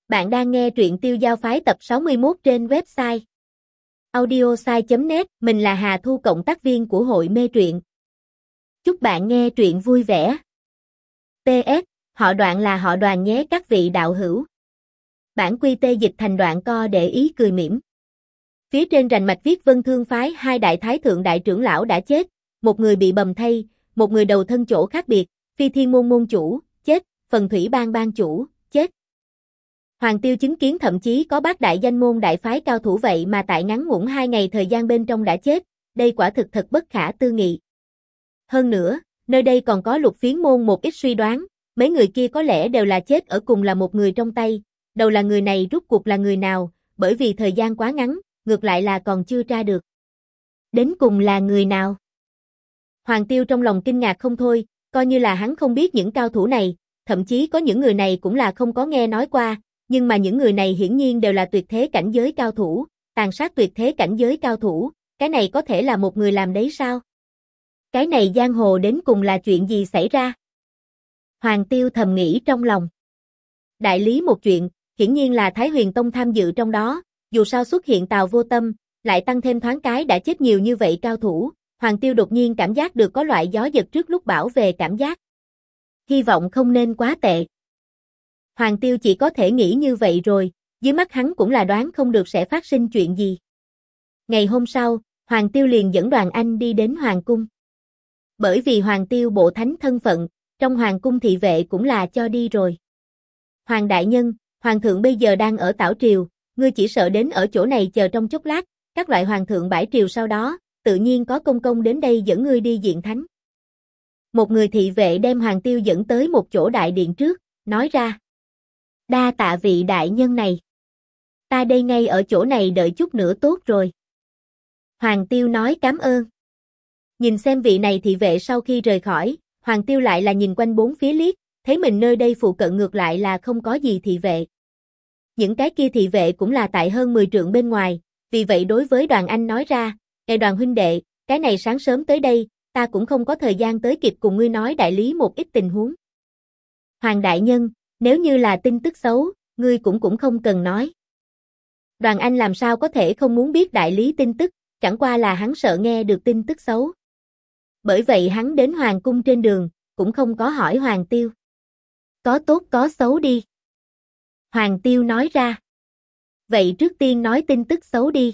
Bạn đang nghe truyện Tiêu Giao Phái tập 61 trên website audiosai.net. Mình là Hà Thu, cộng tác viên của hội mê truyện. Chúc bạn nghe truyện vui vẻ. PS, họ Đoạn là họ Đoàn nhé các vị đạo hữu. Bản QT dịch thành đoạn co để ý cười mỉm. Phía trên rành mạch viết Vân Thương Phái hai đại thái thượng đại trưởng lão đã chết, một người bị bầm thây, một người đầu thân chỗ khác biệt, Phi Thiên môn môn chủ, chết, Phần Thủy bang bang chủ, chết. Hoàng Tiêu chứng kiến thậm chí có bát đại danh môn đại phái cao thủ vậy mà tại ngắn ngủn 2 ngày thời gian bên trong đã chết, đây quả thực thật bất khả tư nghị. Hơn nữa, nơi đây còn có Lục Phiến môn một ít suy đoán, mấy người kia có lẽ đều là chết ở cùng là một người trong tay, đầu là người này rút cuộc là người nào, bởi vì thời gian quá ngắn, ngược lại là còn chưa tra được. Đến cùng là người nào? Hoàng Tiêu trong lòng kinh ngạc không thôi, coi như là hắn không biết những cao thủ này, thậm chí có những người này cũng là không có nghe nói qua. Nhưng mà những người này hiển nhiên đều là tuyệt thế cảnh giới cao thủ, tàn sát tuyệt thế cảnh giới cao thủ, cái này có thể là một người làm đấy sao? Cái này giang hồ đến cùng là chuyện gì xảy ra? Hoàng Tiêu thầm nghĩ trong lòng. Đại lý một chuyện, hiển nhiên là Thái Huyền Tông tham dự trong đó, dù sao xuất hiện Tào Vô Tâm, lại tăng thêm thoáng cái đã chết nhiều như vậy cao thủ, Hoàng Tiêu đột nhiên cảm giác được có loại gió giật trước lúc bão về cảm giác. Hy vọng không nên quá tệ. Hoàng Tiêu chỉ có thể nghĩ như vậy rồi, dưới mắt hắn cũng là đoán không được sẽ phát sinh chuyện gì. Ngày hôm sau, Hoàng Tiêu liền dẫn Đoàn Anh đi đến Hoàng cung. Bởi vì Hoàng Tiêu bộ thánh thân phận, trong Hoàng cung thị vệ cũng là cho đi rồi. Hoàng đại nhân, Hoàng thượng bây giờ đang ở Tảo Triều, ngươi chỉ sợ đến ở chỗ này chờ trong chốc lát, các loại Hoàng thượng bãi triều sau đó, tự nhiên có công công đến đây dẫn ngươi đi diện thánh. Một người thị vệ đem Hoàng Tiêu dẫn tới một chỗ đại điện trước, nói ra. Đa tạ vị đại nhân này. Ta đây ngay ở chỗ này đợi chút nữa tốt rồi. Hoàng Tiêu nói cảm ơn. Nhìn xem vị này thị vệ sau khi rời khỏi, Hoàng Tiêu lại là nhìn quanh bốn phía liếc, thấy mình nơi đây phụ cận ngược lại là không có gì thị vệ. Những cái kia thị vệ cũng là tại hơn 10 trượng bên ngoài, vì vậy đối với Đoàn Anh nói ra, Đoàn huynh đệ, cái này sáng sớm tới đây, ta cũng không có thời gian tới kịp cùng ngươi nói đại lý một ít tình huống. Hoàng đại nhân, nếu như là tin tức xấu, ngươi cũng không cần nói. Đoàn Anh làm sao có thể không muốn biết đại lý tin tức, chẳng qua là hắn sợ nghe được tin tức xấu. Bởi vậy hắn đến Hoàng cung trên đường, cũng không có hỏi Hoàng Tiêu. Có tốt có xấu đi. Hoàng Tiêu nói ra. Vậy trước tiên nói tin tức xấu đi.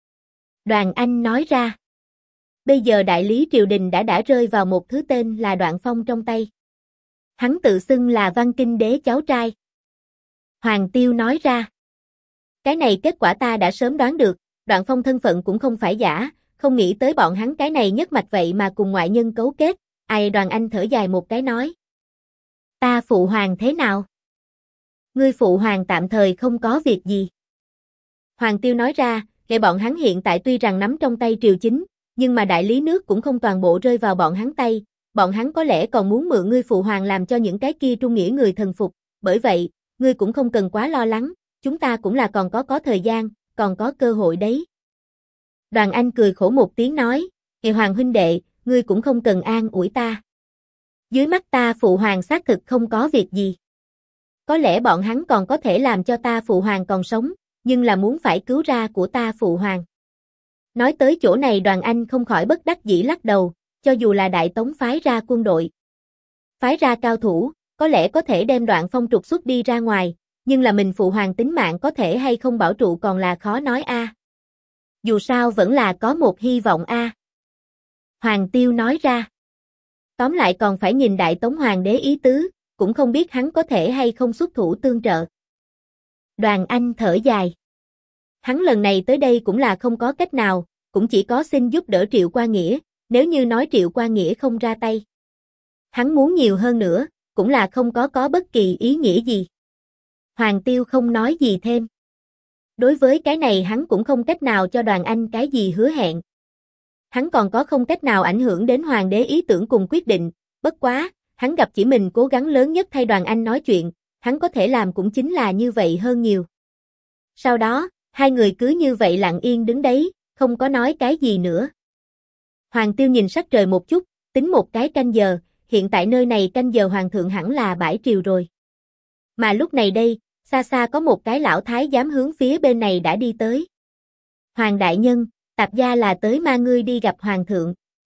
Đoàn Anh nói ra. Bây giờ đại lý triều đình đã rơi vào một thứ tên là Đoạn Phong trong tay. Hắn tự xưng là Văn Kinh Đế cháu trai. Hoàng Tiêu nói ra. Cái này kết quả ta đã sớm đoán được, Đoạn Phong thân phận cũng không phải giả, không nghĩ tới bọn hắn cái này nhất mạch vậy mà cùng ngoại nhân cấu kết. Ai? Đoàn Anh thở dài một cái nói. Ta phụ hoàng thế nào? Ngươi phụ hoàng tạm thời không có việc gì. Hoàng Tiêu nói ra, bọn hắn hiện tại tuy rằng nắm trong tay triều chính, nhưng mà đại lý nước cũng không toàn bộ rơi vào bọn hắn tay. Bọn hắn có lẽ còn muốn mượn ngươi phụ hoàng làm cho những cái kia trung nghĩa người thần phục, bởi vậy, ngươi cũng không cần quá lo lắng, chúng ta cũng là còn có thời gian, còn có cơ hội đấy. Đoàn Anh cười khổ một tiếng nói, Hoàng huynh đệ, ngươi cũng không cần an ủi ta. Dưới mắt ta phụ hoàng xác thực không có việc gì. Có lẽ bọn hắn còn có thể làm cho ta phụ hoàng còn sống, nhưng là muốn phải cứu ra của ta phụ hoàng. Nói tới chỗ này Đoàn Anh không khỏi bất đắc dĩ lắc đầu. Cho dù là Đại Tống phái ra quân đội, phái ra cao thủ, có lẽ có thể đem Đoạn Phong trục xuất đi ra ngoài, nhưng là mình phụ hoàng tính mạng có thể hay không bảo trụ còn là khó nói a. Dù sao vẫn là có một hy vọng a. Hoàng Tiêu nói ra. Tóm lại còn phải nhìn Đại Tống hoàng đế ý tứ, cũng không biết hắn có thể hay không xuất thủ tương trợ. Đoàn Anh thở dài. Hắn lần này tới đây cũng là không có cách nào, cũng chỉ có xin giúp đỡ Triệu Qua Nghĩa. Nếu như nói Triệu Qua Nghĩa không ra tay, hắn muốn nhiều hơn nữa, cũng là không có bất kỳ ý nghĩa gì. Hoàng Tiêu không nói gì thêm. Đối với cái này hắn cũng không cách nào cho Đoàn Anh cái gì hứa hẹn. Hắn còn có không cách nào ảnh hưởng đến hoàng đế ý tưởng cùng quyết định, bất quá, hắn gặp chỉ mình cố gắng lớn nhất thay Đoàn Anh nói chuyện, hắn có thể làm cũng chính là như vậy hơn nhiều. Sau đó, hai người cứ như vậy lặng yên đứng đấy, không có nói cái gì nữa. Hoàng Tiêu nhìn sắc trời một chút, tính một cái canh giờ, hiện tại nơi này canh giờ hoàng thượng hẳn là bãi triều rồi. Mà lúc này đây, xa xa có một cái lão thái giám hướng phía bên này đã đi tới. Hoàng đại nhân, Tạp gia là tới mang ngươi đi gặp hoàng thượng.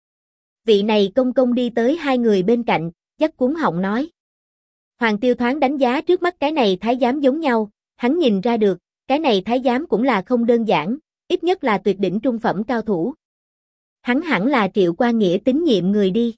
Vị này công công đi tới hai người bên cạnh, dắt cuống họng nói. Hoàng Tiêu thoáng đánh giá trước mắt cái này thái giám giống nhau, hắn nhìn ra được, cái này thái giám cũng là không đơn giản, ít nhất là tuyệt đỉnh trung phẩm cao thủ. Hắn hẳn là Triệu Quan Nghĩa tín nhiệm người đi.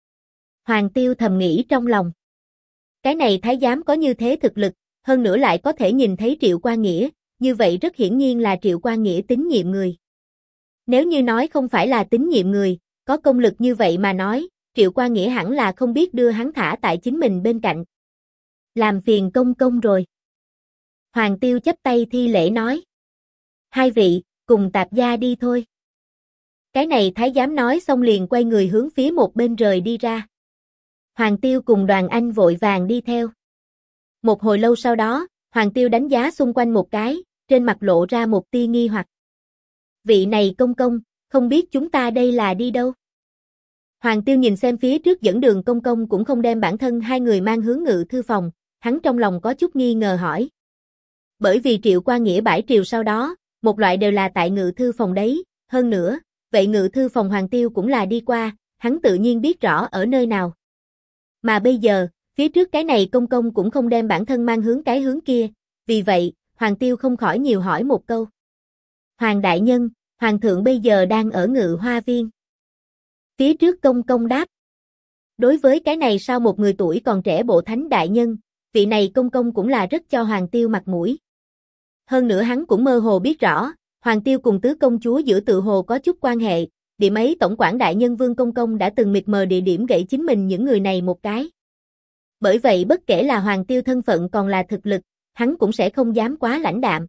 Hoàng Tiêu thầm nghĩ trong lòng. Cái này thái giám có như thế thực lực, hơn nữa lại có thể nhìn thấy Triệu Quan Nghĩa, như vậy rất hiển nhiên là Triệu Quan Nghĩa tín nhiệm người. Nếu như nói không phải là tín nhiệm người, có công lực như vậy mà nói, Triệu Quan Nghĩa hẳn là không biết đưa hắn thả tại chính mình bên cạnh. Làm phiền công công rồi. Hoàng Tiêu chắp tay thi lễ nói. Hai vị, cùng Tạp gia đi thôi. Cái này thái giám nói xong liền quay người hướng phía một bên rời đi ra. Hoàng Tiêu cùng Đoàn Anh vội vàng đi theo. Một hồi lâu sau đó, Hoàng Tiêu đánh giá xung quanh một cái, trên mặt lộ ra một tia nghi hoặc. Vị này công công, không biết chúng ta đây là đi đâu? Hoàng Tiêu nhìn xem phía trước dẫn đường công công cũng không đem bản thân hai người mang hướng Ngự thư phòng, hắn trong lòng có chút nghi ngờ hỏi. Bởi vì Triệu Quan Nghĩa bãi triều sau đó, một loại đều là tại Ngự thư phòng đấy, hơn nữa, vậy Ngự thư phòng Hoàng Tiêu cũng là đi qua, hắn tự nhiên biết rõ ở nơi nào. Mà bây giờ, phía trước cái này công công cũng không đem bản thân mang hướng cái hướng kia, vì vậy, Hoàng Tiêu không khỏi nhiều hỏi một câu. Hoàng đại nhân, Hoàng thượng bây giờ đang ở Ngự Hoa Viên. Phía trước công công đáp. Đối với cái này sau một người tuổi còn trẻ bộ thánh đại nhân, vị này công công cũng là rất cho Hoàng Tiêu mặt mũi. Hơn nữa hắn cũng mơ hồ biết rõ, Hoàng Tiêu cùng tứ công chúa giữa tự hồ có chút quan hệ, điểm ấy tổng quản đại nhân Vương Công Công đã từng mịt mờ địa điểm gãy chính mình những người này một cái. Bởi vậy bất kể là Hoàng Tiêu thân phận còn là thực lực, hắn cũng sẽ không dám quá lãnh đạm.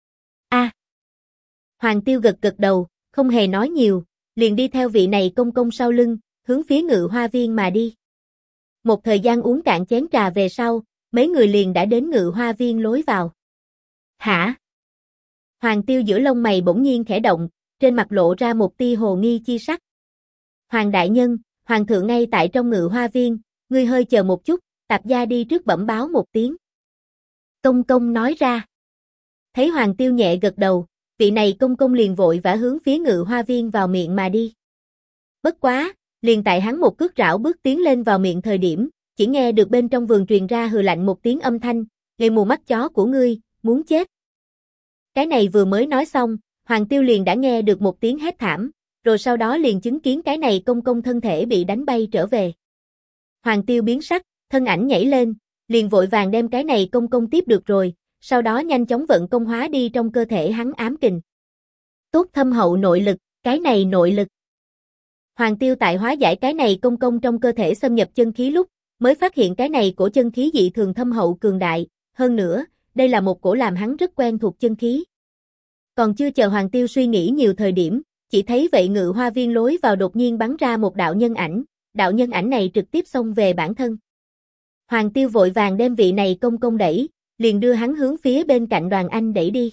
Hoàng Tiêu gật gật đầu, không hề nói nhiều, liền đi theo vị này công công sau lưng, hướng phía Ngự Hoa Viên mà đi. Một thời gian uống cạn chén trà về sau, mấy người liền đã đến Ngự Hoa Viên lối vào. Hả? Hoàng Tiêu giữa lông mày bỗng nhiên khẽ động, trên mặt lộ ra một tia hồ nghi chi sắc. Hoàng đại nhân, Hoàng thượng ngay tại trong Ngự Hoa Viên, ngươi hơi chờ một chút, Tạp gia đi trước bẩm báo một tiếng. Công công nói ra. Thấy Hoàng Tiêu nhẹ gật đầu, vị này công công liền vội vã hướng phía Ngự Hoa Viên vào miệng mà đi. Bất quá, liền tại hắn một cước rảo bước tiến lên vào miệng thời điểm, chỉ nghe được bên trong vườn truyền ra hừ lạnh một tiếng âm thanh, "Người mù mắt chó của ngươi, muốn chết." Cái này vừa mới nói xong, Hoàng Tiêu liền đã nghe được một tiếng hét thảm, rồi sau đó liền chứng kiến cái này công công thân thể bị đánh bay trở về. Hoàng Tiêu biến sắc, thân ảnh nhảy lên, liền vội vàng đem cái này công công tiếp được rồi, sau đó nhanh chóng vận công hóa đi trong cơ thể hắn ám kình. Tốt thâm hậu nội lực, cái này nội lực. Hoàng Tiêu tại hóa giải cái này công công trong cơ thể xâm nhập chân khí lúc, mới phát hiện cái này cổ chân khí dị thường thâm hậu cường đại, hơn nữa, đây là một cổ làm hắn rất quen thuộc chân khí. Còn chưa chờ Hoàng Tiêu suy nghĩ nhiều thời điểm, chỉ thấy vậy Ngự Hoa Viên lối vào đột nhiên bắn ra một đạo nhân ảnh này trực tiếp xông về bản thân. Hoàng Tiêu vội vàng đem vị này công công đẩy, liền đưa hắn hướng phía bên cạnh Đoàn Anh đẩy đi.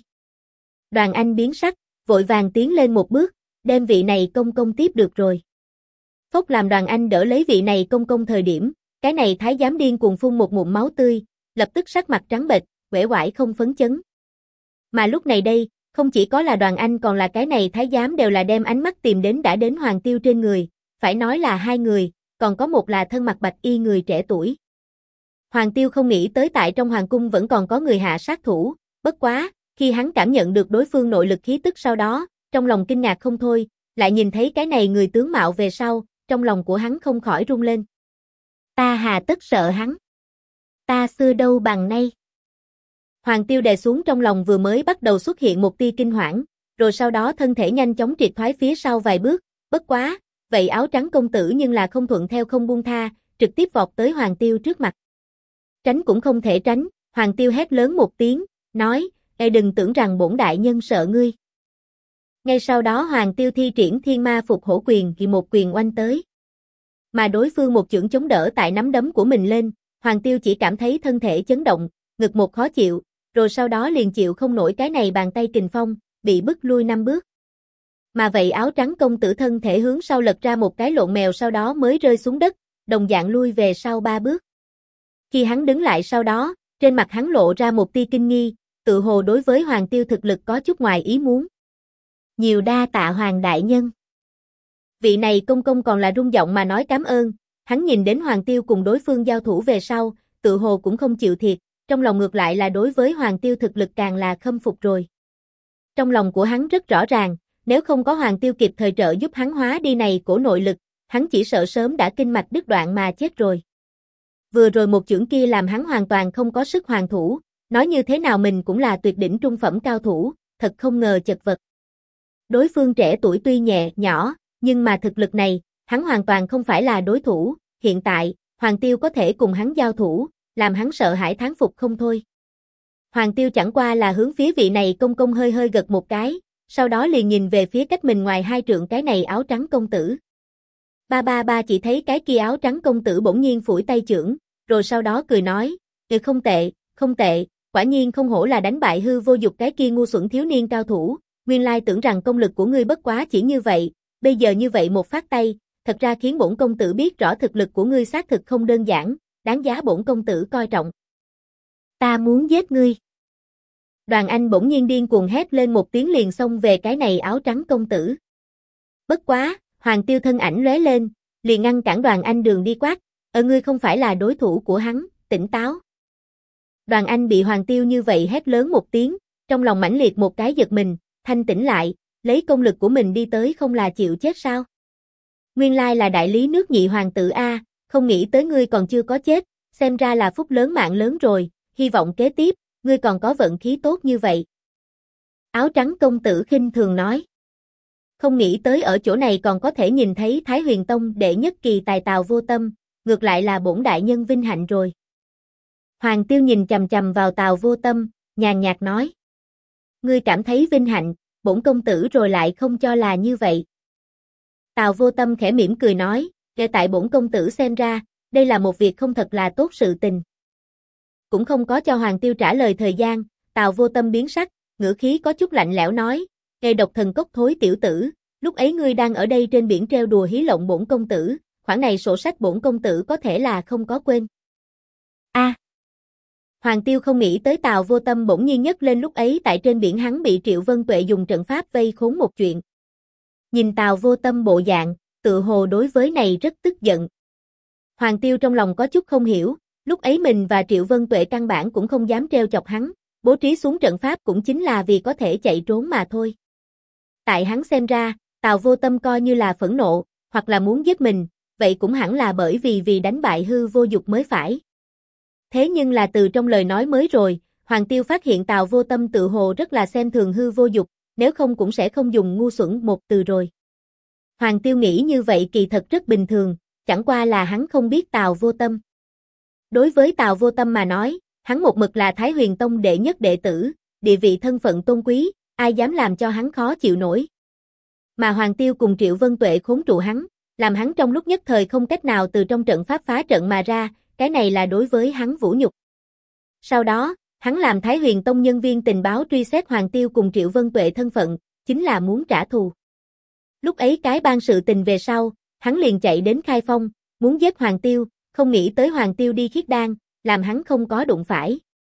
Đoàn Anh biến sắc, vội vàng tiến lên một bước, đem vị này công công tiếp được rồi. Phốc làm Đoàn Anh đỡ lấy vị này công công thời điểm, cái này thái giám điên cuồng phun một ngụm máu tươi, lập tức sắc mặt trắng bệch, uể oải không phấn chấn. Mà lúc này đây, không chỉ có là Đoàn Anh còn là cái này thái giám đều là đem ánh mắt tìm đến đã đến Hoàng Tiêu trên người, phải nói là hai người, còn có một là thân mặc bạch y người trẻ tuổi. Hoàng Tiêu không nghĩ tới tại trong hoàng cung vẫn còn có người hạ sát thủ, bất quá, khi hắn cảm nhận được đối phương nội lực khí tức sau đó, trong lòng kinh ngạc không thôi, lại nhìn thấy cái này người tướng mạo về sau, trong lòng của hắn không khỏi rung lên. Ta hà tất sợ hắn. Ta xưa đâu bằng nay. Hoàng Tiêu đè xuống trong lòng vừa mới bắt đầu xuất hiện một tia kinh hoảng, rồi sau đó thân thể nhanh chóng triệt thoái phía sau vài bước, bất quá, vậy áo trắng công tử nhưng là không thuận theo không buông tha, trực tiếp vọt tới Hoàng Tiêu trước mặt. Tránh cũng không thể tránh, Hoàng Tiêu hét lớn một tiếng, nói, "Ê đừng tưởng rằng bổn đại nhân sợ ngươi." Ngay sau đó Hoàng Tiêu thi triển Thiên Ma Phục Hổ Quyền thì một quyền oanh tới. Mà đối phương một chưởng chống đỡ tại nắm đấm của mình lên, Hoàng Tiêu chỉ cảm thấy thân thể chấn động, ngực một khó chịu, rồi sau đó liền chịu không nổi cái này bàn tay kình phong, bị bức lui 5 bước. Mà vậy áo trắng công tử thân thể hướng sau lật ra một cái lộn mèo sau đó mới rơi xuống đất, đồng dạng lui về sau 3 bước. Khi hắn đứng lại sau đó, Trên mặt hắn lộ ra một tia kinh nghi, tự hồ đối với Hoàng Tiêu thực lực có chút ngoài ý muốn. Nhiều đa tạ Hoàng đại nhân. Vị này công công còn là rung giọng mà nói cảm ơn, hắn nhìn đến Hoàng Tiêu cùng đối phương giao thủ về sau, tự hồ cũng không chịu thiệt, trong lòng ngược lại là đối với Hoàng Tiêu thực lực càng là khâm phục rồi. Trong lòng của hắn rất rõ ràng, nếu không có Hoàng Tiêu kịp thời trợ giúp hắn hóa đi này cổ nội lực, hắn chỉ sợ sớm đã kinh mạch đứt đoạn mà chết rồi. Vừa rồi một chưởng kia làm hắn hoàn toàn không có sức hoàn thủ, nói như thế nào mình cũng là tuyệt đỉnh trung phẩm cao thủ, thật không ngờ chật vật. Đối phương trẻ tuổi tuy nhỏ, nhưng mà thực lực này, hắn hoàn toàn không phải là đối thủ, hiện tại, Hoàng Tiêu có thể cùng hắn giao thủ, làm hắn sợ hãi thán phục không thôi. Hoàng Tiêu chẳng qua là hướng phía vị này công công hơi hơi gật một cái, sau đó liền nhìn về phía cách mình ngoài 2 trượng cái này áo trắng công tử. Ba chỉ thấy cái kia áo trắng công tử bỗng nhiên phủi tay chưởng, rồi sau đó cười nói, không tệ, quả nhiên không hổ là đánh bại hư vô dục cái kia ngu xuẩn thiếu niên cao thủ, nguyên lai tưởng rằng công lực của ngươi bất quá chỉ như vậy, bây giờ như vậy một phát tay, thật ra khiến bổn công tử biết rõ thực lực của ngươi xác thực không đơn giản, đáng giá bổn công tử coi trọng. Ta muốn giết ngươi. Đoàn Anh bỗng nhiên điên cuồng hét lên một tiếng liền xông về cái này áo trắng công tử. Bất quá, Hoàng Tiêu thân ảnh lóe lên, liền ngăn cản Đoàn Anh đường đi quát, ngươi không phải là đối thủ của hắn, tỉnh táo. Đoàn Anh bị Hoàng Tiêu như vậy hét lớn một tiếng, trong lòng mãnh liệt một cái giật mình, thanh tỉnh lại, lấy công lực của mình đi tới không là chịu chết sao? Nguyên lai là đại lý nước Nhị hoàng tử A, không nghĩ tới ngươi còn chưa có chết, xem ra là phúc lớn mạng lớn rồi, hy vọng kế tiếp, ngươi còn có vận khí tốt như vậy. Áo trắng công tử khinh thường nói. Không nghĩ tới ở chỗ này còn có thể nhìn thấy Thái Huyền Tông đệ nhất kỳ tài Tào Vô Tâm, ngược lại là bổn đại nhân vinh hạnh rồi. Hoàng Tiêu nhìn chằm chằm vào Tào Vô Tâm, nhàn nhạt nói. Ngươi cảm thấy vinh hạnh, bổn công tử rồi lại không cho là như vậy. Tào Vô Tâm khẽ mỉm cười nói, để tại bổn công tử xem ra, đây là một việc không thật là tốt sự tình. Cũng không có cho Hoàng Tiêu trả lời thời gian, Tào Vô Tâm biến sắc, ngữ khí có chút lạnh lẽo nói, độc thần cốc thối tiểu tử, lúc ấy ngươi đang ở đây trên biển treo đùa hí lộng bổn công tử, khoản này sổ sách bổn công tử có thể là không có quên. Hoàng Tiêu không nghĩ tới Tào Vô Tâm bỗng nhiên nhấc lên lúc ấy tại trên biển hắn bị Triệu Vân Tuệ dùng trận pháp vây khốn một chuyện. Nhìn Tào Vô Tâm bộ dạng, tự hồ đối với này rất tức giận. Hoàng Tiêu trong lòng có chút không hiểu, lúc ấy mình và Triệu Vân Tuệ căn bản cũng không dám treo chọc hắn, bố trí xuống trận pháp cũng chính là vì có thể chạy trốn mà thôi. Tại hắn xem ra, Tào Vô Tâm coi như là phẫn nộ, hoặc là muốn giết mình, vậy cũng hẳn là bởi vì đánh bại hư vô dục mới phải. Thế nhưng là từ trong lời nói mới rồi, Hoàng Tiêu phát hiện Tào Vô Tâm tự hồ rất là xem thường hư vô dục, nếu không cũng sẽ không dùng ngu xuẩn một từ rồi. Hoàng Tiêu nghĩ như vậy kỳ thật rất bình thường, chẳng qua là hắn không biết Tào Vô Tâm. Đối với Tào Vô Tâm mà nói, hắn một mực là Thái Huyền Tông đệ nhất đệ tử, địa vị thân phận tôn quý, ai dám làm cho hắn khó chịu nổi. Mà Hoàng Tiêu cùng Triệu Vân Tuệ khốn trụ hắn, làm hắn trong lúc nhất thời không cách nào từ trong trận pháp phá trận mà ra, cái này là đối với hắn vũ nhục. Sau đó, hắn làm Thái Huyền Tông nhân viên tình báo truy xét Hoàng Tiêu cùng Triệu Vân Tuệ thân phận, chính là muốn trả thù. Lúc ấy cái ban sự tình về sau, hắn liền chạy đến Khai Phong, muốn giết Hoàng Tiêu, không nghĩ tới Hoàng Tiêu đi khiết đan, làm hắn không có đụng phải.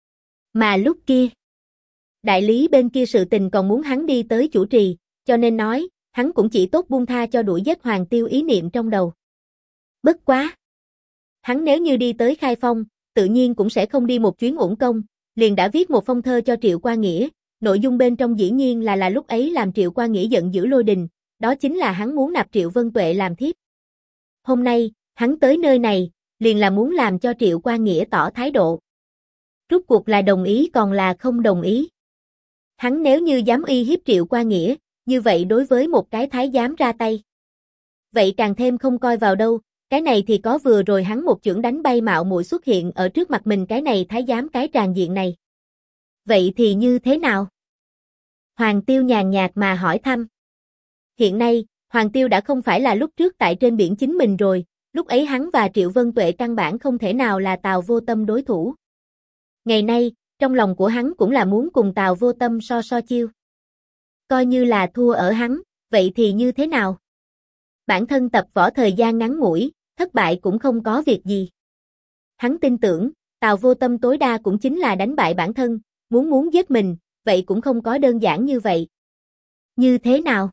Mà lúc kia, đại lý bên kia sự tình còn muốn hắn đi tới chủ trì, cho nên nói, hắn cũng chỉ tốt buông tha cho đuổi giết Hoàng Tiêu ý niệm trong đầu. Bất quá! Hắn nếu như đi tới Khai Phong, tự nhiên cũng sẽ không đi một chuyến uổng công, liền đã viết một phong thơ cho Triệu Qua Nghĩa, nội dung bên trong dĩ nhiên là lúc ấy làm Triệu Qua Nghĩa giận dữ lôi đình, đó chính là hắn muốn nạp Triệu Vân Tuệ làm thiếp. Hôm nay, hắn tới nơi này, liền là muốn làm cho Triệu Qua Nghĩa tỏ thái độ. Rốt cuộc là đồng ý còn là không đồng ý. Hắn nếu như dám uy hiếp Triệu Qua Nghĩa, như vậy đối với một cái thái giám ra tay. Vậy càng thêm không coi vào đâu, cái này thì có vừa rồi hắn một chưởng đánh bay mạo muội xuất hiện ở trước mặt mình cái này thái giám cái tràn diện này. Vậy thì như thế nào? Hoàng Tiêu nhàn nhạt mà hỏi thăm. Hiện nay, Hoàng Tiêu đã không phải là lúc trước tại trên biển chính mình rồi, lúc ấy hắn và Triệu Vân Tuệ căn bản không thể nào là Tào Vô Tâm đối thủ. Ngày nay, trong lòng của hắn cũng là muốn cùng Tào Vô Tâm so chiêu. Coi như là thua ở hắn, vậy thì như thế nào? Bản thân tập võ thời gian ngắn ngủi, thất bại cũng không có việc gì. Hắn tin tưởng, Tào Vô Tâm tối đa cũng chính là đánh bại bản thân, muốn giết mình, vậy cũng không có đơn giản như vậy. Như thế nào?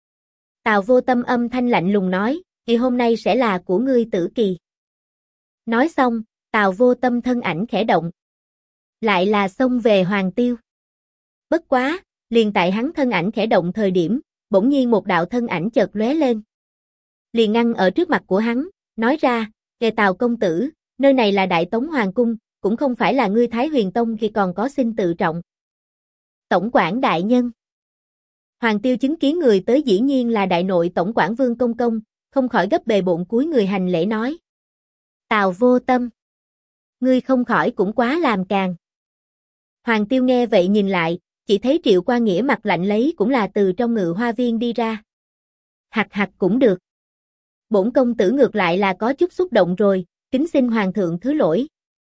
Tào Vô Tâm âm thanh lạnh lùng nói, thì hôm nay sẽ là của ngươi tử kỳ. Nói xong, Tào Vô Tâm thân ảnh khẽ động. Lại là xông về Hoàng Tiêu. Bất quá, liền tại hắn thân ảnh khẽ động thời điểm, bỗng nhiên một đạo thân ảnh chợt lóe lên. Liền ngăn ở trước mặt của hắn, nói ra, kề Tào công tử, nơi này là Đại Tống Hoàng Cung, cũng không phải là ngươi Thái Huyền Tông thì còn có xin tự trọng. Tổng quản đại nhân. Hoàng Tiêu chứng kiến người tới dĩ nhiên là đại nội tổng quản Vương Công Công, không khỏi gấp bề bộn cúi người hành lễ nói. Tào Vô Tâm. Ngươi không khỏi cũng quá làm càng. Hoàng Tiêu nghe vậy nhìn lại, chỉ thấy Triệu Qua Nghĩa mặt lạnh lấy cũng là từ trong Ngự Hoa Viên đi ra. Hặc cũng được. Bổn công tử ngược lại là có chút xúc động rồi, kính xin Hoàng thượng thứ lỗi.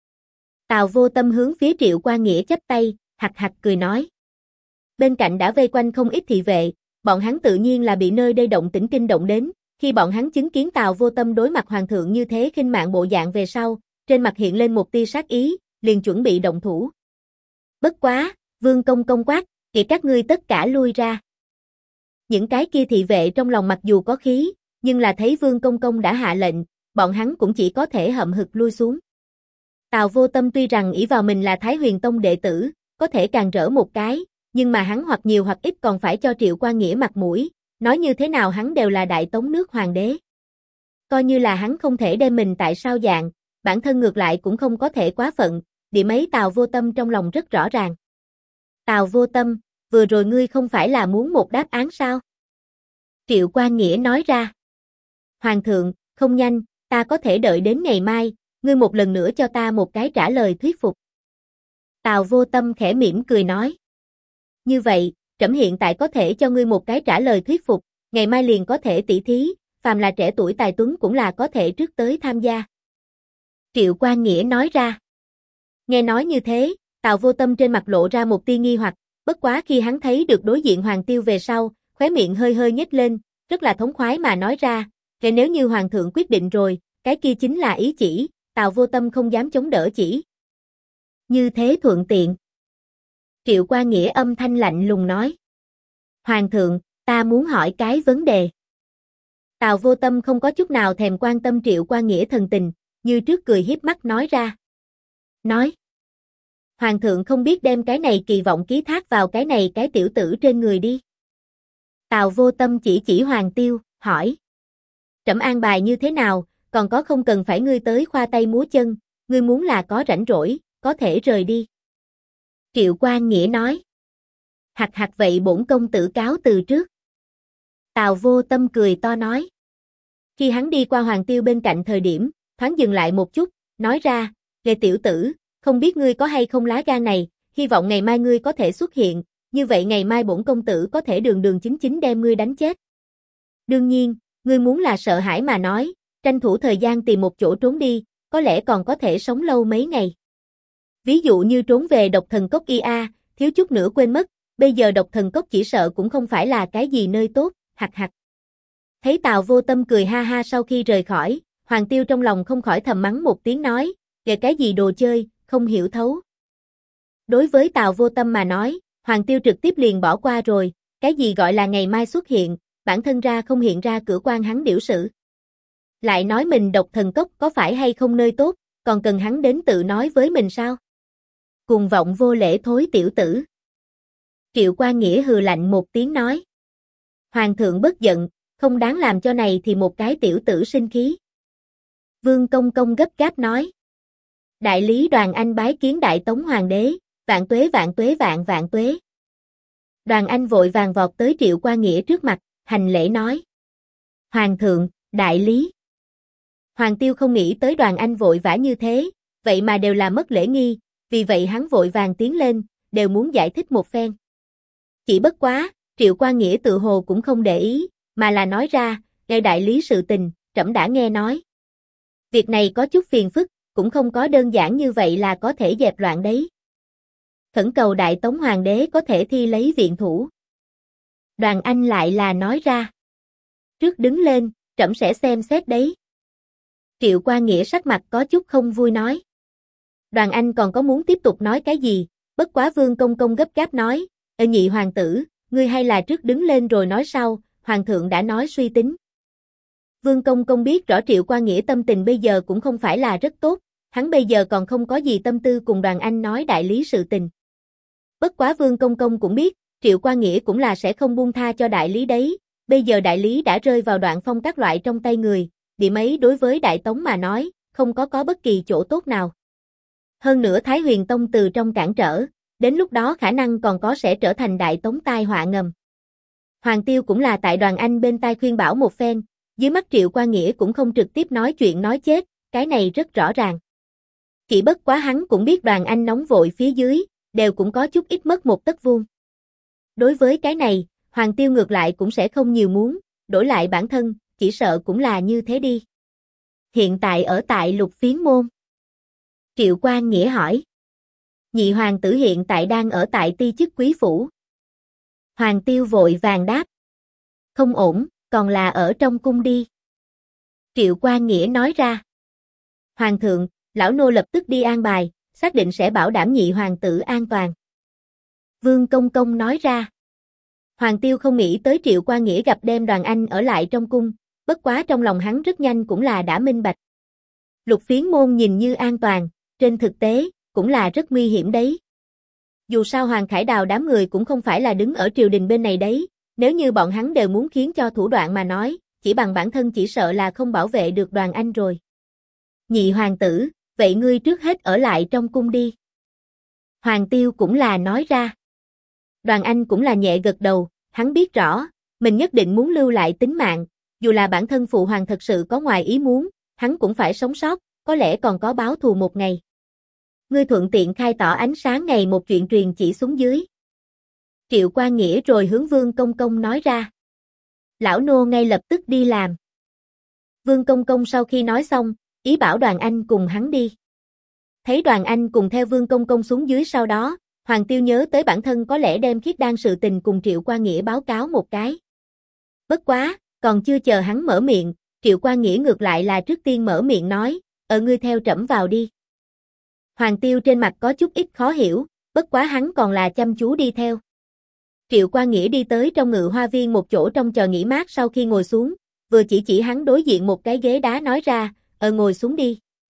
Tào Vô Tâm hướng phía Triệu Qua Nghĩa chắp tay, hặc cười nói. Bên cạnh đã vây quanh không ít thị vệ, bọn hắn tự nhiên là bị nơi đây động tĩnh kinh động đến, khi bọn hắn chứng kiến Tào Vô Tâm đối mặt Hoàng thượng như thế khinh mạn bộ dạng về sau, trên mặt hiện lên một tia sát ý, liền chuẩn bị động thủ. Bất quá, Vương Công Công quát, kìa các ngươi tất cả lui ra. Những cái kia thị vệ trong lòng mặc dù có khí, nhưng là thấy Vương Công Công đã hạ lệnh, bọn hắn cũng chỉ có thể hậm hực lui xuống. Tào Vô Tâm tuy rằng ỷ vào mình là Thái Huyền Tông đệ tử, có thể càn rỡ một cái, nhưng mà hắn hoặc nhiều hoặc ít còn phải cho Triệu Qua Nghĩa mặt mũi, nói như thế nào hắn đều là Đại Tống nước hoàng đế. Coi như là hắn không thể đem mình tại sao dạng, bản thân ngược lại cũng không có thể quá phận, điểm ấy Tào Vô Tâm trong lòng rất rõ ràng. Tào Vô Tâm, vừa rồi ngươi không phải là muốn một đáp án sao? Triệu Qua Nghĩa nói ra. Hoàng thượng, không nhanh, ta có thể đợi đến ngày mai, ngươi một lần nữa cho ta một cái trả lời thuyết phục. Tào Vô Tâm khẽ mỉm cười nói. Như vậy, trẫm hiện tại có thể cho ngươi một cái trả lời thuyết phục, ngày mai liền có thể tỷ thí, phàm là trẻ tuổi tài tuấn cũng là có thể trước tới tham gia. Triệu Qua Nghĩa nói ra. Nghe nói như thế, Tào Vô Tâm trên mặt lộ ra một tia nghi hoặc, bất quá khi hắn thấy được đối diện Hoàng Tiêu về sau, khóe miệng hơi nhếch lên, rất là thống khoái mà nói ra, kể nếu như Hoàng thượng quyết định rồi, cái kia chính là ý chỉ, Tào Vô Tâm không dám chống đỡ chỉ. Như thế thuận tiện. Triệu Qua Nghĩa âm thanh lạnh lùng nói. Hoàng thượng, ta muốn hỏi cái vấn đề. Tào Vô Tâm không có chút nào thèm quan tâm Triệu Qua Nghĩa thần tình, như trước cười hiếp mắt nói ra. Nói. Hoàng thượng không biết đem cái này kỳ vọng ký thác vào cái này cái tiểu tử trên người đi. Tào Vô Tâm chỉ Hoàng Tiêu, hỏi. Trẫm an bài như thế nào, còn có không cần phải ngươi tới khoa tay múa chân, ngươi muốn là có rảnh rỗi, có thể rời đi. Triệu Qua Nghĩa nói. Hặc vậy bổn công tử cáo từ trước. Tào Vô Tâm cười to nói. Khi hắn đi qua Hoàng Tiêu bên cạnh thời điểm, thoáng dừng lại một chút, nói ra, Lê tiểu tử, không biết ngươi có hay không lá gan này, hy vọng ngày mai ngươi có thể xuất hiện, như vậy ngày mai bổn công tử có thể đường chính đem ngươi đánh chết. Đương nhiên, ngươi muốn là sợ hãi mà nói, tranh thủ thời gian tìm một chỗ trốn đi, có lẽ còn có thể sống lâu mấy ngày. Ví dụ như trốn về Độc Thần Cốc IA, thiếu chút nữa quên mất, bây giờ Độc Thần Cốc chỉ sợ cũng không phải là cái gì nơi tốt, hặc. Thấy Tào Vô Tâm cười ha ha sau khi rời khỏi, Hoàng Tiêu trong lòng không khỏi thầm mắng một tiếng nói, kể cái gì đồ chơi, không hiểu thấu. Đối với Tào Vô Tâm mà nói, Hoàng Tiêu trực tiếp liền bỏ qua rồi, cái gì gọi là ngày mai xuất hiện, bản thân ra không hiện ra cửa quan hắn điểu sự. Lại nói mình Độc Thần Cốc có phải hay không nơi tốt, còn cần hắn đến tự nói với mình sao? Cuồng vọng vô lễ thối tiểu tử. Triệu Qua Nghĩa hừ lạnh một tiếng nói. Hoàng thượng bất giận, không đáng làm cho này thì một cái tiểu tử sinh khí. Vương Công Công gấp gáp nói. Đại lý Đoàn Anh bái kiến Đại Tống Hoàng đế, vạn tuế vạn tuế. Đoàn Anh vội vàng vọt tới Triệu Qua Nghĩa trước mặt, hành lễ nói. Hoàng thượng, đại lý. Hoàng Tiêu không nghĩ tới Đoàn Anh vội vã như thế, vậy mà đều là mất lễ nghi, vì vậy hắn vội vàng tiến lên, đều muốn giải thích một phen. Chỉ bất quá, Triệu Qua Nghĩa tự hồ cũng không để ý, mà là nói ra, nghe đại lý sự tình, trẫm đã nghe nói. Việc này có chút phiền phức, cũng không có đơn giản như vậy là có thể dẹp loạn đấy. Khẩn cầu Đại Tống Hoàng đế có thể thi lấy viện thủ. Đoàn Anh lại là nói ra. Trước đứng lên, trẫm sẽ xem xét đấy. Triệu Qua Nghĩa sắc mặt có chút không vui nói. Đoàn Anh còn có muốn tiếp tục nói cái gì, bất quá Vương Công Công gấp gáp nói, nhị hoàng tử, ngươi hay là trước đứng lên rồi nói sau, hoàng thượng đã nói suy tính. Vương Công Công biết rõ Triệu Qua Nghĩa tâm tình bây giờ cũng không phải là rất tốt, hắn bây giờ còn không có gì tâm tư cùng Đoàn Anh nói đại lý sự tình. Bất quá Vương Công Công cũng biết, Triệu Qua Nghĩa cũng là sẽ không buông tha cho đại lý đấy, bây giờ đại lý đã rơi vào Đoạn Phong các loại trong tay người, điểm ấy đối với Đại Tống mà nói, không có bất kỳ chỗ tốt nào. Hơn nữa Thái Huyền Tông từ trong cản trở, đến lúc đó khả năng còn có sẽ trở thành Đại Tống tai họa ngầm. Hoàng Tiêu cũng là tại Đoàn Anh bên tai khuyên bảo một phen, dưới mắt Triệu Qua Nghĩa cũng không trực tiếp nói chuyện nói chết, cái này rất rõ ràng. Chỉ bất quá hắn cũng biết Đoàn Anh nóng vội phía dưới, đều cũng có chút ít mất một tấc vuông. Đối với cái này, Hoàng Tiêu ngược lại cũng sẽ không nhiều muốn, đổi lại bản thân, chỉ sợ cũng là như thế đi. Hiện tại ở tại Lục Phiến Môn. Triệu Qua Nghĩa hỏi. Nhị hoàng tử hiện tại đang ở tại ti chức quý phủ. Hoàng Tiêu vội vàng đáp. Không ổn, còn là ở trong cung đi. Triệu Qua Nghĩa nói ra. Hoàng thượng, lão nô lập tức đi an bài, xác định sẽ bảo đảm nhị hoàng tử an toàn. Vương Công Công nói ra. Hoàng Tiêu không nghĩ tới Triệu Qua Nghĩa gặp đem Đoàn Anh ở lại trong cung, bất quá trong lòng hắn rất nhanh cũng là đã minh bạch. Lục Phiến Môn nhìn như an toàn, trên thực tế, cũng là rất nguy hiểm đấy. Dù sao Hoàng Khải Đào đám người cũng không phải là đứng ở triều đình bên này đấy, nếu như bọn hắn đều muốn khiến cho thủ đoạn mà nói, chỉ bằng bản thân chỉ sợ là không bảo vệ được Đoàn Anh rồi. Nhị hoàng tử, vậy ngươi trước hết ở lại trong cung đi. Hoàng Tiêu cũng là nói ra. Đoàn Anh cũng là nhẹ gật đầu, hắn biết rõ, mình nhất định muốn lưu lại tính mạng, dù là bản thân phụ hoàng thật sự có ngoài ý muốn, hắn cũng phải sống sót, có lẽ còn có báo thù một ngày. Ngươi thuận tiện khai tỏ ánh sáng ngày một chuyện truyền chỉ xuống dưới. Triệu Qua Nghĩa rồi hướng Vương Công Công nói ra. Lão nô ngay lập tức đi làm. Vương Công Công sau khi nói xong, ý bảo Đoàn Anh cùng hắn đi. Thấy Đoàn Anh cùng theo Vương Công Công xuống dưới sau đó, Hoàng Tiêu nhớ tới bản thân có lẽ đem Khiết Đan sự tình cùng Triệu Qua Nghĩa báo cáo một cái. Bất quá, còn chưa chờ hắn mở miệng, Triệu Qua Nghĩa ngược lại là trước tiên mở miệng nói, ngươi theo trẫm vào đi. Hoàng Tiêu trên mặt có chút ít khó hiểu, bất quá hắn còn là chăm chú đi theo. Triệu Qua Nghĩa đi tới trong Ngự Hoa Viên một chỗ trong chờ nghỉ mát sau khi ngồi xuống, vừa chỉ hắn đối diện một cái ghế đá nói ra, ngồi xuống đi.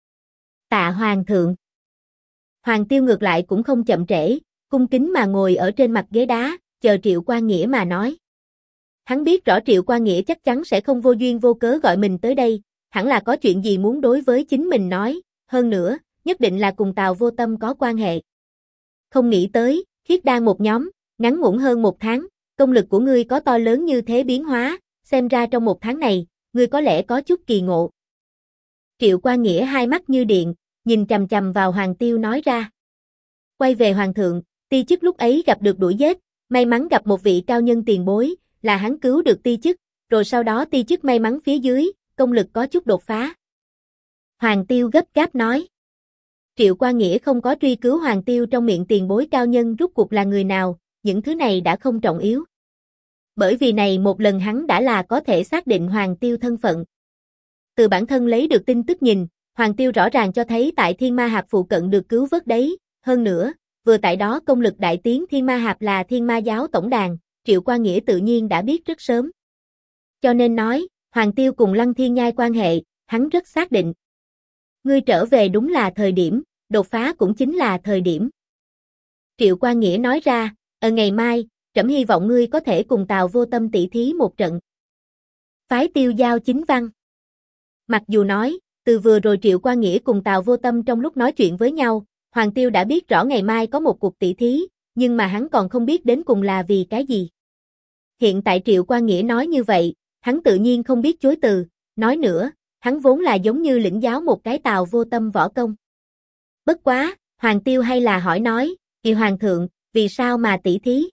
Tạ Hoàng thượng. Hoàng Tiêu ngược lại cũng không chậm trễ, cung kính mà ngồi ở trên mặt ghế đá, chờ Triệu Qua Nghĩa mà nói. Hắn biết rõ Triệu Qua Nghĩa chắc chắn sẽ không vô duyên vô cớ gọi mình tới đây, hẳn là có chuyện gì muốn đối với chính mình nói, hơn nữa, nhất định là cùng Tào Vô Tâm có quan hệ. Không nghĩ tới, Khiết Đan một nhóm, ngắn ngủn hơn một tháng, công lực của ngươi có to lớn như thế biến hóa, xem ra trong một tháng này, ngươi có lẽ có chút kỳ ngộ. Triệu Qua Nghĩa hai mắt như điện, nhìn chằm chằm vào Hoàng Tiêu nói ra. Quay về Hoàng thượng, ti chức lúc ấy gặp được đuổi giết, may mắn gặp một vị cao nhân tiền bối, là hắn cứu được ti chức, rồi sau đó ti chức may mắn phía dưới, công lực có chút đột phá. Hoàng Tiêu gấp gáp nói. Triệu Qua Nghĩa không có truy cứu Hoàng Tiêu trong miệng tiền bối cao nhân rút cuộc là người nào, những thứ này đã không trọng yếu. Bởi vì này một lần hắn đã là có thể xác định Hoàng Tiêu thân phận. Từ bản thân lấy được tin tức nhìn, Hoàng Tiêu rõ ràng cho thấy tại Thiên Ma Hạp phụ cận được cứu vớt đấy, hơn nữa, vừa tại đó công lực đại tiến Thiên Ma Hạp là Thiên Ma giáo tổng đàn, Triệu Qua Nghĩa tự nhiên đã biết rất sớm. Cho nên nói, Hoàng Tiêu cùng Lăng Thiên Nhai quan hệ, hắn rất xác định. Ngươi trở về đúng là thời điểm, đột phá cũng chính là thời điểm. Triệu Qua Nghĩa nói ra, ngày mai, trẫm hy vọng ngươi có thể cùng Tào Vô Tâm tỷ thí một trận. Phái Tiêu giao chính văn. Mặc dù nói, từ vừa rồi Triệu Qua Nghĩa cùng Tào Vô Tâm trong lúc nói chuyện với nhau, Hoàng Tiêu đã biết rõ ngày mai có một cuộc tỷ thí, nhưng mà hắn còn không biết đến cùng là vì cái gì. Hiện tại Triệu Qua Nghĩa nói như vậy, hắn tự nhiên không biết chối từ, nói nữa, hắn vốn là giống như lĩnh giáo một cái Tào Vô Tâm võ công. Bất quá, Hoàng Tiêu hay là hỏi nói, Hoàng thượng, vì sao mà tỷ thí?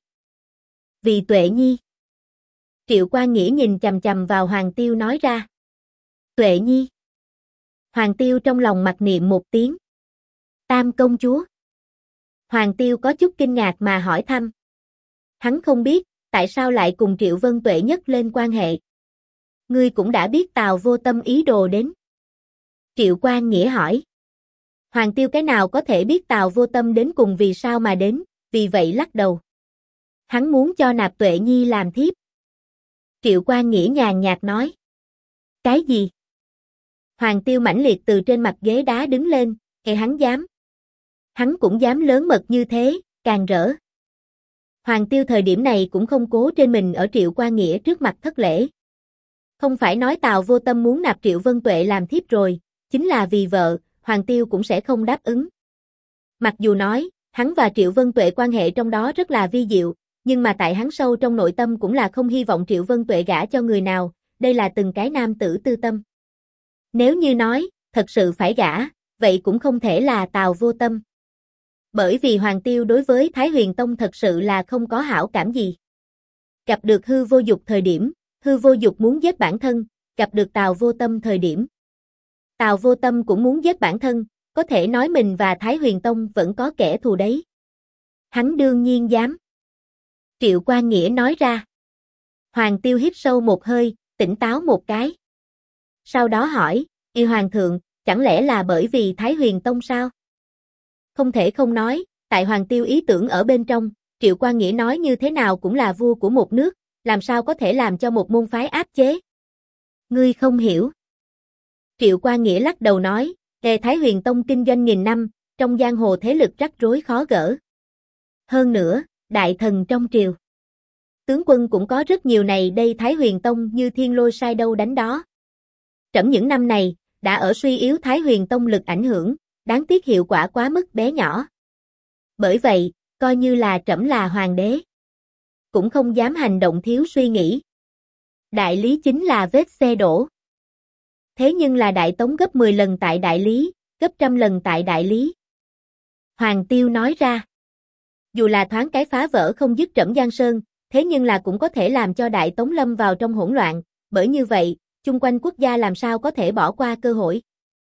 Vì Tuệ Nhi. Triệu Qua Nghĩa nhìn chằm chằm vào Hoàng Tiêu nói ra. Tuệ Nhi. Hoàng Tiêu trong lòng mặc niệm một tiếng. Tam công chúa. Hoàng Tiêu có chút kinh ngạc mà hỏi thăm. Hắn không biết, tại sao lại cùng Triệu Vân Tuệ nhất lên quan hệ. Ngươi cũng đã biết Tào Vô Tâm ý đồ đến. Triệu Qua Nghĩa hỏi. Hoàng Tiêu cái nào có thể biết Tào Vô Tâm đến cùng vì sao mà đến, vì vậy lắc đầu. Hắn muốn cho Nạp Tuệ Nhi làm thiếp. Triệu Quan Nghĩa nhàn nhạt nói. Cái gì? Hoàng Tiêu mãnh liệt từ trên mặt ghế đá đứng lên, hắn dám. Hắn cũng dám lớn mật như thế, càng rỡ. Hoàng Tiêu thời điểm này cũng không cố trên mình ở Triệu Quan Nghĩa trước mặt thất lễ. Không phải nói Tào Vô Tâm muốn nạp Triệu Vân Tuệ làm thiếp rồi, chính là vì vợ, Hoàng Tiêu cũng sẽ không đáp ứng. Mặc dù nói, hắn và Triệu Vân Tuệ quan hệ trong đó rất là vi diệu, nhưng mà tại hắn sâu trong nội tâm cũng là không hy vọng Triệu Vân Tuệ gả cho người nào, đây là từng cái nam tử tư tâm. Nếu như nói, thật sự phải gả, vậy cũng không thể là Tào Vô Tâm. Bởi vì Hoàng Tiêu đối với Thái Huyền Tông thật sự là không có hảo cảm gì. Gặp được Hư Vô Dục thời điểm, Hư Vô Dục muốn giết bản thân, gặp được Tào Vô Tâm thời điểm. Tào Vô Tâm cũng muốn giết bản thân, có thể nói mình và Thái Huyền Tông vẫn có kẻ thù đấy. Hắn đương nhiên dám. Triệu Quan Nghĩa nói ra. Hoàng Tiêu hít sâu một hơi, tỉnh táo một cái. Sau đó hỏi, Hoàng thượng, chẳng lẽ là bởi vì Thái Huyền Tông sao? Không thể không nói, tại Hoàng Tiêu ý tưởng ở bên trong, Triệu Quan Nghĩa nói như thế nào cũng là vua của một nước, làm sao có thể làm cho một môn phái áp chế? Ngươi không hiểu. Triệu Quan Nghĩa lắc đầu nói, Thái Huyền Tông kinh doanh nghìn năm, trong giang hồ thế lực rắc rối khó gỡ. Hơn nữa, đại thần trong triều. Tướng quân cũng có rất nhiều này đây Thái Huyền Tông như thiên lôi sai đâu đánh đó. Trẫm những năm này, đã ở suy yếu Thái Huyền Tông lực ảnh hưởng, đáng tiếc hiệu quả quá mức bé nhỏ. Bởi vậy, coi như là trẫm là hoàng đế. Cũng không dám hành động thiếu suy nghĩ. Đại lý chính là vết xe đổ. Thế nhưng là Đại Tống gấp 10 lần tại Đại Lý, gấp 100 lần tại Đại Lý. Hoàng Tiêu nói ra. Dù là thoáng cái phá vỡ không dứt trẫm Giang Sơn, thế nhưng là cũng có thể làm cho Đại Tống lâm vào trong hỗn loạn, bởi như vậy, chung quanh quốc gia làm sao có thể bỏ qua cơ hội.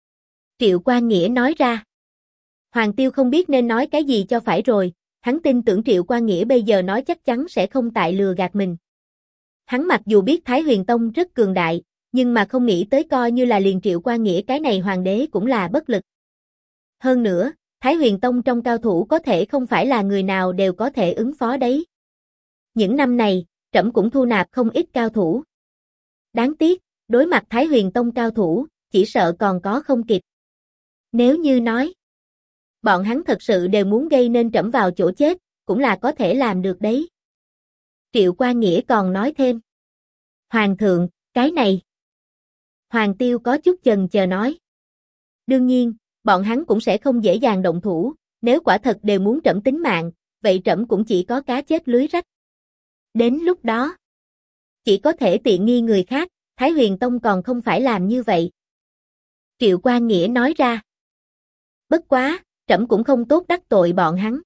Triệu Quan Nghĩa nói ra. Hoàng Tiêu không biết nên nói cái gì cho phải rồi, hắn tin tưởng Triệu Quan Nghĩa bây giờ nói chắc chắn sẽ không tại lừa gạt mình. Hắn mặc dù biết Thái Huyền Tông rất cường đại, nhưng mà không nghĩ tới coi như là liền Triệu Quan Nghĩa cái này hoàng đế cũng là bất lực. Hơn nữa, Thái Huyền Tông trong cao thủ có thể không phải là người nào đều có thể ứng phó đấy. Những năm này, trẫm cũng thu nạp không ít cao thủ. Đáng tiếc, đối mặt Thái Huyền Tông cao thủ, chỉ sợ còn có không kịp. Nếu như nói, bọn hắn thật sự đều muốn gây nên trẫm vào chỗ chết, cũng là có thể làm được đấy. Triệu Quan Nghĩa còn nói thêm. Hoàng thượng, cái này. Hoàng Tiêu có chút chần chờ nói. Đương nhiên, bọn hắn cũng sẽ không dễ dàng động thủ, nếu quả thật đều muốn trẫm tính mạng, vậy trẫm cũng chỉ có cá chết lưới rách. Đến lúc đó, chỉ có thể tiện nghi người khác, Thái Huyền Tông còn không phải làm như vậy. Triệu Quan Nghĩa nói ra. Bất quá, trẫm cũng không tốt đắc tội bọn hắn.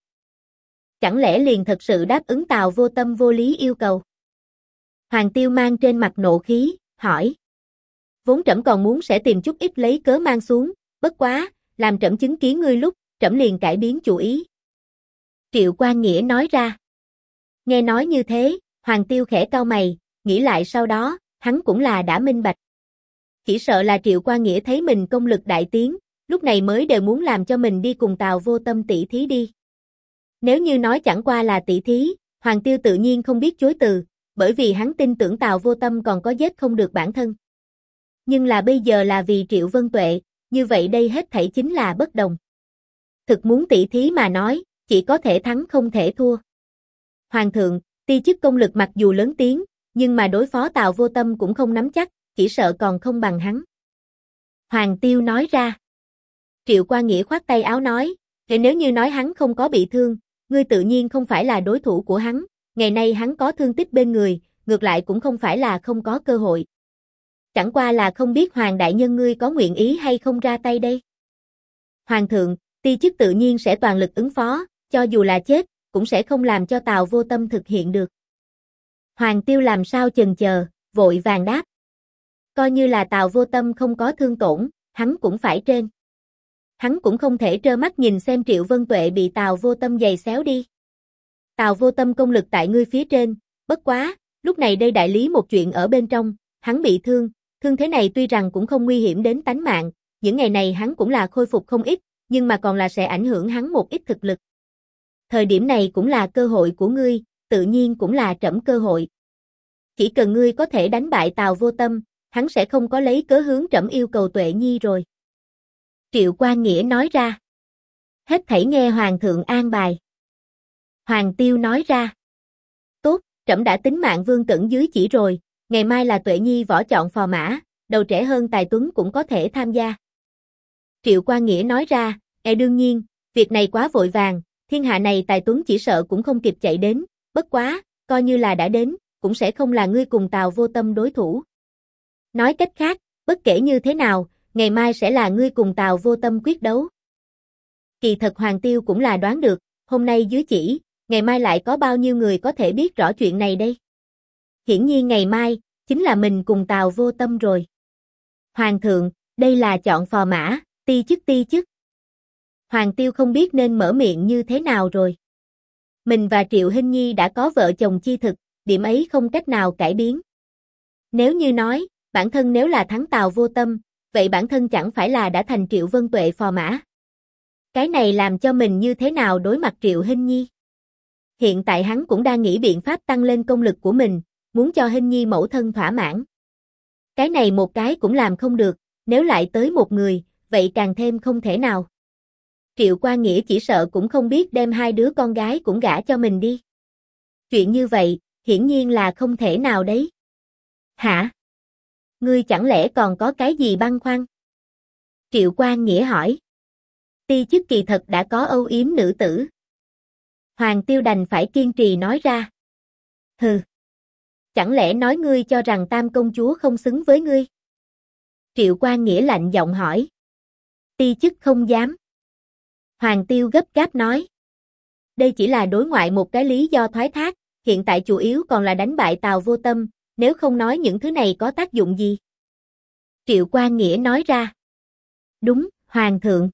Chẳng lẽ liền thật sự đáp ứng Tào Vô Tâm vô lý yêu cầu? Hoàng Tiêu mang trên mặt nộ khí, hỏi. Vốn trẫm còn muốn sẽ tìm chút ít lấy cớ mang xuống, bất quá, làm trẫm chứng kiến ngươi lúc, trẫm liền cải biến chủ ý. Triệu Quan Nghĩa nói ra. Nghe nói như thế, Hoàng Tiêu khẽ cau mày, nghĩ lại sau đó, hắn cũng là đã minh bạch. Chỉ sợ là Triệu Quan Nghĩa thấy mình công lực đại tiến, lúc này mới đều muốn làm cho mình đi cùng Tào Vô Tâm tỷ thí đi. Nếu như nói chẳng qua là tỷ thí, Hoàng Tiêu tự nhiên không biết chối từ, bởi vì hắn tin tưởng Tào Vô Tâm còn có giết không được bản thân. Nhưng là bây giờ là vì Triệu Vân Tuệ, như vậy đây hết thảy chính là bất đồng. Thực muốn tỷ thí mà nói, chỉ có thể thắng không thể thua. Hoàng thượng, ti chức công lực mặc dù lớn tiếng, nhưng mà đối phó Tào Vô Tâm cũng không nắm chắc, chỉ sợ còn không bằng hắn. Hoàng Tiêu nói ra. Triệu Quan Nghĩa khoát tay áo nói, thì nếu như nói hắn không có bị thương, ngươi tự nhiên không phải là đối thủ của hắn, ngày nay hắn có thương tích bên người, ngược lại cũng không phải là không có cơ hội. Chẳng qua là không biết Hoàng đại nhân ngươi có nguyện ý hay không ra tay đây. Hoàng thượng, ti chức tự nhiên sẽ toàn lực ứng phó, cho dù là chết, cũng sẽ không làm cho Tào Vô Tâm thực hiện được. Hoàng Tiêu làm sao chần chờ, vội vàng đáp. Coi như là Tào Vô Tâm không có thương tổn, hắn cũng phải trên. Hắn cũng không thể trơ mắt nhìn xem Triệu Vân Tuệ bị Tào Vô Tâm giày xéo đi. Tào Vô Tâm công lực tại ngươi phía trên, bất quá, lúc này đây đại lý một chuyện ở bên trong, hắn bị thương thế này tuy rằng cũng không nguy hiểm đến tánh mạng, những ngày này hắn cũng là khôi phục không ít, nhưng mà còn là sẽ ảnh hưởng hắn một ít thực lực. Thời điểm này cũng là cơ hội của ngươi, tự nhiên cũng là trẫm cơ hội. Chỉ cần ngươi có thể đánh bại Tào Vô Tâm, hắn sẽ không có lấy cớ hướng trẫm yêu cầu Tuệ Nhi rồi. Triệu Quan Nghĩa nói ra. Hết thảy nghe Hoàng thượng an bài. Hoàng Tiêu nói ra. Tốt, trẫm đã tính mạng Vương Cẩn dưới chỉ rồi, ngày mai là Tuệ Nhi võ chọn phò mã, đầu trẻ hơn tài tuấn cũng có thể tham gia. Triệu Quan Nghĩa nói ra, đương nhiên, việc này quá vội vàng, thiên hạ này tài tuấn chỉ sợ cũng không kịp chạy đến, bất quá, coi như là đã đến, cũng sẽ không là ngươi cùng Tào Vô Tâm đối thủ. Nói cách khác, bất kể như thế nào, ngày mai sẽ là ngươi cùng Tào Vô Tâm quyết đấu. Kỳ thật Hoàng Tiêu cũng là đoán được, hôm nay dưới chỉ, ngày mai lại có bao nhiêu người có thể biết rõ chuyện này đây. Hiển nhiên ngày mai, chính là mình cùng Tào Vô Tâm rồi. Hoàng thượng, đây là chọn phò mã, ti chức. Hoàng Tiêu không biết nên mở miệng như thế nào rồi. Mình và Triệu Hinh Nhi đã có vợ chồng chi thực, điểm ấy không cách nào cải biến. Nếu như nói, bản thân nếu là thắng Tào Vô Tâm, vậy bản thân chẳng phải là đã thành Triệu Vân Tuệ phò mã. Cái này làm cho mình như thế nào đối mặt Triệu Hinh Nhi. Hiện tại hắn cũng đang nghĩ biện pháp tăng lên công lực của mình, muốn cho Hinh Nhi mẫu thân thỏa mãn. Cái này một cái cũng làm không được, nếu lại tới một người, vậy càng thêm không thể nào. Triệu Quan Nghĩa chỉ sợ cũng không biết đem hai đứa con gái cũng gả cho mình đi. Chuyện như vậy, hiển nhiên là không thể nào đấy. Hả? Ngươi chẳng lẽ còn có cái gì băn khoăn? Triệu Quan Nghĩa hỏi. Ti chức kỳ thật đã có âu yếm nữ tử. Hoàng Tiêu đành phải kiên trì nói ra. Hừ. Chẳng lẽ nói ngươi cho rằng Tam công chúa không xứng với ngươi? Triệu Quan Nghĩa lạnh giọng hỏi. Ti chức không dám. Hoàng Tiêu gấp gáp nói. Đây chỉ là đối ngoại một cái lý do thoái thác, hiện tại chủ yếu còn là đánh bại Tào Vô Tâm, nếu không nói những thứ này có tác dụng gì? Triệu Quan Nghĩa nói ra. Đúng, Hoàng thượng.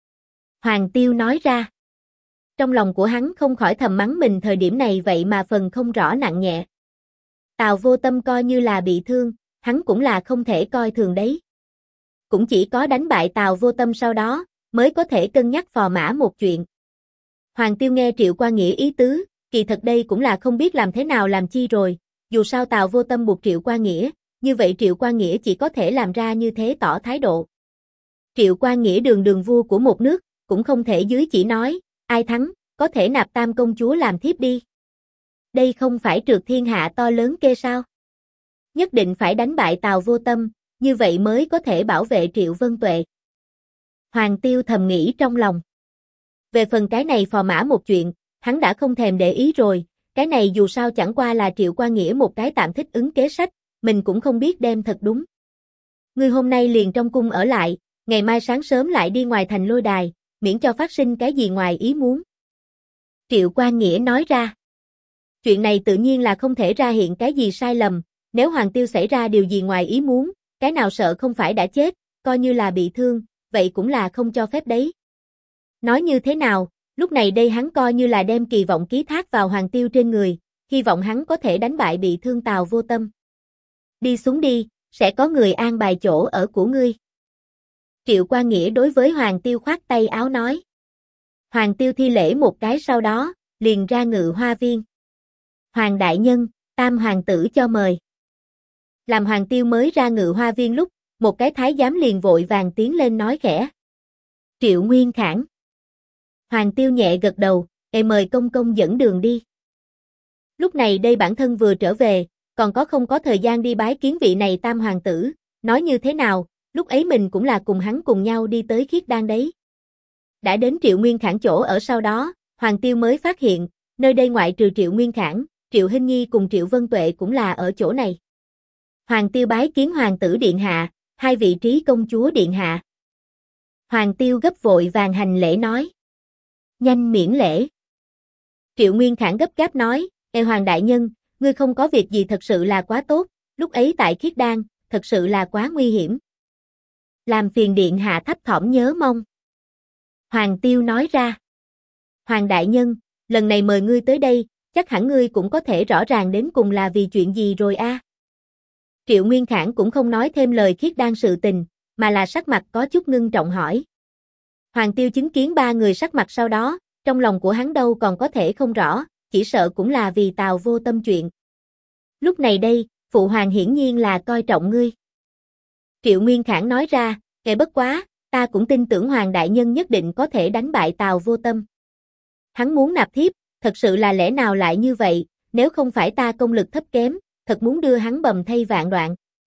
Hoàng Tiêu nói ra. Trong lòng của hắn không khỏi thầm mắng mình thời điểm này vậy mà phần không rõ nặng nhẹ. Tào Vô Tâm coi như là bị thương, hắn cũng là không thể coi thường đấy. Cũng chỉ có đánh bại Tào Vô Tâm sau đó, mới có thể cân nhắc phò mã một chuyện. Hoàng Tiêu nghe Triệu Quan Nghĩa ý tứ, kỳ thật đây cũng là không biết làm thế nào làm chi rồi, dù sao Tào Vô Tâm buộc Triệu Quan Nghĩa, như vậy Triệu Quan Nghĩa chỉ có thể làm ra như thế tỏ thái độ. Triệu Quan Nghĩa đường vua của một nước, cũng không thể dưới chỉ nói, ai thắng, có thể nạp Tam công chúa làm thiếp đi. Đây không phải trượt thiên hạ to lớn kê sao? Nhất định phải đánh bại Tào Vô Tâm, như vậy mới có thể bảo vệ Triệu Vân Tuệ. Hoàng Tiêu thầm nghĩ trong lòng. Về phần cái này phò mã một chuyện, hắn đã không thèm để ý rồi, cái này dù sao chẳng qua là Triệu Quan Nghĩa một cái tạm thích ứng kế sách, mình cũng không biết đem thật đúng. Ngươi hôm nay liền trong cung ở lại, ngày mai sáng sớm lại đi ngoài thành lôi đài, miễn cho phát sinh cái gì ngoài ý muốn. Triệu Quan Nghĩa nói ra. Chuyện này tự nhiên là không thể ra hiện cái gì sai lầm, nếu Hoàng Tiêu xảy ra điều gì ngoài ý muốn, cái nào sợ không phải đã chết, coi như là bị thương, vậy cũng là không cho phép đấy. Nói như thế nào, lúc này đây hắn coi như là đem kỳ vọng ký thác vào Hoàng Tiêu trên người, hy vọng hắn có thể đánh bại bị thương Tào Vô Tâm. Đi xuống đi, sẽ có người an bài chỗ ở của ngươi. Triệu Quan Nghĩa đối với Hoàng Tiêu khoát tay áo nói. Hoàng Tiêu thi lễ một cái sau đó, liền ra Ngự Hoa Viên. Hoàng đại nhân, Tam hoàng tử cho mời. Làm Hoàng Tiêu mới ra Ngự Hoa Viên lúc, một cái thái giám liền vội vàng tiến lên nói khẽ. Triệu Nguyên Khảng. Hoàng Tiêu nhẹ gật đầu, mời công công dẫn đường đi. Lúc này đây bản thân vừa trở về, còn không có thời gian đi bái kiến vị này Tam hoàng tử, nói như thế nào, lúc ấy mình cũng là cùng hắn cùng nhau đi tới Khiết Đan đấy. Đã đến Triệu Nguyên Khảng chỗ ở sau đó, Hoàng Tiêu mới phát hiện, nơi đây ngoại trừ Triệu Nguyên Khảng, Triệu Hinh Nhi cùng Triệu Vân Tuệ cũng là ở chỗ này. Hoàng Tiêu bái kiến hoàng tử điện hạ, hai vị trí công chúa điện hạ. Hoàng Tiêu gấp vội vàng hành lễ nói. Nhanh miễn lễ. Triệu Nguyên Khảng gấp gáp nói, Hoàng đại nhân, ngươi không có việc gì thật sự là quá tốt, lúc ấy tại Khiết Đan, thật sự là quá nguy hiểm. Làm phiền điện hạ thấp thỏm nhớ mong. Hoàng Tiêu nói ra. Hoàng đại nhân, lần này mời ngươi tới đây, chắc hẳn ngươi cũng có thể rõ ràng đến cùng là vì chuyện gì rồi a. Triệu Nguyên Khảng cũng không nói thêm lời Khiết Đan sự tình, mà là sắc mặt có chút ngưng trọng hỏi. Hoàng Tiêu chứng kiến ba người sắc mặt sau đó, trong lòng của hắn đâu còn có thể không rõ, chỉ sợ cũng là vì Tào Vô Tâm chuyện. Lúc này đây, Phụ Hoàng hiển nhiên là coi trọng ngươi. Triệu Nguyên Khảng nói ra, bất quá, ta cũng tin tưởng Hoàng Đại Nhân nhất định có thể đánh bại Tào Vô Tâm. Hắn muốn nạp thiếp, thật sự là lẽ nào lại như vậy, nếu không phải ta công lực thấp kém, thật muốn đưa hắn bầm thây vạn đoạn.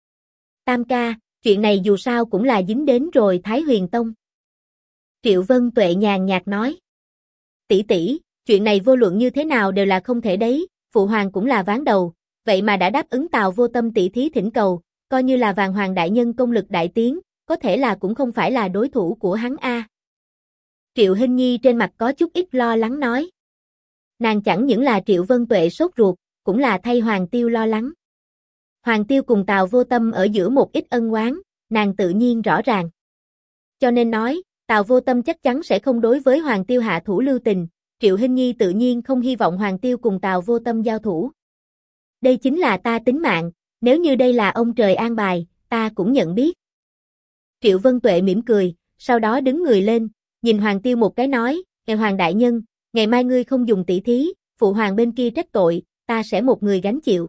Tam ca, chuyện này dù sao cũng là dính đến rồi Thái Huyền Tông. Triệu Vân Tuệ nhàn nhạt nói. Tỷ tỷ, chuyện này vô luận như thế nào đều là không thể đấy, Phụ Hoàng cũng là ván đầu, vậy mà đã đáp ứng Tào Vô Tâm tỷ thí thỉnh cầu, coi như là Vàng Hoàng Đại Nhân công lực đại tiến, có thể là cũng không phải là đối thủ của hắn a. Triệu Hinh Nhi trên mặt có chút ít lo lắng nói. Nàng chẳng những là Triệu Vân Tuệ sốt ruột, cũng là thay Hoàng Tiêu lo lắng. Hoàng Tiêu cùng Tào Vô Tâm ở giữa một ít ân oán, nàng tự nhiên rõ ràng. Cho nên nói, Tào Vô Tâm chắc chắn sẽ không đối với Hoàng Tiêu hạ thủ lưu tình, Triệu Hinh Nhi tự nhiên không hy vọng Hoàng Tiêu cùng Tào Vô Tâm giao thủ. Đây chính là ta tính mạng, nếu như đây là ông trời an bài, ta cũng nhận biết. Triệu Vân Tuệ mỉm cười, sau đó đứng người lên, nhìn Hoàng Tiêu một cái nói, Ngài Hoàng Đại Nhân, ngày mai ngươi không dùng tỷ thí, Phụ Hoàng bên kia trách tội, ta sẽ một người gánh chịu.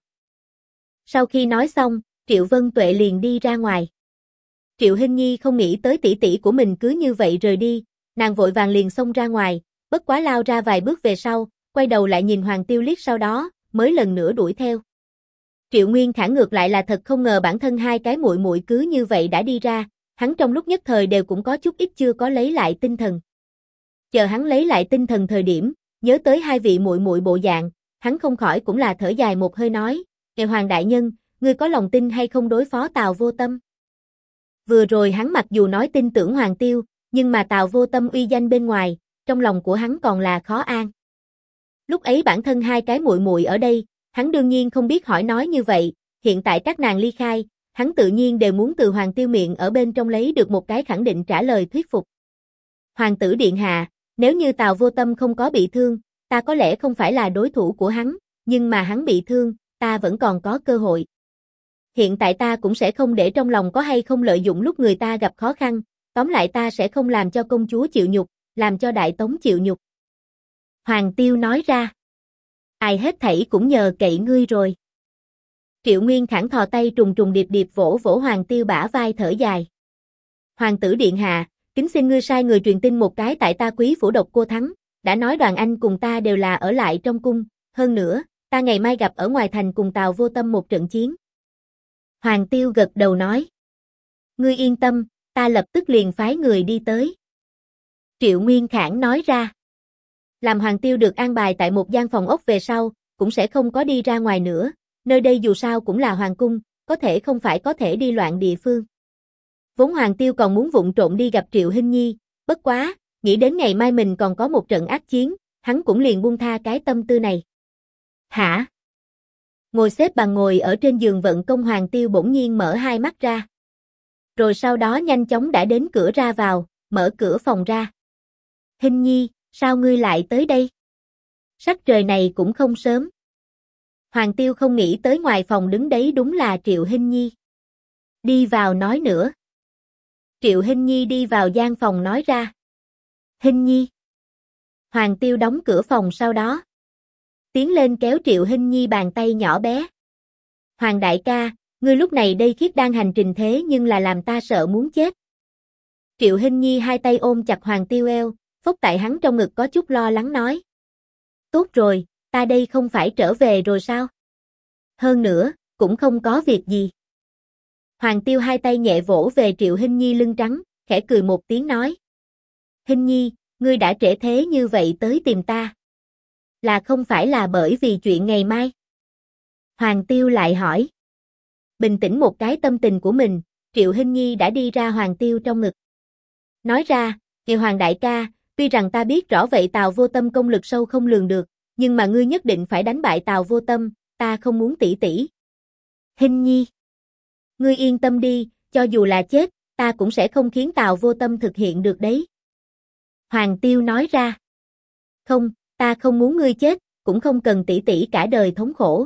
Sau khi nói xong, Triệu Vân Tuệ liền đi ra ngoài. Triệu Hinh Nhi không nghĩ tới tỷ tỷ của mình cứ như vậy rời đi, nàng vội vàng liền xông ra ngoài, bất quá lao ra vài bước về sau, quay đầu lại nhìn Hoàng Tiêu liếc sau đó, mới lần nữa đuổi theo. Triệu Nguyên Khảng ngược lại là thật không ngờ bản thân hai cái muội muội cứ như vậy đã đi ra, hắn trong lúc nhất thời đều cũng có chút ít chưa có lấy lại tinh thần. Chờ hắn lấy lại tinh thần thời điểm, nhớ tới hai vị muội muội bộ dạng, hắn không khỏi cũng là thở dài một hơi nói, Ngài Hoàng Đại Nhân, ngươi có lòng tin hay không đối phó Tào Vô Tâm? Vừa rồi hắn mặc dù nói tin tưởng Hoàng Tiêu, nhưng mà Tào Vô Tâm uy danh bên ngoài, trong lòng của hắn còn là khó an. Lúc ấy bản thân hai cái muội muội ở đây, hắn đương nhiên không biết hỏi nói như vậy, hiện tại các nàng ly khai, hắn tự nhiên đều muốn từ Hoàng Tiêu miệng ở bên trong lấy được một cái khẳng định trả lời thuyết phục. Hoàng tử điện hạ, nếu như Tào Vô Tâm không có bị thương, ta có lẽ không phải là đối thủ của hắn, nhưng mà hắn bị thương, ta vẫn còn có cơ hội. Hiện tại ta cũng sẽ không để trong lòng có hay không lợi dụng lúc người ta gặp khó khăn, tóm lại ta sẽ không làm cho công chúa chịu nhục, làm cho Đại Tống chịu nhục. Hoàng Tiêu nói ra. Ai hết thảy cũng nhờ cậy ngươi rồi. Triệu Nguyên Khảng thò tay trùng trùng điệp điệp vỗ vỗ Hoàng Tiêu bả vai thở dài. Hoàng tử điện hạ, kính xin ngươi sai người truyền tin một cái tại ta Quý phủ Độc Cô Thắng, đã nói Đoàn Anh cùng ta đều là ở lại trong cung, hơn nữa, ta ngày mai gặp ở ngoài thành cùng Tào Vô Tâm một trận chiến. Hoàng Tiêu gật đầu nói. Ngươi yên tâm, ta lập tức liền phái người đi tới. Triệu Nguyên Khảng nói ra. Làm Hoàng Tiêu được an bài tại một gian phòng ốc về sau, cũng sẽ không có đi ra ngoài nữa, nơi đây dù sao cũng là Hoàng cung, có thể không phải có thể đi loạn địa phương. Vốn Hoàng Tiêu còn muốn vụng trộn đi gặp Triệu Hinh Nhi, bất quá, nghĩ đến ngày mai mình còn có một trận ác chiến, hắn cũng liền buông tha cái tâm tư này. Hả? Ngồi xếp bằng ngồi ở trên giường vận công Hoàng Tiêu bỗng nhiên mở hai mắt ra. Rồi sau đó nhanh chóng đã đến cửa ra vào, mở cửa phòng ra. Hinh Nhi, sao ngươi lại tới đây? Sắc trời này cũng không sớm. Hoàng Tiêu không nghĩ tới ngoài phòng đứng đấy đúng là Triệu Hinh Nhi. Đi vào nói nữa. Triệu Hinh Nhi đi vào gian phòng nói ra. Hinh Nhi. Hoàng Tiêu đóng cửa phòng sau đó. Tiến lên kéo Triệu Hinh Nhi bàn tay nhỏ bé. Hoàng đại ca, ngươi lúc này đây khiết đang hành trình thế nhưng là làm ta sợ muốn chết. Triệu Hinh Nhi hai tay ôm chặt Hoàng Tiêu eo, phốc tại hắn trong ngực có chút lo lắng nói. Tốt rồi, ta đây không phải trở về rồi sao? Hơn nữa, cũng không có việc gì. Hoàng Tiêu hai tay nhẹ vỗ về Triệu Hinh Nhi lưng trắng, khẽ cười một tiếng nói. Hinh Nhi, ngươi đã trễ thế như vậy tới tìm ta. Là không phải là bởi vì chuyện ngày mai? Hoàng Tiêu lại hỏi. Bình tĩnh một cái tâm tình của mình, Triệu Hinh Nhi đã đi ra Hoàng Tiêu trong ngực. Nói ra, Ngài Hoàng đại ca, tuy rằng ta biết rõ vậy Tào Vô Tâm công lực sâu không lường được, nhưng mà ngươi nhất định phải đánh bại Tào Vô Tâm, ta không muốn tỷ tỷ. Hinh Nhi. Ngươi yên tâm đi, cho dù là chết, ta cũng sẽ không khiến Tào Vô Tâm thực hiện được đấy. Hoàng Tiêu nói ra. Không, ta không muốn ngươi chết, cũng không cần tỷ tỷ cả đời thống khổ.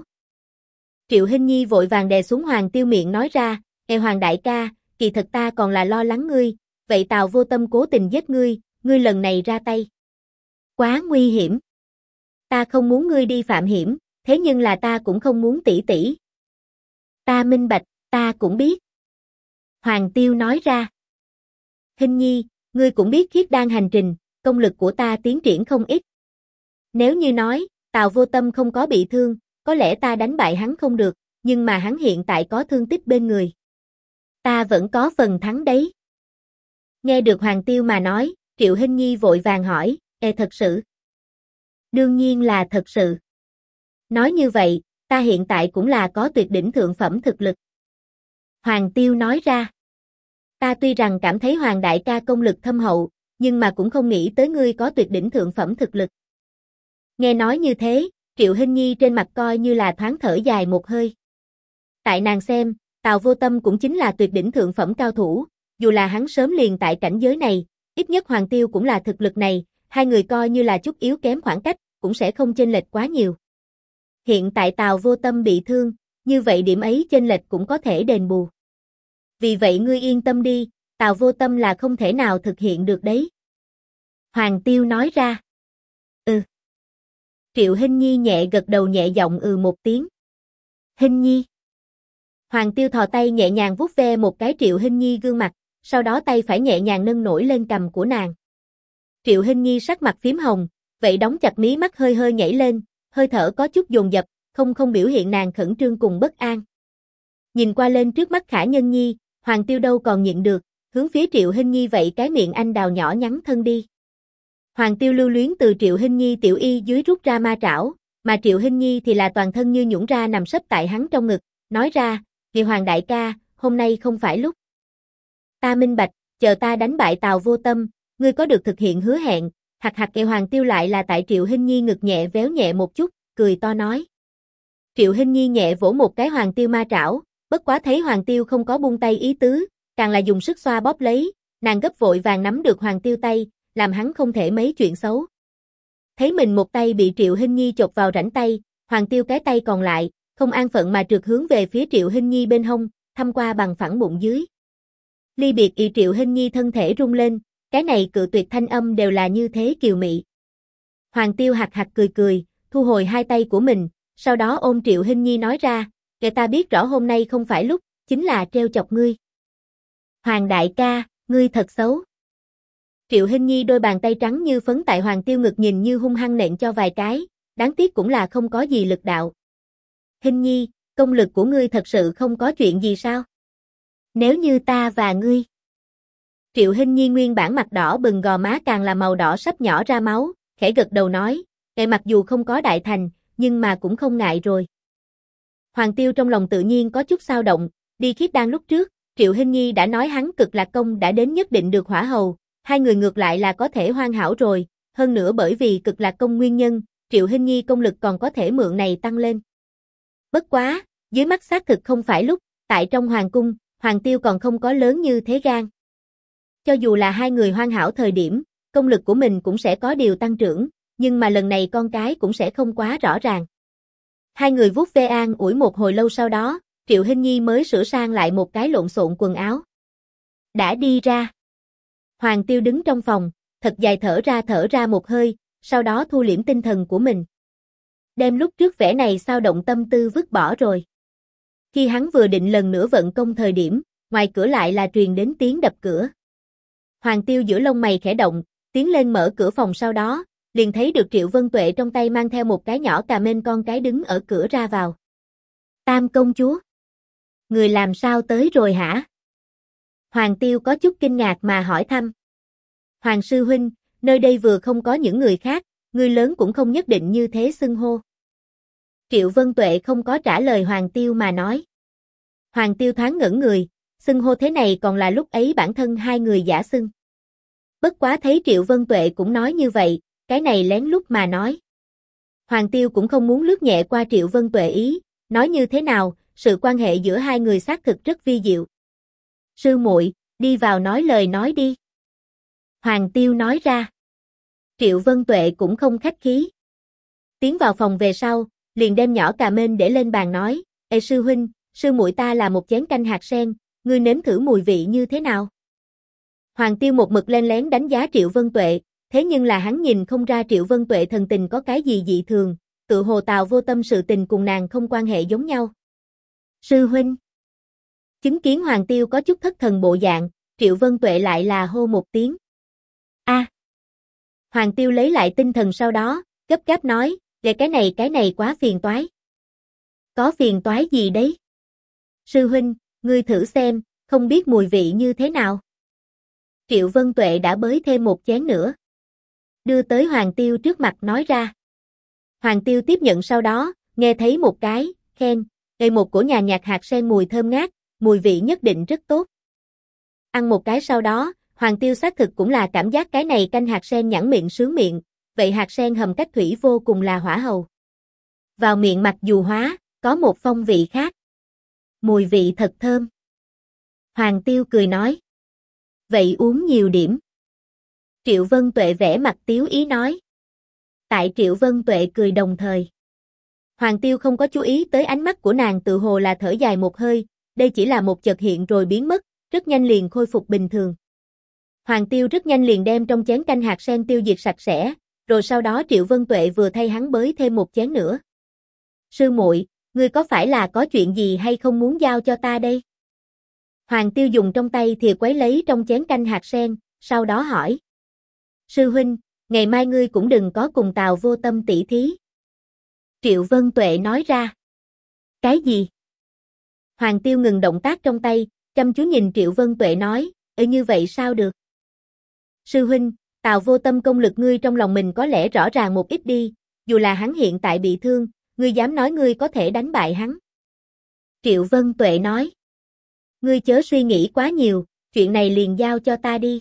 Triệu Hinh Nhi vội vàng đè xuống Hoàng Tiêu miệng nói ra, Ngài Hoàng đại ca, kỳ thật ta còn là lo lắng ngươi, vậy Tào Vô Tâm cố tình giết ngươi, ngươi lần này ra tay. Quá nguy hiểm. Ta không muốn ngươi đi phạm hiểm, thế nhưng là ta cũng không muốn tỷ tỷ. Ta minh bạch, ta cũng biết. Hoàng Tiêu nói ra. Hình nhi, ngươi cũng biết khiết đan hành trình, công lực của ta tiến triển không ít. Nếu như nói, Tào Vô Tâm không có bị thương, có lẽ ta đánh bại hắn không được, nhưng mà hắn hiện tại có thương tích bên người. Ta vẫn có phần thắng đấy. Nghe được Hoàng Tiêu mà nói, Triệu Hinh Nhi vội vàng hỏi, thật sự? Đương nhiên là thật sự. Nói như vậy, ta hiện tại cũng là có tuyệt đỉnh thượng phẩm thực lực. Hoàng Tiêu nói ra. Ta tuy rằng cảm thấy Hoàng đại ca công lực thâm hậu, nhưng mà cũng không nghĩ tới ngươi có tuyệt đỉnh thượng phẩm thực lực. Nghe nói như thế, Triệu Hinh Nhi trên mặt coi như là thoáng thở dài một hơi. Tại nàng xem, Tào Vô Tâm cũng chính là tuyệt đỉnh thượng phẩm cao thủ, dù là hắn sớm liền tại cảnh giới này, ít nhất Hoàng Tiêu cũng là thực lực này, hai người coi như là chút yếu kém khoảng cách, cũng sẽ không chênh lệch quá nhiều. Hiện tại Tào Vô Tâm bị thương, như vậy điểm ấy chênh lệch cũng có thể đền bù. Vì vậy ngươi yên tâm đi, Tào Vô Tâm là không thể nào thực hiện được đấy. Hoàng Tiêu nói ra. Triệu Hinh Nhi nhẹ gật đầu nhẹ giọng một tiếng. Hinh Nhi. Hoàng Tiêu thò tay nhẹ nhàng vuốt ve một cái Triệu Hinh Nhi gương mặt, sau đó tay phải nhẹ nhàng nâng nổi lên cằm của nàng. Triệu Hinh Nhi sắc mặt phím hồng, vậy đóng chặt mí mắt hơi hơi nhảy lên, hơi thở có chút dồn dập, không biểu hiện nàng khẩn trương cùng bất an. Nhìn qua lên trước mắt Khả Nhân Nhi, Hoàng Tiêu đâu còn nhịn được, hướng phía Triệu Hinh Nhi vậy cái miệng anh đào nhỏ nhắn thân đi. Hoàng Tiêu lưu luyến từ Triệu Hinh Nhi tiểu y dưới rút ra ma trảo, mà Triệu Hinh Nhi thì là toàn thân như nhũn ra nằm sấp tại hắn trong ngực, nói ra, vì Hoàng đại ca, hôm nay không phải lúc. Ta minh bạch, chờ ta đánh bại Tào Vô Tâm, ngươi có được thực hiện hứa hẹn, Hoàng Tiêu lại là tại Triệu Hinh Nhi ngực nhẹ véo nhẹ một chút, cười to nói. Triệu Hinh Nhi nhẹ vỗ một cái Hoàng Tiêu ma trảo, bất quá thấy Hoàng Tiêu không có buông tay ý tứ, càng là dùng sức xoa bóp lấy, nàng gấp vội vàng nắm được Hoàng Tiêu tay, làm hắn không thể mấy chuyện xấu. Thấy mình một tay bị Triệu Hinh Nhi chộp vào rãnh tay, Hoàng Tiêu cái tay còn lại, không an phận mà trượt hướng về phía Triệu Hinh Nhi bên hông, thăm qua bằng phẳng bụng dưới. Ly biệt Triệu Hinh Nhi thân thể rung lên, cái này cự tuyệt thanh âm đều là như thế kiều mị. Hoàng Tiêu cười cười, thu hồi hai tay của mình, sau đó ôm Triệu Hinh Nhi nói ra, kể ta biết rõ hôm nay không phải lúc, chính là trêu chọc ngươi. Hoàng đại ca, ngươi thật xấu. Triệu Hinh Nhi đôi bàn tay trắng như phấn tại Hoàng Tiêu ngực nhìn như hung hăng nện cho vài cái, đáng tiếc cũng là không có gì lực đạo. Hinh Nhi, công lực của ngươi thật sự không có chuyện gì sao? Nếu như ta và ngươi. Triệu Hinh Nhi nguyên bản mặt đỏ bừng gò má càng là màu đỏ sắp nhỏ ra máu, khẽ gật đầu nói, mặc dù không có đại thành, nhưng mà cũng không ngại rồi. Hoàng Tiêu trong lòng tự nhiên có chút xao động, đi khiết đan lúc trước, Triệu Hinh Nhi đã nói hắn Cực Lạc Công đã đến nhất định được hỏa hầu, hai người ngược lại là có thể hoàn hảo rồi, hơn nữa bởi vì Cực Lạc Công nguyên nhân, Triệu Hinh Nhi công lực còn có thể mượn này tăng lên. Bất quá, dưới mắt xác thực không phải lúc, tại trong hoàng cung, Hoàng Tiêu còn không có lớn như thế gan. Cho dù là hai người hoàn hảo thời điểm, công lực của mình cũng sẽ có điều tăng trưởng, nhưng mà lần này con cái cũng sẽ không quá rõ ràng. Hai người vuốt ve an ủi một hồi lâu sau đó, Triệu Hinh Nhi mới sửa sang lại một cái lộn xộn quần áo. Đã đi ra. Hoàng Tiêu đứng trong phòng, thật dài thở ra một hơi, sau đó thu liễm tinh thần của mình. Đem lúc trước vẻ này sao động tâm tư vứt bỏ rồi. Khi hắn vừa định lần nữa vận công thời điểm, ngoài cửa lại là truyền đến tiếng đập cửa. Hoàng Tiêu giữa lông mày khẽ động, tiến lên mở cửa phòng sau đó, liền thấy được Triệu Vân Tuệ trong tay mang theo một cái nhỏ cà mên con cái đứng ở cửa ra vào. Tam công chúa. Người làm sao tới rồi hả? Hoàng Tiêu có chút kinh ngạc mà hỏi thăm. Hoàng sư huynh, nơi đây vừa không có những người khác, người lớn cũng không nhất định như thế xưng hô. Triệu Vân Tuệ không có trả lời Hoàng Tiêu mà nói. Hoàng Tiêu thoáng ngẩn người, xưng hô thế này còn là lúc ấy bản thân hai người giả xưng. Bất quá thấy Triệu Vân Tuệ cũng nói như vậy, cái này lén lút mà nói. Hoàng Tiêu cũng không muốn lướt nhẹ qua Triệu Vân Tuệ ý, nói như thế nào, sự quan hệ giữa hai người xác thực rất vi diệu. Sư muội, đi vào nói lời nói đi. Hoàng Tiêu nói ra. Triệu Vân Tuệ cũng không khách khí. Tiến vào phòng về sau, liền đem nhỏ cà mên để lên bàn nói, ê sư huynh, sư muội ta là một chén canh hạt sen, ngươi nếm thử mùi vị như thế nào? Hoàng Tiêu một mực len lén đánh giá Triệu Vân Tuệ, thế nhưng là hắn nhìn không ra Triệu Vân Tuệ thần tình có cái gì dị thường, tự hồ Tào Vô Tâm sự tình cùng nàng không quan hệ giống nhau. Sư huynh. Chứng kiến Hoàng Tiêu có chút thất thần bộ dạng, Triệu Vân Tuệ lại là hô một tiếng. A. Hoàng Tiêu lấy lại tinh thần sau đó, gấp gáp nói, về cái này quá phiền toái. Có phiền toái gì đấy? Sư huynh, ngươi thử xem, không biết mùi vị như thế nào. Triệu Vân Tuệ đã bới thêm một chén nữa. Đưa tới Hoàng Tiêu trước mặt nói ra. Hoàng Tiêu tiếp nhận sau đó, nghe thấy một cái, khen, một cổ nhàn nhạt hạt sen mùi thơm ngát, mùi vị nhất định rất tốt. Ăn một cái sau đó, Hoàng Tiêu xác thực cũng là cảm giác cái này canh hạt sen nhẵn miệng sướng miệng, vậy hạt sen hầm cách thủy vô cùng là hỏa hầu. Vào miệng mặc dù hóa, có một phong vị khác. Mùi vị thật thơm. Hoàng Tiêu cười nói. Vậy uống nhiều điểm. Triệu Vân Tuệ vẽ mặt tiếu ý nói. Tại Triệu Vân Tuệ cười đồng thời. Hoàng Tiêu không có chú ý tới ánh mắt của nàng, tự hồ là thở dài một hơi, đây chỉ là một chợt hiện rồi biến mất, rất nhanh liền khôi phục bình thường. Hoàng Tiêu rất nhanh liền đem trong chén canh hạt sen tiêu diệt sạch sẽ, rồi sau đó Triệu Vân Tuệ vừa thay hắn bới thêm một chén nữa. Sư muội, ngươi có phải là có chuyện gì hay không muốn giao cho ta đây? Hoàng Tiêu dùng trong tay thìa quấy lấy trong chén canh hạt sen, sau đó hỏi. Sư huynh, ngày mai ngươi cũng đừng có cùng Tào Vô Tâm tỷ thí. Triệu Vân Tuệ nói ra. Cái gì? Hoàng Tiêu ngừng động tác trong tay, chăm chú nhìn Triệu Vân Tuệ nói, như vậy sao được? Sư huynh, Tào Vô Tâm công lực ngươi trong lòng mình có lẽ rõ ràng một ít đi, dù là hắn hiện tại bị thương, ngươi dám nói ngươi có thể đánh bại hắn. Triệu Vân Tuệ nói. Ngươi chớ suy nghĩ quá nhiều, chuyện này liền giao cho ta đi.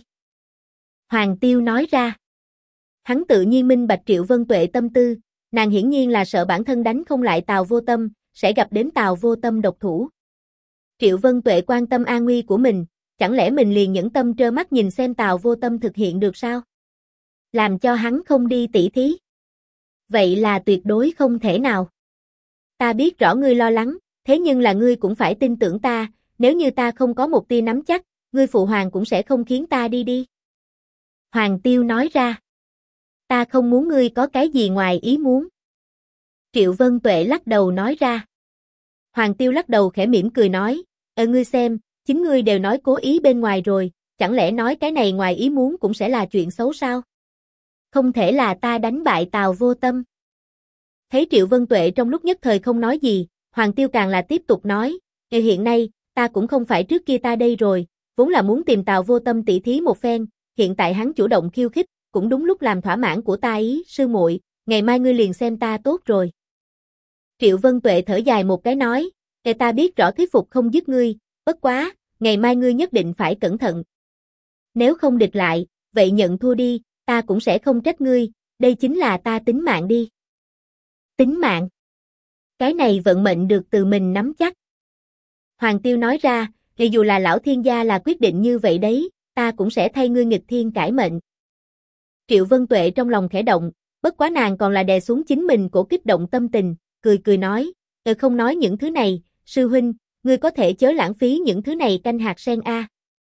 Hoàng Tiêu nói ra. Hắn tự nhiên minh bạch Triệu Vân Tuệ tâm tư, nàng hiển nhiên là sợ bản thân đánh không lại Tào Vô Tâm, sẽ gặp đến Tào Vô Tâm độc thủ. Triệu Vân Tuệ quan tâm an nguy của mình, chẳng lẽ mình liền nhẫn tâm trơ mắt nhìn xem Tào Vô Tâm thực hiện được sao? Làm cho hắn không đi tỷ thí. Vậy là tuyệt đối không thể nào. Ta biết rõ ngươi lo lắng, thế nhưng là ngươi cũng phải tin tưởng ta, nếu như ta không có một tia nắm chắc, ngươi phụ hoàng cũng sẽ không khiến ta đi. Hoàng Tiêu nói ra. Ta không muốn ngươi có cái gì ngoài ý muốn. Triệu Vân Tuệ lắc đầu nói ra. Hoàng Tiêu lắc đầu khẽ mỉm cười nói, ngươi xem, chính ngươi đều nói cố ý bên ngoài rồi, chẳng lẽ nói cái này ngoài ý muốn cũng sẽ là chuyện xấu sao? Không thể là ta đánh bại Tào Vô Tâm. Thấy Triệu Vân Tuệ trong lúc nhất thời không nói gì, Hoàng Tiêu càng là tiếp tục nói, hiện nay, ta cũng không phải trước kia ta đây rồi, vốn là muốn tìm Tào Vô Tâm tỷ thí một phen, hiện tại hắn chủ động khiêu khích, cũng đúng lúc làm thỏa mãn của ta ý, sư muội, ngày mai ngươi liền xem ta tốt rồi. Triệu Vân Tuệ thở dài một cái nói, ta biết rõ thuyết phục không dứt ngươi, bất quá, ngày mai ngươi nhất định phải cẩn thận. Nếu không địch lại, vậy nhận thua đi, ta cũng sẽ không trách ngươi, đây chính là ta tính mạng đi. Tính mạng? Cái này vận mệnh được từ mình nắm chắc. Hoàng Tiêu nói ra, dù là lão thiên gia là quyết định như vậy đấy, ta cũng sẽ thay ngươi nghịch thiên cải mệnh. Triệu Vân Tuệ trong lòng khẽ động, bất quá nàng còn là đè xuống chính mình cổ kích động tâm tình, cười nói, không nói những thứ này, sư huynh, ngươi có thể chớ lãng phí những thứ này canh hạt sen a.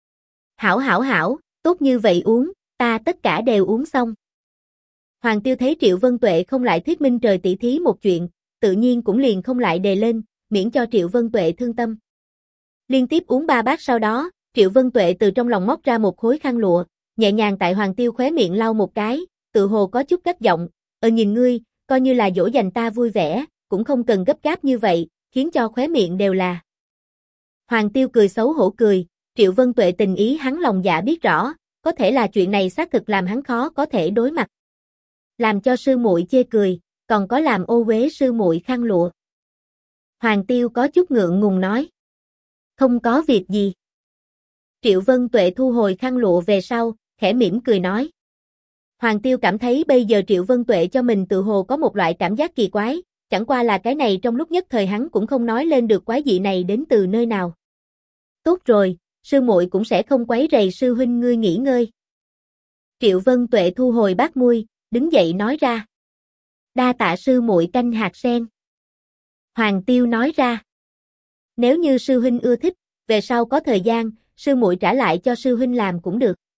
Hảo, tốt như vậy uống, ta tất cả đều uống xong. Hoàng Tiêu thấy Triệu Vân Tuệ không lại thuyết minh trời tỷ thí một chuyện, tự nhiên cũng liền không lại đề lên, miễn cho Triệu Vân Tuệ thương tâm. Liên tiếp uống 3 bát sau đó, Triệu Vân Tuệ từ trong lòng móc ra một khối khăn lụa, nhẹ nhàng tại Hoàng Tiêu khóe miệng lau một cái, tự hồ có chút cất giọng, nhìn ngươi, coi như là dỗ dành ta vui vẻ, cũng không cần gấp gáp như vậy, khiến cho khóe miệng đều là. Hoàng Tiêu cười xấu hổ cười, Triệu Vân Tuệ tình ý hắn lòng dạ biết rõ, có thể là chuyện này xác thực làm hắn khó có thể đối mặt. Làm cho sư muội chê cười, còn có làm ô uế sư muội khăn lụa. Hoàng Tiêu có chút ngượng ngùng nói. Không có việc gì. Triệu Vân Tuệ thu hồi khăn lụa về sau, khẽ mỉm cười nói. Hoàng Tiêu cảm thấy bây giờ Triệu Vân Tuệ cho mình tự hồ có một loại cảm giác kỳ quái, chẳng qua là cái này trong lúc nhất thời hắn cũng không nói lên được quái dị này đến từ nơi nào. Tốt rồi, sư muội cũng sẽ không quấy rầy sư huynh ngươi nghỉ ngơi. Triệu Vân Tuệ thu hồi bát muôi, đứng dậy nói ra. Đa tạ sư muội canh hạt sen. Hoàng Tiêu nói ra. Nếu như sư huynh ưa thích, về sau có thời gian, sư muội trả lại cho sư huynh làm cũng được.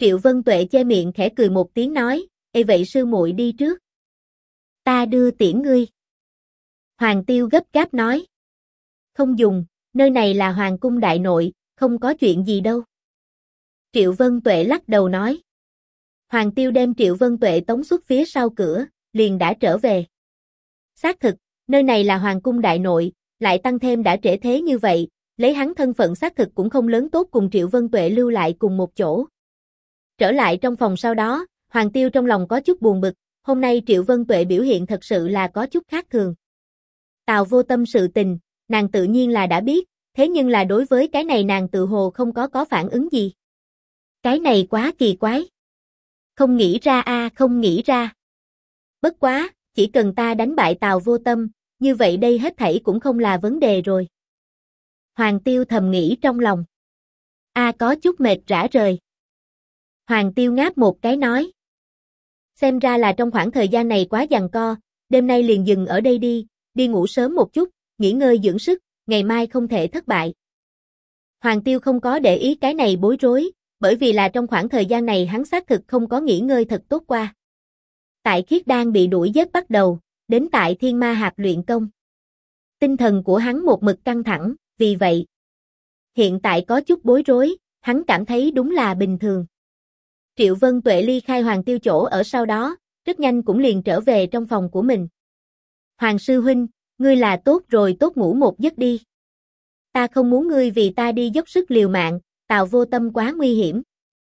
Triệu Vân Tuệ che miệng khẽ cười một tiếng nói, "Ê vậy sư muội đi trước. Ta đưa tiễn ngươi." Hoàng Tiêu gấp gáp nói. "Không dùng, nơi này là Hoàng cung đại nội, không có chuyện gì đâu." Triệu Vân Tuệ lắc đầu nói. Hoàng Tiêu đem Triệu Vân Tuệ tống xuất phía sau cửa, liền đã trở về. Xác thực, nơi này là Hoàng cung đại nội, lại tăng thêm đã trễ thế như vậy, lấy hắn thân phận xác thực cũng không lớn tốt cùng Triệu Vân Tuệ lưu lại cùng một chỗ. Trở lại trong phòng sau đó, Hoàng Tiêu trong lòng có chút buồn bực, hôm nay Triệu Vân Tuệ biểu hiện thật sự là có chút khác thường. Tào Vô Tâm sự tình, nàng tự nhiên là đã biết, thế nhưng là đối với cái này nàng tự hồ không có phản ứng gì. Cái này quá kỳ quái. Không nghĩ ra không nghĩ ra. Bất quá, chỉ cần ta đánh bại Tào Vô Tâm, như vậy đây hết thảy cũng không là vấn đề rồi. Hoàng Tiêu thầm nghĩ trong lòng. Có chút mệt rã rời. Hoàng Tiêu ngáp một cái nói. Xem ra là trong khoảng thời gian này quá giằng co, đêm nay liền dừng ở đây đi ngủ sớm một chút, nghỉ ngơi dưỡng sức, ngày mai không thể thất bại. Hoàng Tiêu không có để ý cái này bối rối, bởi vì là trong khoảng thời gian này hắn xác thực không có nghỉ ngơi thật tốt qua. Tại Khiết Đan bị đuổi giết bắt đầu, đến tại Thiên Ma Hạp luyện công. Tinh thần của hắn một mực căng thẳng, vì vậy, hiện tại có chút bối rối, hắn cảm thấy đúng là bình thường. Triệu Vân Tuệ ly khai Hoàng Tiêu chỗ ở sau đó, rất nhanh cũng liền trở về trong phòng của mình. Hoàng sư huynh, ngươi là tốt rồi, tốt ngủ một giấc đi. Ta không muốn ngươi vì ta đi dốc sức liều mạng, Tào Vô Tâm quá nguy hiểm.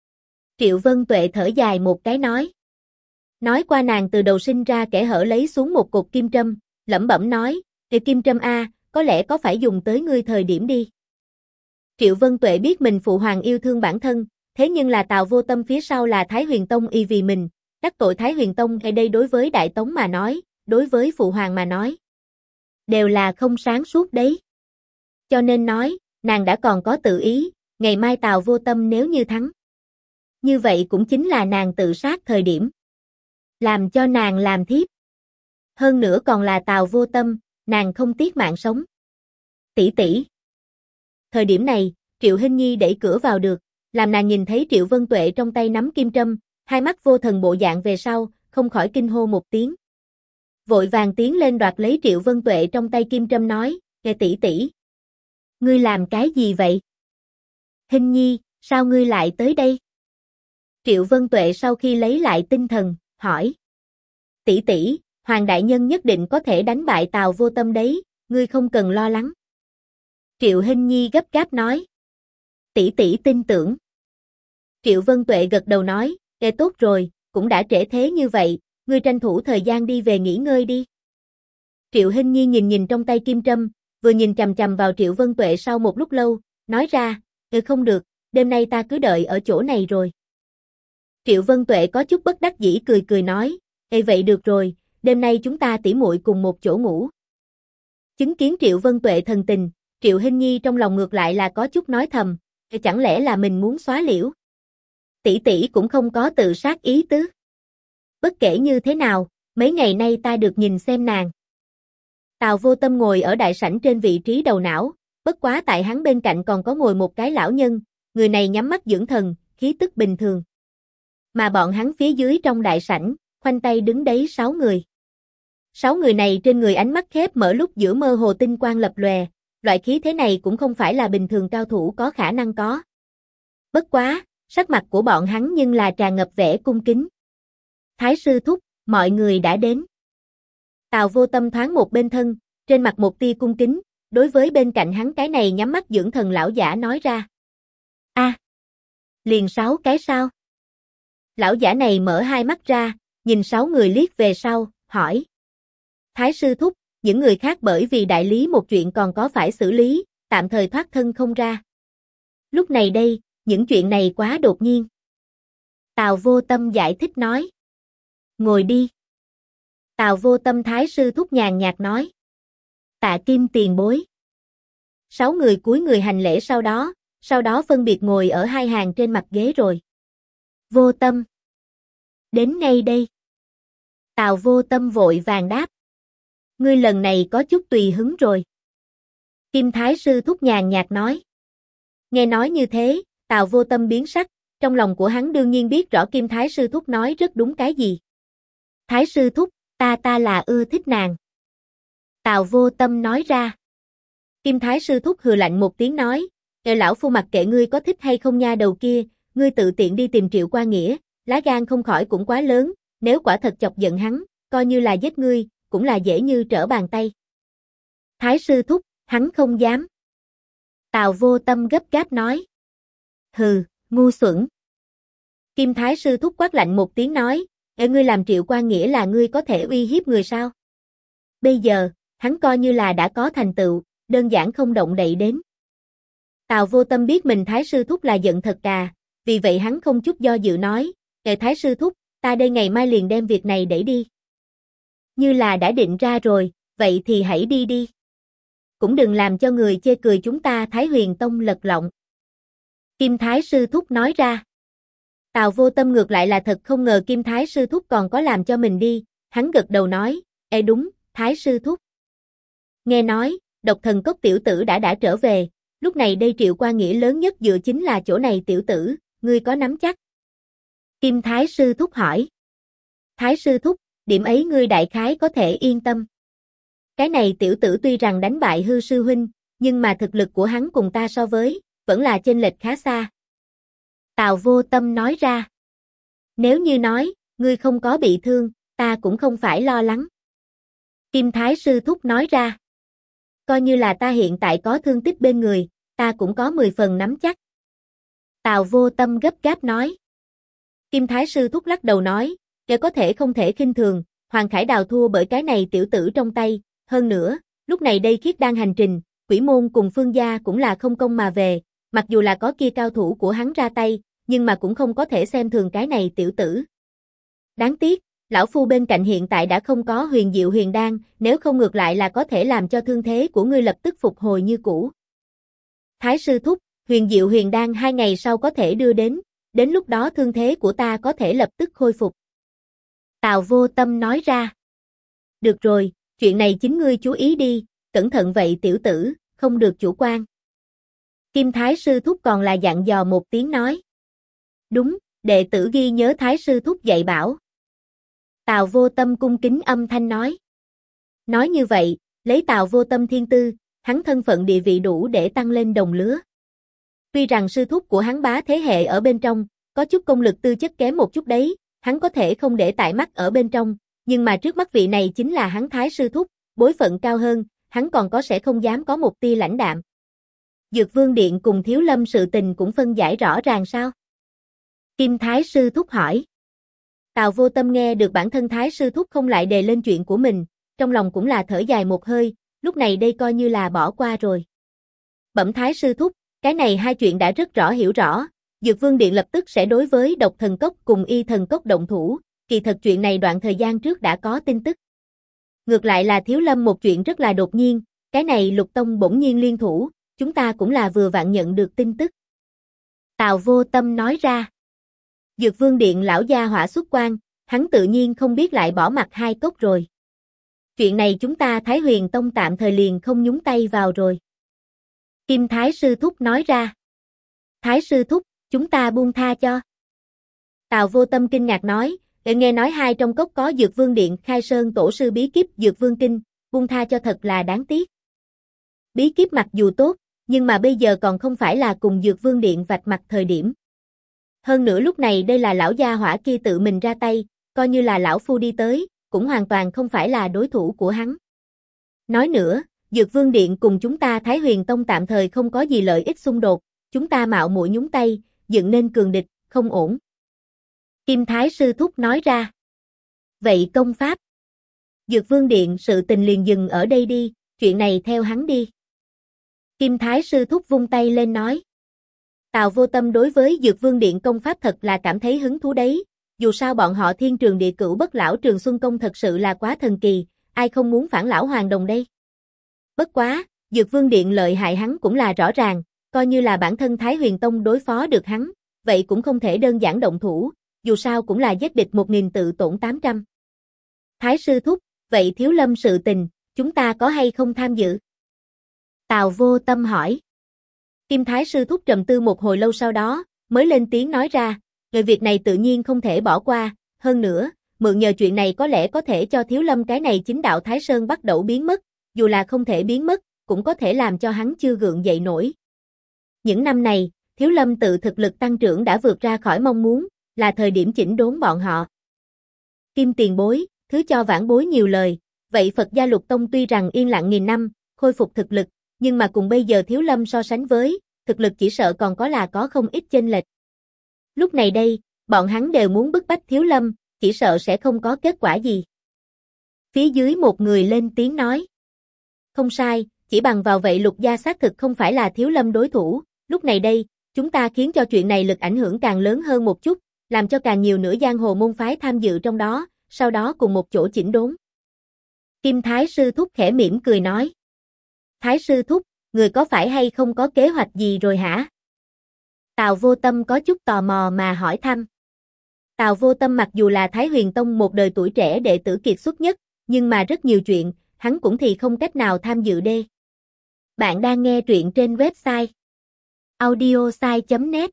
Triệu Vân Tuệ thở dài một cái nói. Nói qua nàng từ đầu sinh ra kẻ hở lấy xuống một cục kim trâm, lẩm bẩm nói, kim trâm có lẽ có phải dùng tới ngươi thời điểm đi. Triệu Vân Tuệ biết mình phụ hoàng yêu thương bản thân, thế nhưng là Tào Vô Tâm phía sau là Thái Huyền Tông y vì mình, đắc tội Thái Huyền Tông hay đây đối với Đại Tống mà nói, đối với phụ hoàng mà nói, đều là không sáng suốt đấy. Cho nên nói, nàng đã còn có tự ý, ngày mai Tào Vô Tâm nếu như thắng. Như vậy cũng chính là nàng tự sát thời điểm. Làm cho nàng làm thiếp. Hơn nữa còn là Tào Vô Tâm, nàng không tiếc mạng sống. Tỷ tỷ. Thời điểm này, Triệu Hinh Nhi đẩy cửa vào được, làm nàng nhìn thấy Triệu Vân Tuệ trong tay nắm kim trâm, hai mắt vô thần bộ dạng về sau, không khỏi kinh hô một tiếng. Vội vàng tiến lên đoạt lấy Triệu Vân Tuệ trong tay kim trâm nói, nghe tỷ tỷ. Ngươi làm cái gì vậy? Hinh Nhi, sao ngươi lại tới đây? Triệu Vân Tuệ sau khi lấy lại tinh thần, hỏi. Tỷ tỷ, Hoàng đại nhân nhất định có thể đánh bại Tào Vô Tâm đấy, ngươi không cần lo lắng. Triệu Hinh Nhi gấp gáp nói. Tỷ tỷ tin tưởng. Triệu Vân Tuệ gật đầu nói, tốt rồi, cũng đã trễ thế như vậy, ngươi tranh thủ thời gian đi về nghỉ ngơi đi. Triệu Hinh Nhi nhìn trong tay kim trâm, vừa nhìn chằm chằm vào Triệu Vân Tuệ sau một lúc lâu, nói ra, không được, đêm nay ta cứ đợi ở chỗ này rồi. Triệu Vân Tuệ có chút bất đắc dĩ cười cười nói, vậy được rồi, đêm nay chúng ta tỉ muội cùng một chỗ ngủ. Chứng kiến Triệu Vân Tuệ thần tình, Triệu Hinh Nhi trong lòng ngược lại là có chút nói thầm, chẳng lẽ là mình muốn xóa liễu? Tỷ tỷ cũng không có tự sát ý tứ. Bất kể như thế nào, mấy ngày nay ta được nhìn xem nàng. Tào Vô Tâm ngồi ở đại sảnh trên vị trí đầu não, bất quá tại hắn bên cạnh còn có ngồi một cái lão nhân, người này nhắm mắt dưỡng thần, khí tức bình thường. Mà bọn hắn phía dưới trong đại sảnh, khoanh tay đứng đấy 6 người. 6 người này trên người ánh mắt khép mở lúc giữa mơ hồ tinh quang lập lòe, loại khí thế này cũng không phải là bình thường cao thủ có khả năng có. Bất quá, sắc mặt của bọn hắn nhưng là tràn ngập vẻ cung kính. Thái sư thúc, mọi người đã đến. Tào Vô Tâm thoáng một bên thân, trên mặt một tia cung kính, đối với bên cạnh hắn cái này nhắm mắt dưỡng thần lão giả nói ra. Liền 6 cái sao? Lão giả này mở hai mắt ra, nhìn 6 người liếc về sau, hỏi. Thái sư thúc, những người khác bởi vì đại lý một chuyện còn có phải xử lý, tạm thời thoát thân không ra. Lúc này đây, những chuyện này quá đột nhiên. Tào Vô Tâm giải thích nói. Ngồi đi. Tào Vô Tâm thái sư thúc nhàn nhạt nói. Tạ Kim tiền bối. 6 người cúi người hành lễ sau đó phân biệt ngồi ở hai hàng trên mặt ghế rồi. Vô Tâm. Đến ngay đây. Tào Vô Tâm vội vàng đáp. Ngươi lần này có chút tùy hứng rồi. Kim thái sư thúc nhàn nhạt nói. Nghe nói như thế, Tào Vô Tâm biến sắc, Trong lòng của hắn đương nhiên biết rõ Kim Thái sư thúc nói rất đúng cái gì. Thái sư thúc, ta là ưa thích nàng. Tào Vô Tâm nói ra. Kim Thái sư thúc hừ lạnh một tiếng nói, lão phu mặc kệ ngươi có thích hay không nha đầu kia, ngươi tự tiện đi tìm Triệu Qua Nghĩa, lá gan không khỏi cũng quá lớn, nếu quả thật chọc giận hắn, coi như là giết ngươi, cũng là dễ như trở bàn tay. Thái sư thúc, hắn không dám. Tào Vô Tâm gấp gáp nói. Hừ, ngu xuẩn. Kim Thái sư thúc quát lạnh một tiếng nói, ngươi làm Triệu Qua Nghĩa là ngươi có thể uy hiếp người sao? Bây giờ, hắn coi như là đã có thành tựu, đơn giản không động đậy đến. Tào Vô Tâm biết mình Thái sư thúc là giận thật cà, vì vậy hắn không chút do dự nói, Thái sư thúc, ta đây ngày mai liền đem việc này đẩy đi. Như là đã định ra rồi, vậy thì hãy đi đi. Cũng đừng làm cho người chê cười chúng ta Thái Huyền Tông lật lọng. Kim Thái sư thúc nói ra. Tào Vô Tâm ngược lại là thật không ngờ Kim Thái sư thúc còn có làm cho mình đi, hắn gật đầu nói, đúng, Thái sư thúc. Nghe nói, Độc Thần Cốc tiểu tử đã trở về, lúc này đây Triệu Qua Nghĩa lớn nhất dựa chính là chỗ này tiểu tử, ngươi có nắm chắc? Kim Thái sư thúc hỏi. Thái sư thúc, điểm ấy ngươi đại khái có thể yên tâm. Cái này tiểu tử tuy rằng đánh bại hư sư huynh, nhưng mà thực lực của hắn cùng ta so với, vẫn là chênh lệch khá xa. Tào Vô Tâm nói ra. Nếu như nói, ngươi không có bị thương, ta cũng không phải lo lắng. Kim Thái sư thúc nói ra. Coi như là ta hiện tại có thương tích bên người, ta cũng có 10 phần nắm chắc. Tào Vô Tâm gấp gáp nói. Kim Thái sư thúc lắc đầu nói, có thể không thể khinh thường, Hoàng Khải Đào thua bởi cái này tiểu tử trong tay, hơn nữa, lúc này đây Khiết Đan hành trình, Quỷ Môn cùng Phương gia cũng là không công mà về, mặc dù là có kia cao thủ của hắn ra tay, nhưng mà cũng không có thể xem thường cái này tiểu tử. Đáng tiếc, lão phu bên cạnh hiện tại đã không có huyền diệu huyền đan, nếu không ngược lại là có thể làm cho thương thế của ngươi lập tức phục hồi như cũ. Thái sư thúc, huyền diệu huyền đan 2 ngày sau có thể đưa đến lúc đó thương thế của ta có thể lập tức khôi phục. Tào Vô Tâm nói ra. Được rồi, chuyện này chính ngươi chú ý đi, cẩn thận vậy tiểu tử, không được chủ quan. Kim Thái sư thúc còn là dặn dò một tiếng nói. Đúng, đệ tử ghi nhớ Thái sư thúc dạy bảo. Tào Vô Tâm cung kính âm thanh nói. Nói như vậy, lấy Tào Vô Tâm thiên tư, hắn thân phận địa vị đủ để tăng lên đồng lứa. Tuy rằng sư thúc của hắn bá thế hệ ở bên trong, có chút công lực tư chất kém một chút đấy, hắn có thể không để tại mắt ở bên trong, nhưng mà trước mắt vị này chính là hắn Thái sư thúc, bối phận cao hơn, hắn còn có sẽ không dám có một tia lãnh đạm. Dược Vương Điện cùng Thiếu Lâm sự tình cũng phân giải rõ ràng sao? Kim Thái sư thúc hỏi. Tào Vô Tâm nghe được bản thân Thái sư thúc không lại đề lên chuyện của mình, trong lòng cũng là thở dài một hơi, lúc này đây coi như là bỏ qua rồi. Bẩm Thái sư thúc, cái này hai chuyện đã rất rõ hiểu rõ, Dược Vương Điện lập tức sẽ đối với Độc Thần Cốc cùng Y Thần Cốc động thủ, kỳ thật chuyện này đoạn thời gian trước đã có tin tức. Ngược lại là Thiếu Lâm một chuyện rất là đột nhiên, cái này Lục Tông bỗng nhiên liên thủ, chúng ta cũng là vừa vặn nhận được tin tức. Tào Vô Tâm nói ra. Dược Vương Điện lão gia hỏa xuất quan, hắn tự nhiên không biết lại bỏ mặt hai cốc rồi. Chuyện này chúng ta Thái Huyền Tông tạm thời liền không nhúng tay vào rồi. Kim Thái sư thúc nói ra. Thái sư thúc, chúng ta buông tha cho. Tào Vô Tâm kinh ngạc nói, nghe nói hai trong cốc có Dược Vương Điện khai sơn tổ sư bí kíp Dược Vương Kinh, buông tha cho thật là đáng tiếc. Bí kíp mặc dù tốt, nhưng mà bây giờ còn không phải là cùng Dược Vương Điện vạch mặt thời điểm. Hơn nữa lúc này đây là lão gia hỏa kia tự mình ra tay, coi như là lão phu đi tới, cũng hoàn toàn không phải là đối thủ của hắn. Nói nữa, Dược Vương Điện cùng chúng ta Thái Huyền Tông tạm thời không có gì lợi ích xung đột, chúng ta mạo muội nhúng tay, dựng nên cường địch, không ổn. Kim Thái sư thúc nói ra. Vậy công pháp? Dược Vương Điện sự tình liền dừng ở đây đi, chuyện này theo hắn đi. Kim Thái sư thúc vung tay lên nói. Tào Vô Tâm đối với Dược Vương Điện công pháp thật là cảm thấy hứng thú đấy, dù sao bọn họ Thiên Trường Địa Cửu Bất Lão Trường Xuân Công thật sự là quá thần kỳ, ai không muốn phản lão hoàng đồng đây. Bất quá, Dược Vương Điện lợi hại hắn cũng là rõ ràng, coi như là bản thân Thái Huyền Tông đối phó được hắn, vậy cũng không thể đơn giản động thủ, dù sao cũng là giết địch 1000 tự tổn 800. Thái sư thúc, vậy Thiếu Lâm sự tình, chúng ta có hay không tham dự? Tào Vô Tâm hỏi. Kim Thái sư thúc trầm tư một hồi lâu sau đó, mới lên tiếng nói ra, người việc này tự nhiên không thể bỏ qua, hơn nữa, mượn nhờ chuyện này có lẽ có thể cho Thiếu Lâm cái này chính đạo Thái Sơn bắt đầu biến mất, dù là không thể biến mất, cũng có thể làm cho hắn chưa gượng dậy nổi. Những năm này, Thiếu Lâm tự thực lực tăng trưởng đã vượt ra khỏi mong muốn, là thời điểm chỉnh đốn bọn họ. Kim tiền bối, thứ cho vãn bối nhiều lời, vậy Phật Gia Lục Tông tuy rằng yên lặng nghìn năm, khôi phục thực lực, nhưng mà cùng bây giờ Thiếu Lâm so sánh với, thực lực chỉ sợ còn có không ít chênh lệch. Lúc này đây, bọn hắn đều muốn bức bách Thiếu Lâm, chỉ sợ sẽ không có kết quả gì. Phía dưới một người lên tiếng nói. Không sai, chỉ bằng vào vậy Lục gia xác thực không phải là Thiếu Lâm đối thủ, lúc này đây, chúng ta khiến cho chuyện này lực ảnh hưởng càng lớn hơn một chút, làm cho càng nhiều nữa giang hồ môn phái tham dự trong đó, sau đó cùng một chỗ chỉnh đốn. Kim Thái Sư Thúc khẽ mỉm cười nói. Thái Sư Thúc, người có phải hay không có kế hoạch gì rồi hả? Tào Vô Tâm có chút tò mò mà hỏi thăm. Tào Vô Tâm mặc dù là Thái Huyền Tông một đời tuổi trẻ đệ tử kiệt xuất nhất, nhưng mà rất nhiều chuyện, hắn cũng thì không cách nào tham dự đê. Bạn đang nghe truyện trên website audiosai.net.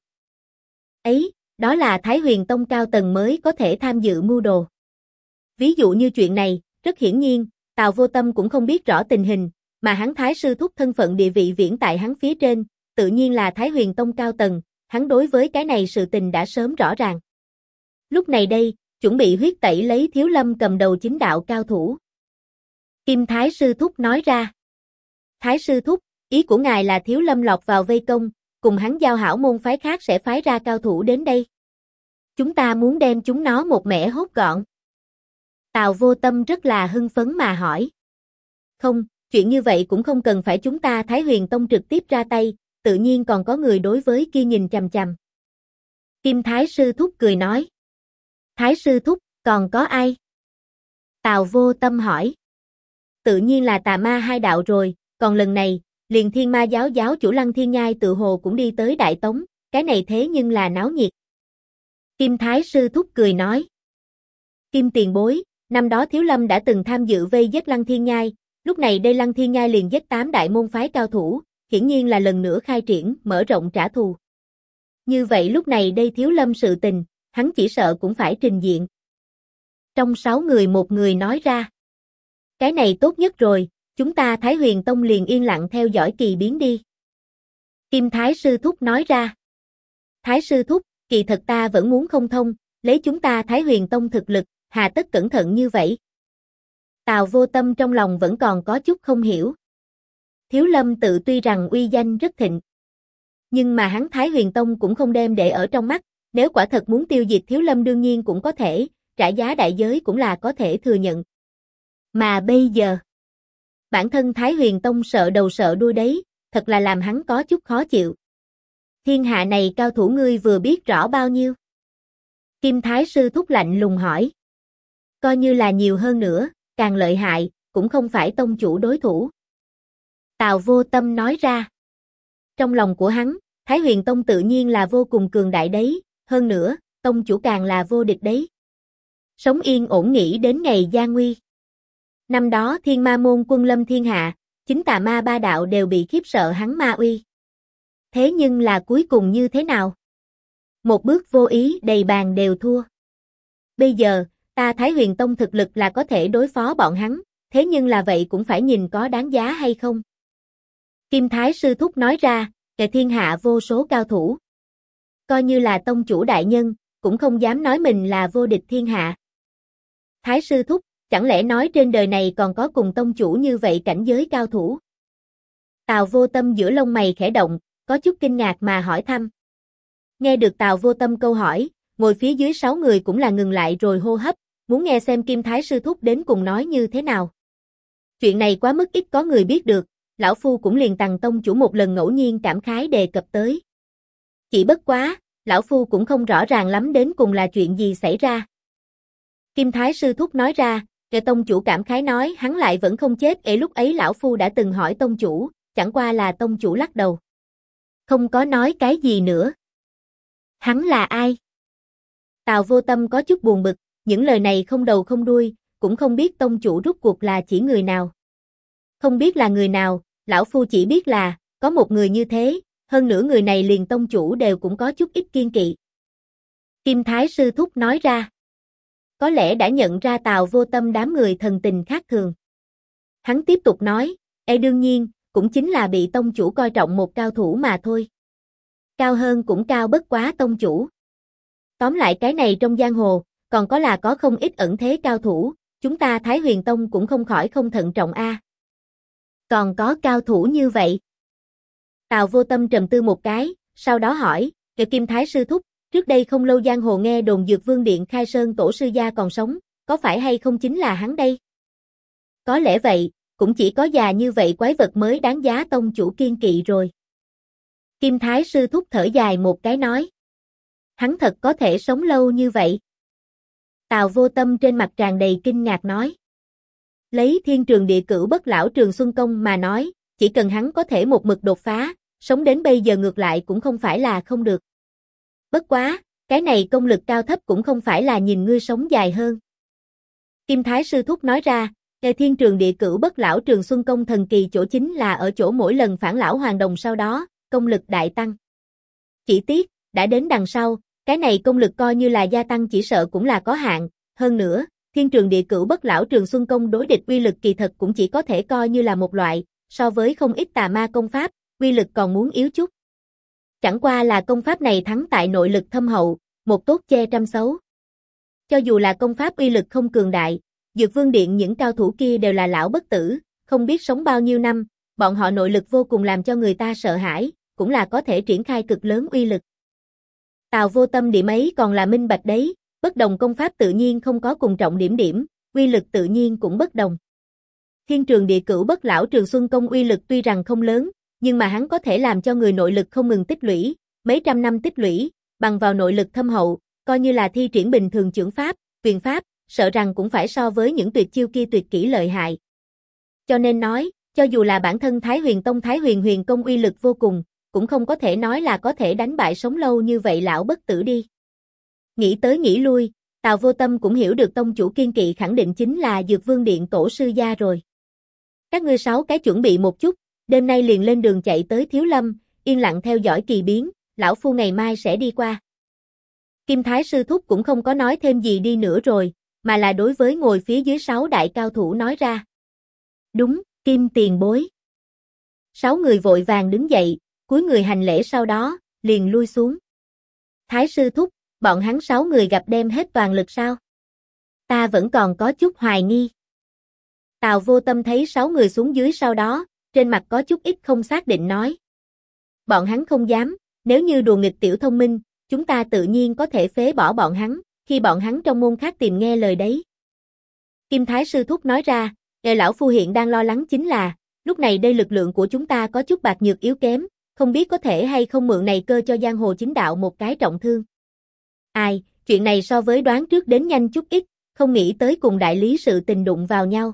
Ấy, đó là Thái Huyền Tông cao tầng mới có thể tham dự mưu đồ. Ví dụ như chuyện này, rất hiển nhiên, Tào Vô Tâm cũng không biết rõ tình hình, mà hắn Thái Sư Thúc thân phận địa vị viễn tại hắn phía trên, tự nhiên là Thái Huyền Tông cao tầng, hắn đối với cái này sự tình đã sớm rõ ràng. Lúc này đây, chuẩn bị huyết tẩy lấy Thiếu Lâm cầm đầu chính đạo cao thủ. Kim Thái Sư Thúc nói ra. Thái Sư Thúc, ý của ngài là Thiếu Lâm lọt vào vây công, cùng hắn giao hảo môn phái khác sẽ phái ra cao thủ đến đây. Chúng ta muốn đem chúng nó một mẻ hốt gọn. Tào Vô Tâm rất là hưng phấn mà hỏi. Không, chuyện như vậy cũng không cần phải chúng ta Thái Huyền Tông trực tiếp ra tay, tự nhiên còn có người đối với kia nhìn chằm chằm. Kim Thái Sư Thúc cười nói. Thái Sư Thúc, còn có ai? Tào Vô Tâm hỏi. Tự nhiên là Tà Ma hai đạo rồi, còn lần này, liền Thiên Ma giáo giáo chủ Lăng Thiên Nhai tự hồ cũng đi tới Đại Tống, cái này thế nhưng là náo nhiệt. Kim Thái Sư Thúc cười nói. Kim tiền bối, năm đó Thiếu Lâm đã từng tham dự vây giết Lăng Thiên Nhai, lúc này đây Lăng Thiên Nhai liền giết 8 đại môn phái cao thủ, hiển nhiên là lần nữa khai triển, mở rộng trả thù. Như vậy lúc này đây Thiếu Lâm sự tình, hắn chỉ sợ cũng phải trình diện. Trong 6 người một người nói ra. Cái này tốt nhất rồi, chúng ta Thái Huyền Tông liền yên lặng theo dõi kỳ biến đi. Kim Thái Sư Thúc nói ra. Thái Sư Thúc, kỳ thật ta vẫn muốn không thông, lấy chúng ta Thái Huyền Tông thực lực, hà tất cẩn thận như vậy. Tào Vô Tâm trong lòng vẫn còn có chút không hiểu. Thiếu Lâm tự tuy rằng uy danh rất thịnh, nhưng mà hắn Thái Huyền Tông cũng không đem để ở trong mắt, nếu quả thật muốn tiêu diệt Thiếu Lâm đương nhiên cũng có thể, trả giá đại giới cũng là có thể thừa nhận. Mà bây giờ, bản thân Thái Huyền Tông sợ đầu sợ đuôi đấy, thật là làm hắn có chút khó chịu. Thiên hạ này cao thủ ngươi vừa biết rõ bao nhiêu? Kim Thái Sư Thúc lạnh lùng hỏi. Coi như là nhiều hơn nữa, càng lợi hại, cũng không phải tông chủ đối thủ. Tào Vô Tâm nói ra. Trong lòng của hắn, Thái Huyền Tông tự nhiên là vô cùng cường đại đấy, hơn nữa, tông chủ càng là vô địch đấy. Sống yên ổn nghĩ đến ngày gian nguy. Năm đó Thiên Ma môn quân lâm thiên hạ, chính Tà Ma ba đạo đều bị khiếp sợ hắn ma uy. Thế nhưng là cuối cùng như thế nào? Một bước vô ý đầy bàn đều thua. Bây giờ, ta Thái Huyền Tông thực lực là có thể đối phó bọn hắn, thế nhưng là vậy cũng phải nhìn có đáng giá hay không. Kim Thái Sư Thúc nói ra, kẻ thiên hạ vô số cao thủ. Coi như là tông chủ đại nhân, cũng không dám nói mình là vô địch thiên hạ. Thái Sư Thúc, chẳng lẽ nói trên đời này còn có cùng tông chủ như vậy cảnh giới cao thủ? Tào Vô Tâm giữa lông mày khẽ động, có chút kinh ngạc mà hỏi thăm. Nghe được Tào Vô Tâm câu hỏi, ngồi phía dưới 6 người cũng là ngừng lại rồi hô hấp, muốn nghe xem Kim Thái Sư Thúc đến cùng nói như thế nào. Chuyện này quá mức ít có người biết được, lão phu cũng liền Tằng tông chủ một lần ngẫu nhiên cảm khái đề cập tới. Chỉ bất quá, lão phu cũng không rõ ràng lắm đến cùng là chuyện gì xảy ra. Kim Thái Sư Thúc nói ra, kẻ tông chủ cảm khái nói hắn lại vẫn không chết. Lúc ấy lão phu đã từng hỏi tông chủ, chẳng qua là tông chủ lắc đầu. Không có nói cái gì nữa. Hắn là ai? Tào Vô Tâm có chút buồn bực, những lời này không đầu không đuôi, cũng không biết tông chủ rút cuộc là chỉ người nào. Không biết là người nào, lão phu chỉ biết là, có một người như thế, hơn nữa người này liền tông chủ đều cũng có chút ít kiên kỵ. Kim Thái Sư Thúc nói ra. Có lẽ đã nhận ra Tào Vô Tâm đám người thần tình khác thường. Hắn tiếp tục nói, đương nhiên, cũng chính là bị tông chủ coi trọng một cao thủ mà thôi. Cao hơn cũng cao bất quá tông chủ. Tóm lại cái này trong giang hồ, còn có không ít ẩn thế cao thủ, chúng ta Thái Huyền Tông cũng không khỏi không thận trọng a. Còn có cao thủ như vậy. Tào Vô Tâm trầm tư một cái, sau đó hỏi, Kim Thái Sư Thúc, trước đây không lâu giang hồ nghe đồn Dược Vương Điện Khai Sơn Tổ Sư Gia còn sống, có phải hay không chính là hắn đây? Có lẽ vậy, cũng chỉ có già như vậy quái vật mới đáng giá tông chủ kiên kỵ rồi. Kim Thái Sư Thúc thở dài một cái nói. Hắn thật có thể sống lâu như vậy. Tào Vô Tâm trên mặt tràn đầy kinh ngạc nói. Lấy Thiên Trường Địa Cửu Bất Lão Trường Xuân Công mà nói, chỉ cần hắn có thể một mực đột phá, sống đến bây giờ ngược lại cũng không phải là không được. Bất quá, cái này công lực cao thấp cũng không phải là nhìn ngươi sống dài hơn. Kim Thái Sư Thúc nói ra, Thiên Trường Địa Cửu Bất Lão Trường Xuân Công thần kỳ chỗ chính là ở chỗ mỗi lần phản lão hoàn đồng sau đó, công lực đại tăng. Chỉ tiếc, đã đến đằng sau, cái này công lực coi như là gia tăng chỉ sợ cũng là có hạn, hơn nữa, Thiên Trường Địa Cửu Bất Lão Trường Xuân Công đối địch uy lực kỳ thật cũng chỉ có thể coi như là một loại, so với không ít tà ma công pháp, uy lực còn muốn yếu chút. Chẳng qua là công pháp này thắng tại nội lực thâm hậu, một tốt che trăm xấu. Cho dù là công pháp uy lực không cường đại, Dược Vương Điện những cao thủ kia đều là lão bất tử, không biết sống bao nhiêu năm, bọn họ nội lực vô cùng làm cho người ta sợ hãi, cũng là có thể triển khai cực lớn uy lực. Tào Vô Tâm điểm ấy còn là minh bạch đấy, bất đồng công pháp tự nhiên không có cùng trọng điểm, uy lực tự nhiên cũng bất đồng. Thiên Trường Địa Cửu Bất Lão Trường Xuân Công uy lực tuy rằng không lớn, nhưng mà hắn có thể làm cho người nội lực không ngừng tích lũy, mấy trăm năm tích lũy, bằng vào nội lực thâm hậu, coi như là thi triển bình thường chưởng pháp, quyền pháp, sợ rằng cũng phải so với những tuyệt chiêu kia tuyệt kỹ lợi hại. Cho nên nói, cho dù là bản thân Thái Huyền Tông Thái Huyền Huyền Công uy lực vô cùng, cũng không có thể nói là có thể đánh bại sống lâu như vậy lão bất tử đi. Nghĩ tới nghĩ lui, Tào Vô Tâm cũng hiểu được tông chủ kiên kỵ khẳng định chính là Dược Vương Điện Tổ Sư Gia rồi. Các ngươi 6 cái chuẩn bị một chút, đêm nay liền lên đường chạy tới Thiếu Lâm, yên lặng theo dõi kỳ biến, lão phu ngày mai sẽ đi qua. Kim Thái Sư Thúc cũng không có nói thêm gì đi nữa rồi, mà là đối với ngồi phía dưới 6 đại cao thủ nói ra. Đúng, Kim tiền bối. 6 người vội vàng đứng dậy, cúi người hành lễ sau đó, liền lui xuống. Thái Sư Thúc, bọn hắn 6 người gặp đem hết toàn lực sao? Ta vẫn còn có chút hoài nghi. Tào Vô Tâm thấy 6 người xuống dưới sau đó, trên mặt có chút ít không xác định nói. Bọn hắn không dám, nếu như đùa nghịch tiểu thông minh, chúng ta tự nhiên có thể phế bỏ bọn hắn, khi bọn hắn trong môn khác tìm nghe lời đấy. Kim Thái Sư Thúc nói ra, lão phu hiện đang lo lắng chính là, lúc này đây lực lượng của chúng ta có chút bạc nhược yếu kém, không biết có thể hay không mượn này cơ cho giang hồ chính đạo một cái trọng thương. Ai, chuyện này so với đoán trước đến nhanh chút ít, không nghĩ tới cùng đại lý sự tình đụng vào nhau.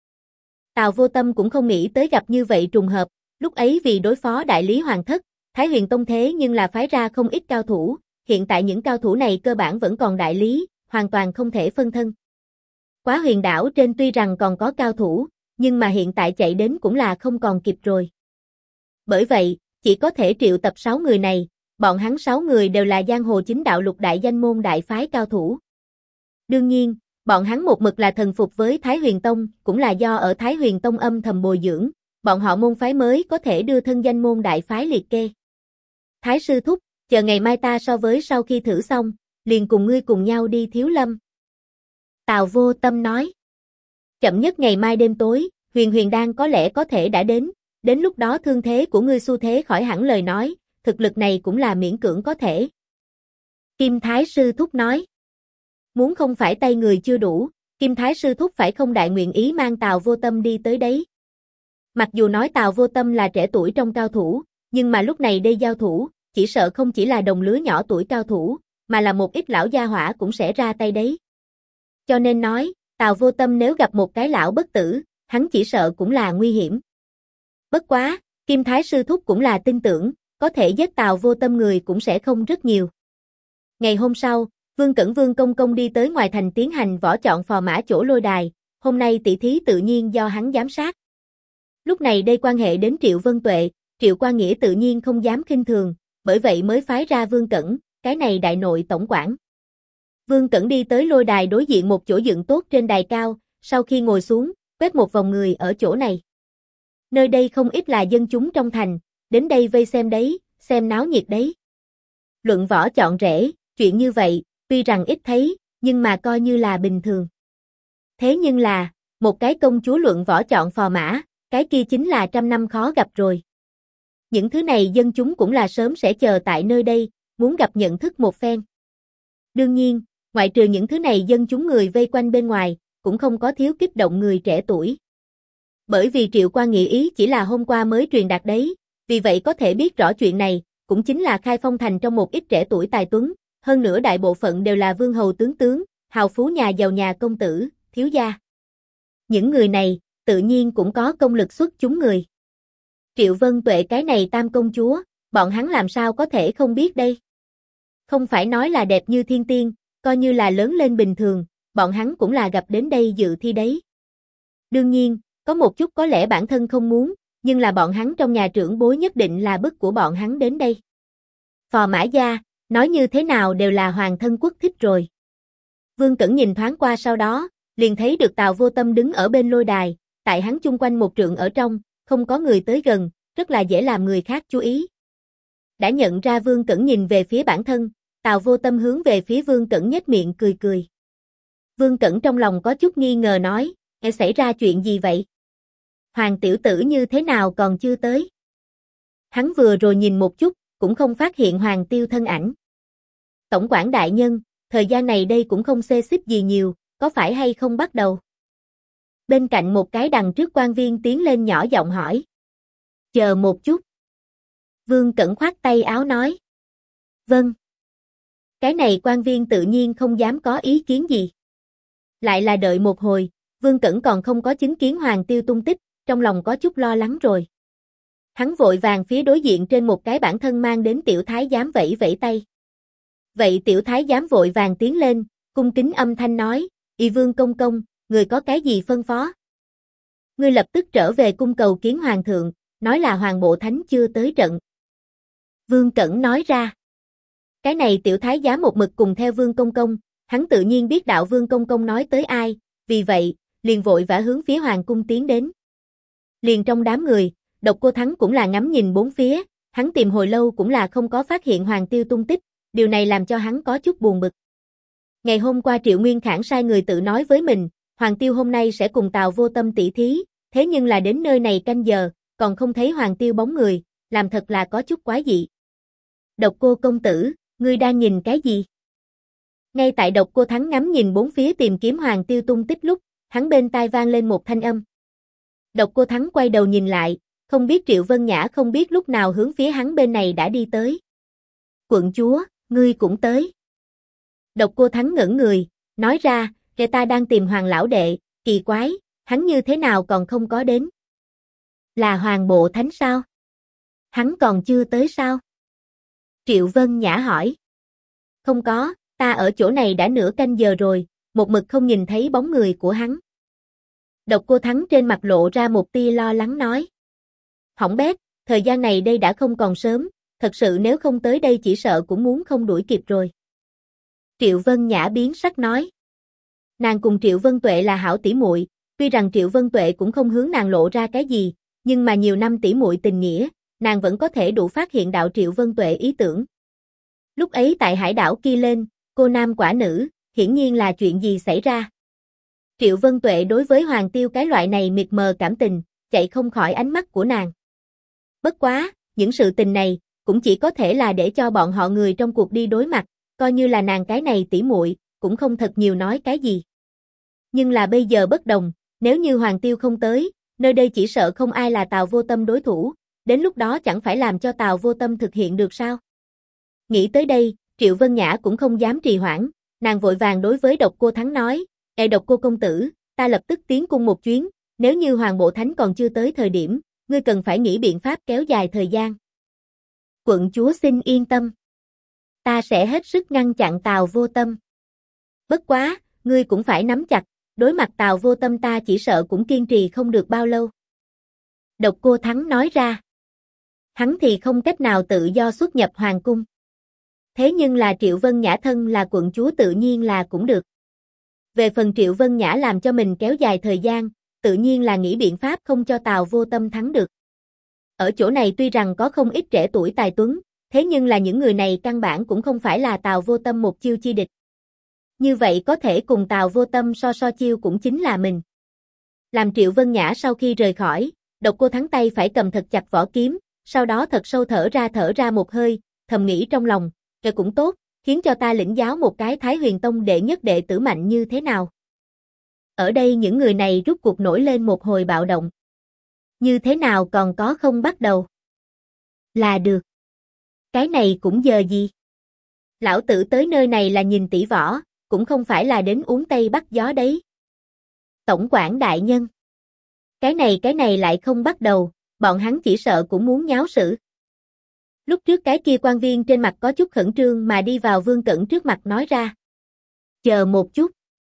Tào Vô Tâm cũng không nghĩ tới gặp như vậy trùng hợp, lúc ấy vì đối phó đại lý hoàng thất, Thái Huyền Tông thế nhưng là phái ra không ít cao thủ, hiện tại những cao thủ này cơ bản vẫn còn đại lý, hoàn toàn không thể phân thân. Quá Huyền đảo trên tuy rằng còn có cao thủ, nhưng mà hiện tại chạy đến cũng là không còn kịp rồi. Bởi vậy, chỉ có thể triệu tập 6 người này, bọn hắn 6 người đều là giang hồ chính đạo lục đại danh môn đại phái cao thủ. Đương nhiên, bọn hắn một mực là thần phục với Thái Huyền Tông, cũng là do ở Thái Huyền Tông âm thầm bồi dưỡng, bọn họ môn phái mới có thể đưa thân danh môn đại phái liệt kê. Thái Sư Thúc, chờ ngày mai ta so với sau khi thử xong, liền cùng ngươi cùng nhau đi Thiếu Lâm. Tào Vô Tâm nói. Chậm nhất ngày mai đêm tối, Huyền Đan có lẽ có thể đã đến lúc đó thương thế của ngươi xu thế khỏi hẳn lời nói, thực lực này cũng là miễn cưỡng có thể. Kim Thái Sư Thúc nói. Muốn không phải tay người chưa đủ, Kim Thái Sư Thúc phải không đại nguyện ý mang Tào Vô Tâm đi tới đấy. Mặc dù nói Tào Vô Tâm là trẻ tuổi trong cao thủ, nhưng mà lúc này đây giao thủ, chỉ sợ không chỉ là đồng lứa nhỏ tuổi cao thủ, mà là một ít lão gia hỏa cũng sẽ ra tay đấy. Cho nên nói, Tào Vô Tâm nếu gặp một cái lão bất tử, hắn chỉ sợ cũng là nguy hiểm. Bất quá, Kim Thái Sư Thúc cũng là tin tưởng, có thể giết Tào Vô Tâm người cũng sẽ không rất nhiều. Ngày hôm sau, Vương Cẩn Vương Công Công đi tới ngoài thành tiến hành võ chọn phò mã chỗ lôi đài, hôm nay tỷ thí tự nhiên do hắn giám sát. Lúc này đây quan hệ đến Triệu Vân Tuệ, Triệu Qua Nghĩa tự nhiên không dám khinh thường, bởi vậy mới phái ra Vương Cẩn, cái này đại nội tổng quản. Vương Cẩn đi tới lôi đài đối diện một chỗ dựng tốt trên đài cao, sau khi ngồi xuống, quét một vòng người ở chỗ này. Nơi đây không ít là dân chúng trong thành, đến đây vây xem đấy, xem náo nhiệt đấy. Luận võ chọn rể, chuyện như vậy, tuy rằng ít thấy, nhưng mà coi như là bình thường. Thế nhưng là, một cái công chúa luận võ chọn phò mã, cái kia chính là trăm năm khó gặp rồi. Những thứ này dân chúng cũng là sớm sẽ chờ tại nơi đây, muốn gặp nhận thức một phen. Đương nhiên, ngoại trừ những thứ này dân chúng người vây quanh bên ngoài, cũng không có thiếu kích động người trẻ tuổi. Bởi vì Triệu Qua Nghĩa ý chỉ là hôm qua mới truyền đạt đấy, vì vậy có thể biết rõ chuyện này, cũng chính là Khai Phong thành trong một ít trẻ tuổi tài tuấn, hơn nữa đại bộ phận đều là vương hầu tướng, hào phú nhà giàu nhà công tử, thiếu gia. Những người này, tự nhiên cũng có công lực xuất chúng người. Triệu Vân Tuệ cái này tam công chúa, bọn hắn làm sao có thể không biết đây. Không phải nói là đẹp như thiên tiên, coi như là lớn lên bình thường, bọn hắn cũng là gặp đến đây dự thi đấy. Đương nhiên, có một chút có lẽ bản thân không muốn, nhưng là bọn hắn trong nhà trưởng bối nhất định là bức của bọn hắn đến đây. Phò mã gia, nói như thế nào đều là hoàng thân quốc thích rồi. Vương Cẩn nhìn thoáng qua sau đó, liền thấy được Tào Vô Tâm đứng ở bên lôi đài, tại hắn chung quanh một trượng ở trong, không có người tới gần, rất là dễ làm người khác chú ý. Đã nhận ra Vương Cẩn nhìn về phía bản thân, Tào Vô Tâm hướng về phía Vương Cẩn nhếch miệng cười cười. Vương Cẩn trong lòng có chút nghi ngờ nói, xảy ra chuyện gì vậy? Hoàng tiểu tử như thế nào còn chưa tới? Hắn vừa rồi nhìn một chút, cũng không phát hiện Hoàng Tiêu thân ảnh. Tổng quản đại nhân, thời gian này đây cũng không xê xích gì nhiều, có phải hay không bắt đầu? Bên cạnh một cái đằng trước quan viên tiến lên nhỏ giọng hỏi. Chờ một chút. Vương Cẩn khoát tay áo nói. Vâng. Cái này quan viên tự nhiên không dám có ý kiến gì. Lại là đợi một hồi, Vương Cẩn còn không có chứng kiến Hoàng Tiêu tung tích, trong lòng có chút lo lắng rồi. Hắn vội vàng phía đối diện trên một cái bản thân mang đến tiểu thái giám vẫy vẫy tay. Vậy tiểu thái giám vội vàng tiến lên, cung kính âm thanh nói, Y Vương công công, người có cái gì phân phó? Ngươi lập tức trở về cung cầu kiến hoàng thượng, nói là hoàng bộ thánh chưa tới trận. Vương Cẩn nói ra. Cái này tiểu thái giám một mực cùng theo Vương công công, hắn tự nhiên biết đạo Vương công công nói tới ai, vì vậy, liền vội vã hướng phía hoàng cung tiến đến. Liền trong đám người, Độc Cô Thắng cũng là ngắm nhìn bốn phía, hắn tìm hồi lâu cũng là không có phát hiện Hoàng Tiêu tung tích, điều này làm cho hắn có chút buồn bực. Ngày hôm qua Triệu Nguyên Khảng sai người tự nói với mình, Hoàng Tiêu hôm nay sẽ cùng Tào Vô Tâm tỷ thí, thế nhưng là đến nơi này canh giờ, còn không thấy Hoàng Tiêu bóng người, làm thật là có chút quái dị. Độc Cô công tử, ngươi đang nhìn cái gì? Ngay tại Độc Cô Thắng ngắm nhìn bốn phía tìm kiếm Hoàng Tiêu tung tích lúc, hắn bên tai vang lên một thanh âm. Độc Cô Thắng quay đầu nhìn lại, không biết Triệu Vân Nhã không biết lúc nào hướng phía hắn bên này đã đi tới. Quận chúa, ngươi cũng tới. Độc Cô Thắng ngẩn người, nói ra, kẻ ta đang tìm Hoàng lão đệ, kỳ quái, hắn như thế nào còn không có đến? Là Hoàng bộ thánh sao? Hắn còn chưa tới sao? Triệu Vân Nhã hỏi. Không có, ta ở chỗ này đã nửa canh giờ rồi, một mực không nhìn thấy bóng người của hắn. Độc Cô Thắng trên mặt lộ ra một tia lo lắng nói. Hỏng bét, thời gian này đây đã không còn sớm, thật sự nếu không tới đây chỉ sợ cũng muốn không đuổi kịp rồi. Triệu Vân Nhã biến sắc nói. Nàng cùng Triệu Vân Tuệ là hảo tỷ muội, tuy rằng Triệu Vân Tuệ cũng không hướng nàng lộ ra cái gì, nhưng mà nhiều năm tỷ muội tình nghĩa, nàng vẫn có thể đủ phát hiện đạo Triệu Vân Tuệ ý tưởng. Lúc ấy tại hải đảo kia lên, cô nam quả nữ, hiển nhiên là chuyện gì xảy ra. Triệu Vân Tuệ đối với Hoàng Tiêu cái loại này mịt mờ cảm tình, chạy không khỏi ánh mắt của nàng. Bất quá, những sự tình này, cũng chỉ có thể là để cho bọn họ người trong cuộc đi đối mặt, coi như là nàng cái này tỷ muội, cũng không thật nhiều nói cái gì. Nhưng là bây giờ bất đồng, nếu như Hoàng Tiêu không tới, nơi đây chỉ sợ không ai là Tào Vô Tâm đối thủ, đến lúc đó chẳng phải làm cho Tào Vô Tâm thực hiện được sao? Nghĩ tới đây, Triệu Vân Nhã cũng không dám trì hoãn, nàng vội vàng đối với Độc Cô Thắng nói, Độc Cô công tử, ta lập tức tiến cung một chuyến, nếu như Hoàng bộ thánh còn chưa tới thời điểm, ngươi cần phải nghĩ biện pháp kéo dài thời gian. Quận chúa xin yên tâm. Ta sẽ hết sức ngăn chặn Tào Vô Tâm. Bất quá, ngươi cũng phải nắm chặt, đối mặt Tào Vô Tâm ta chỉ sợ cũng kiên trì không được bao lâu. Độc Cô Thắng nói ra. Hắn thì không cách nào tự do xuất nhập hoàng cung. Thế nhưng là Triệu Vân Nhã thân là quận chúa tự nhiên là cũng được. Về phần Triệu Vân Nhã làm cho mình kéo dài thời gian, tự nhiên là nghĩ biện pháp không cho Tào Vô Tâm thắng được. Ở chỗ này tuy rằng có không ít trẻ tuổi tài tuấn, thế nhưng là những người này căn bản cũng không phải là Tào Vô Tâm một chiêu chi địch. Như vậy có thể cùng Tào Vô Tâm so chiêu cũng chính là mình. Làm Triệu Vân Nhã sau khi rời khỏi, Độc Cô Thắng tay phải cầm thật chặt vỏ kiếm, sau đó thật sâu thở ra một hơi, thầm nghĩ trong lòng, cái cũng tốt, khiến cho ta lĩnh giáo một cái Thái Huyền Tông đệ nhất đệ tử mạnh như thế nào. Ở đây những người này rút cuộc nổi lên một hồi bạo động. Như thế nào còn có không bắt đầu? Là được. Cái này cũng giờ gì? Lão tử tới nơi này là nhìn tỷ võ, cũng không phải là đến uống Tây Bắc gió đấy. Tổng quản đại nhân. Cái này lại không bắt đầu, bọn hắn chỉ sợ cũng muốn nháo sự. Lúc trước cái kia quan viên trên mặt có chút khẩn trương mà đi vào Vương Cẩn trước mặt nói ra. Chờ một chút.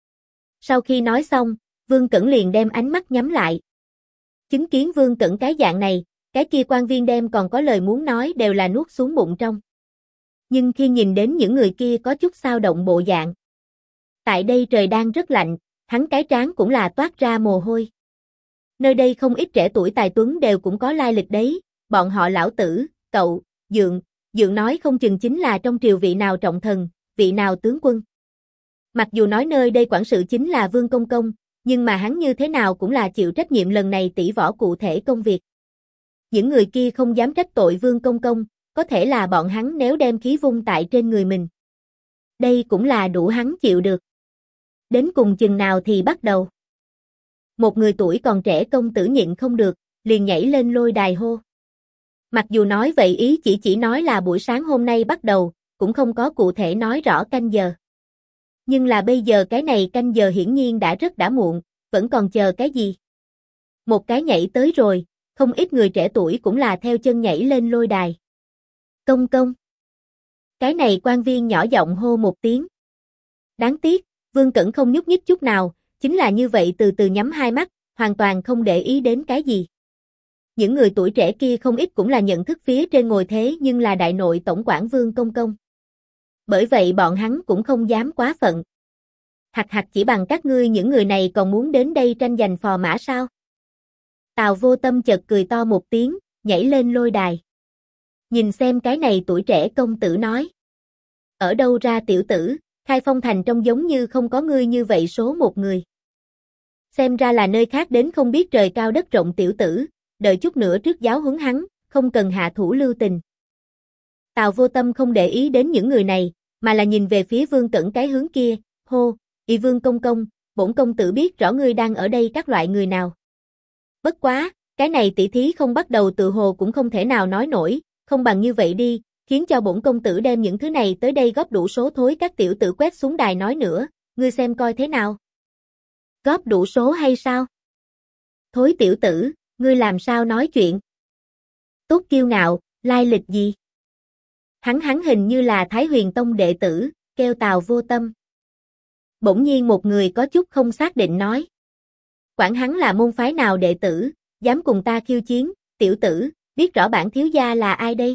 Sau khi nói xong, Vương Cẩn liền đem ánh mắt nhắm lại. Chứng kiến Vương Cẩn cái dạng này, cái kia quan viên đem còn có lời muốn nói đều là nuốt xuống bụng trong. Nhưng khi nhìn đến những người kia có chút xao động bộ dạng. Tại đây trời đang rất lạnh, hắn cái trán cũng là toát ra mồ hôi. Nơi đây không ít trẻ tuổi tài tuấn đều cũng có lai lịch đấy, bọn họ lão tử, cậu, Dượng nói không chừng chính là trong triều vị nào trọng thần, vị nào tướng quân. Mặc dù nói nơi đây quản sự chính là Vương Công Công, nhưng mà hắn như thế nào cũng là chịu trách nhiệm lần này tỷ võ cụ thể công việc. Những người kia không dám trách tội Vương Công Công, có thể là bọn hắn nếu đem khí vung tại trên người mình. Đây cũng là đủ hắn chịu được. Đến cùng chừng nào thì bắt đầu. Một người tuổi còn trẻ công tử nhịn không được, liền nhảy lên lôi đài hô. Mặc dù nói vậy ý chỉ nói là buổi sáng hôm nay bắt đầu, cũng không có cụ thể nói rõ canh giờ. Nhưng là bây giờ cái này canh giờ hiển nhiên đã muộn, vẫn còn chờ cái gì? Một cái nhảy tới rồi, không ít người trẻ tuổi cũng là theo chân nhảy lên lôi đài. Công công. Cái này quan viên nhỏ giọng hô một tiếng. Đáng tiếc, Vương Cẩn không nhúc nhích chút nào, chính là như vậy từ từ nhắm hai mắt, hoàn toàn không để ý đến cái gì. Những người tuổi trẻ kia không ít cũng là nhận thức phía trên ngồi thế nhưng là đại nội tổng quản Vương Công Công. Bởi vậy bọn hắn cũng không dám quá phận. Hặc chỉ bằng các ngươi những người này còn muốn đến đây tranh giành phò mã sao? Tào Vô Tâm chợt cười to một tiếng, nhảy lên lôi đài. Nhìn xem cái này tuổi trẻ công tử nói. Ở đâu ra tiểu tử, Khai Phong Thành trông giống như không có ngươi như vậy số một người. Xem ra là nơi khác đến không biết trời cao đất rộng tiểu tử, đợi chút nữa trước giáo huấn hắn, không cần hạ thủ lưu tình. Tào Vô Tâm không để ý đến những người này, mà là nhìn về phía Vương Cẩn cái hướng kia, hô, "Y Vương công công, bổn công tử biết rõ ngươi đang ở đây các loại người nào. Bất quá, cái này tỷ thí không bắt đầu tự hồ cũng không thể nào nói nổi, không bằng như vậy đi, khiến cho bổn công tử đem những thứ này tới đây góp đủ số thối các tiểu tử quét xuống đài nói nữa, ngươi xem coi thế nào." Góp đủ số hay sao? Thối tiểu tử, ngươi làm sao nói chuyện? Tốt kiêu ngạo, lai lịch gì? Hắn hình như là Thái Huyền Tông đệ tử, kêu Tào Vô Tâm. Bỗng nhiên một người có chút không xác định nói. Quản hắn là môn phái nào đệ tử, dám cùng ta khiêu chiến, tiểu tử, biết rõ bản thiếu gia là ai đây?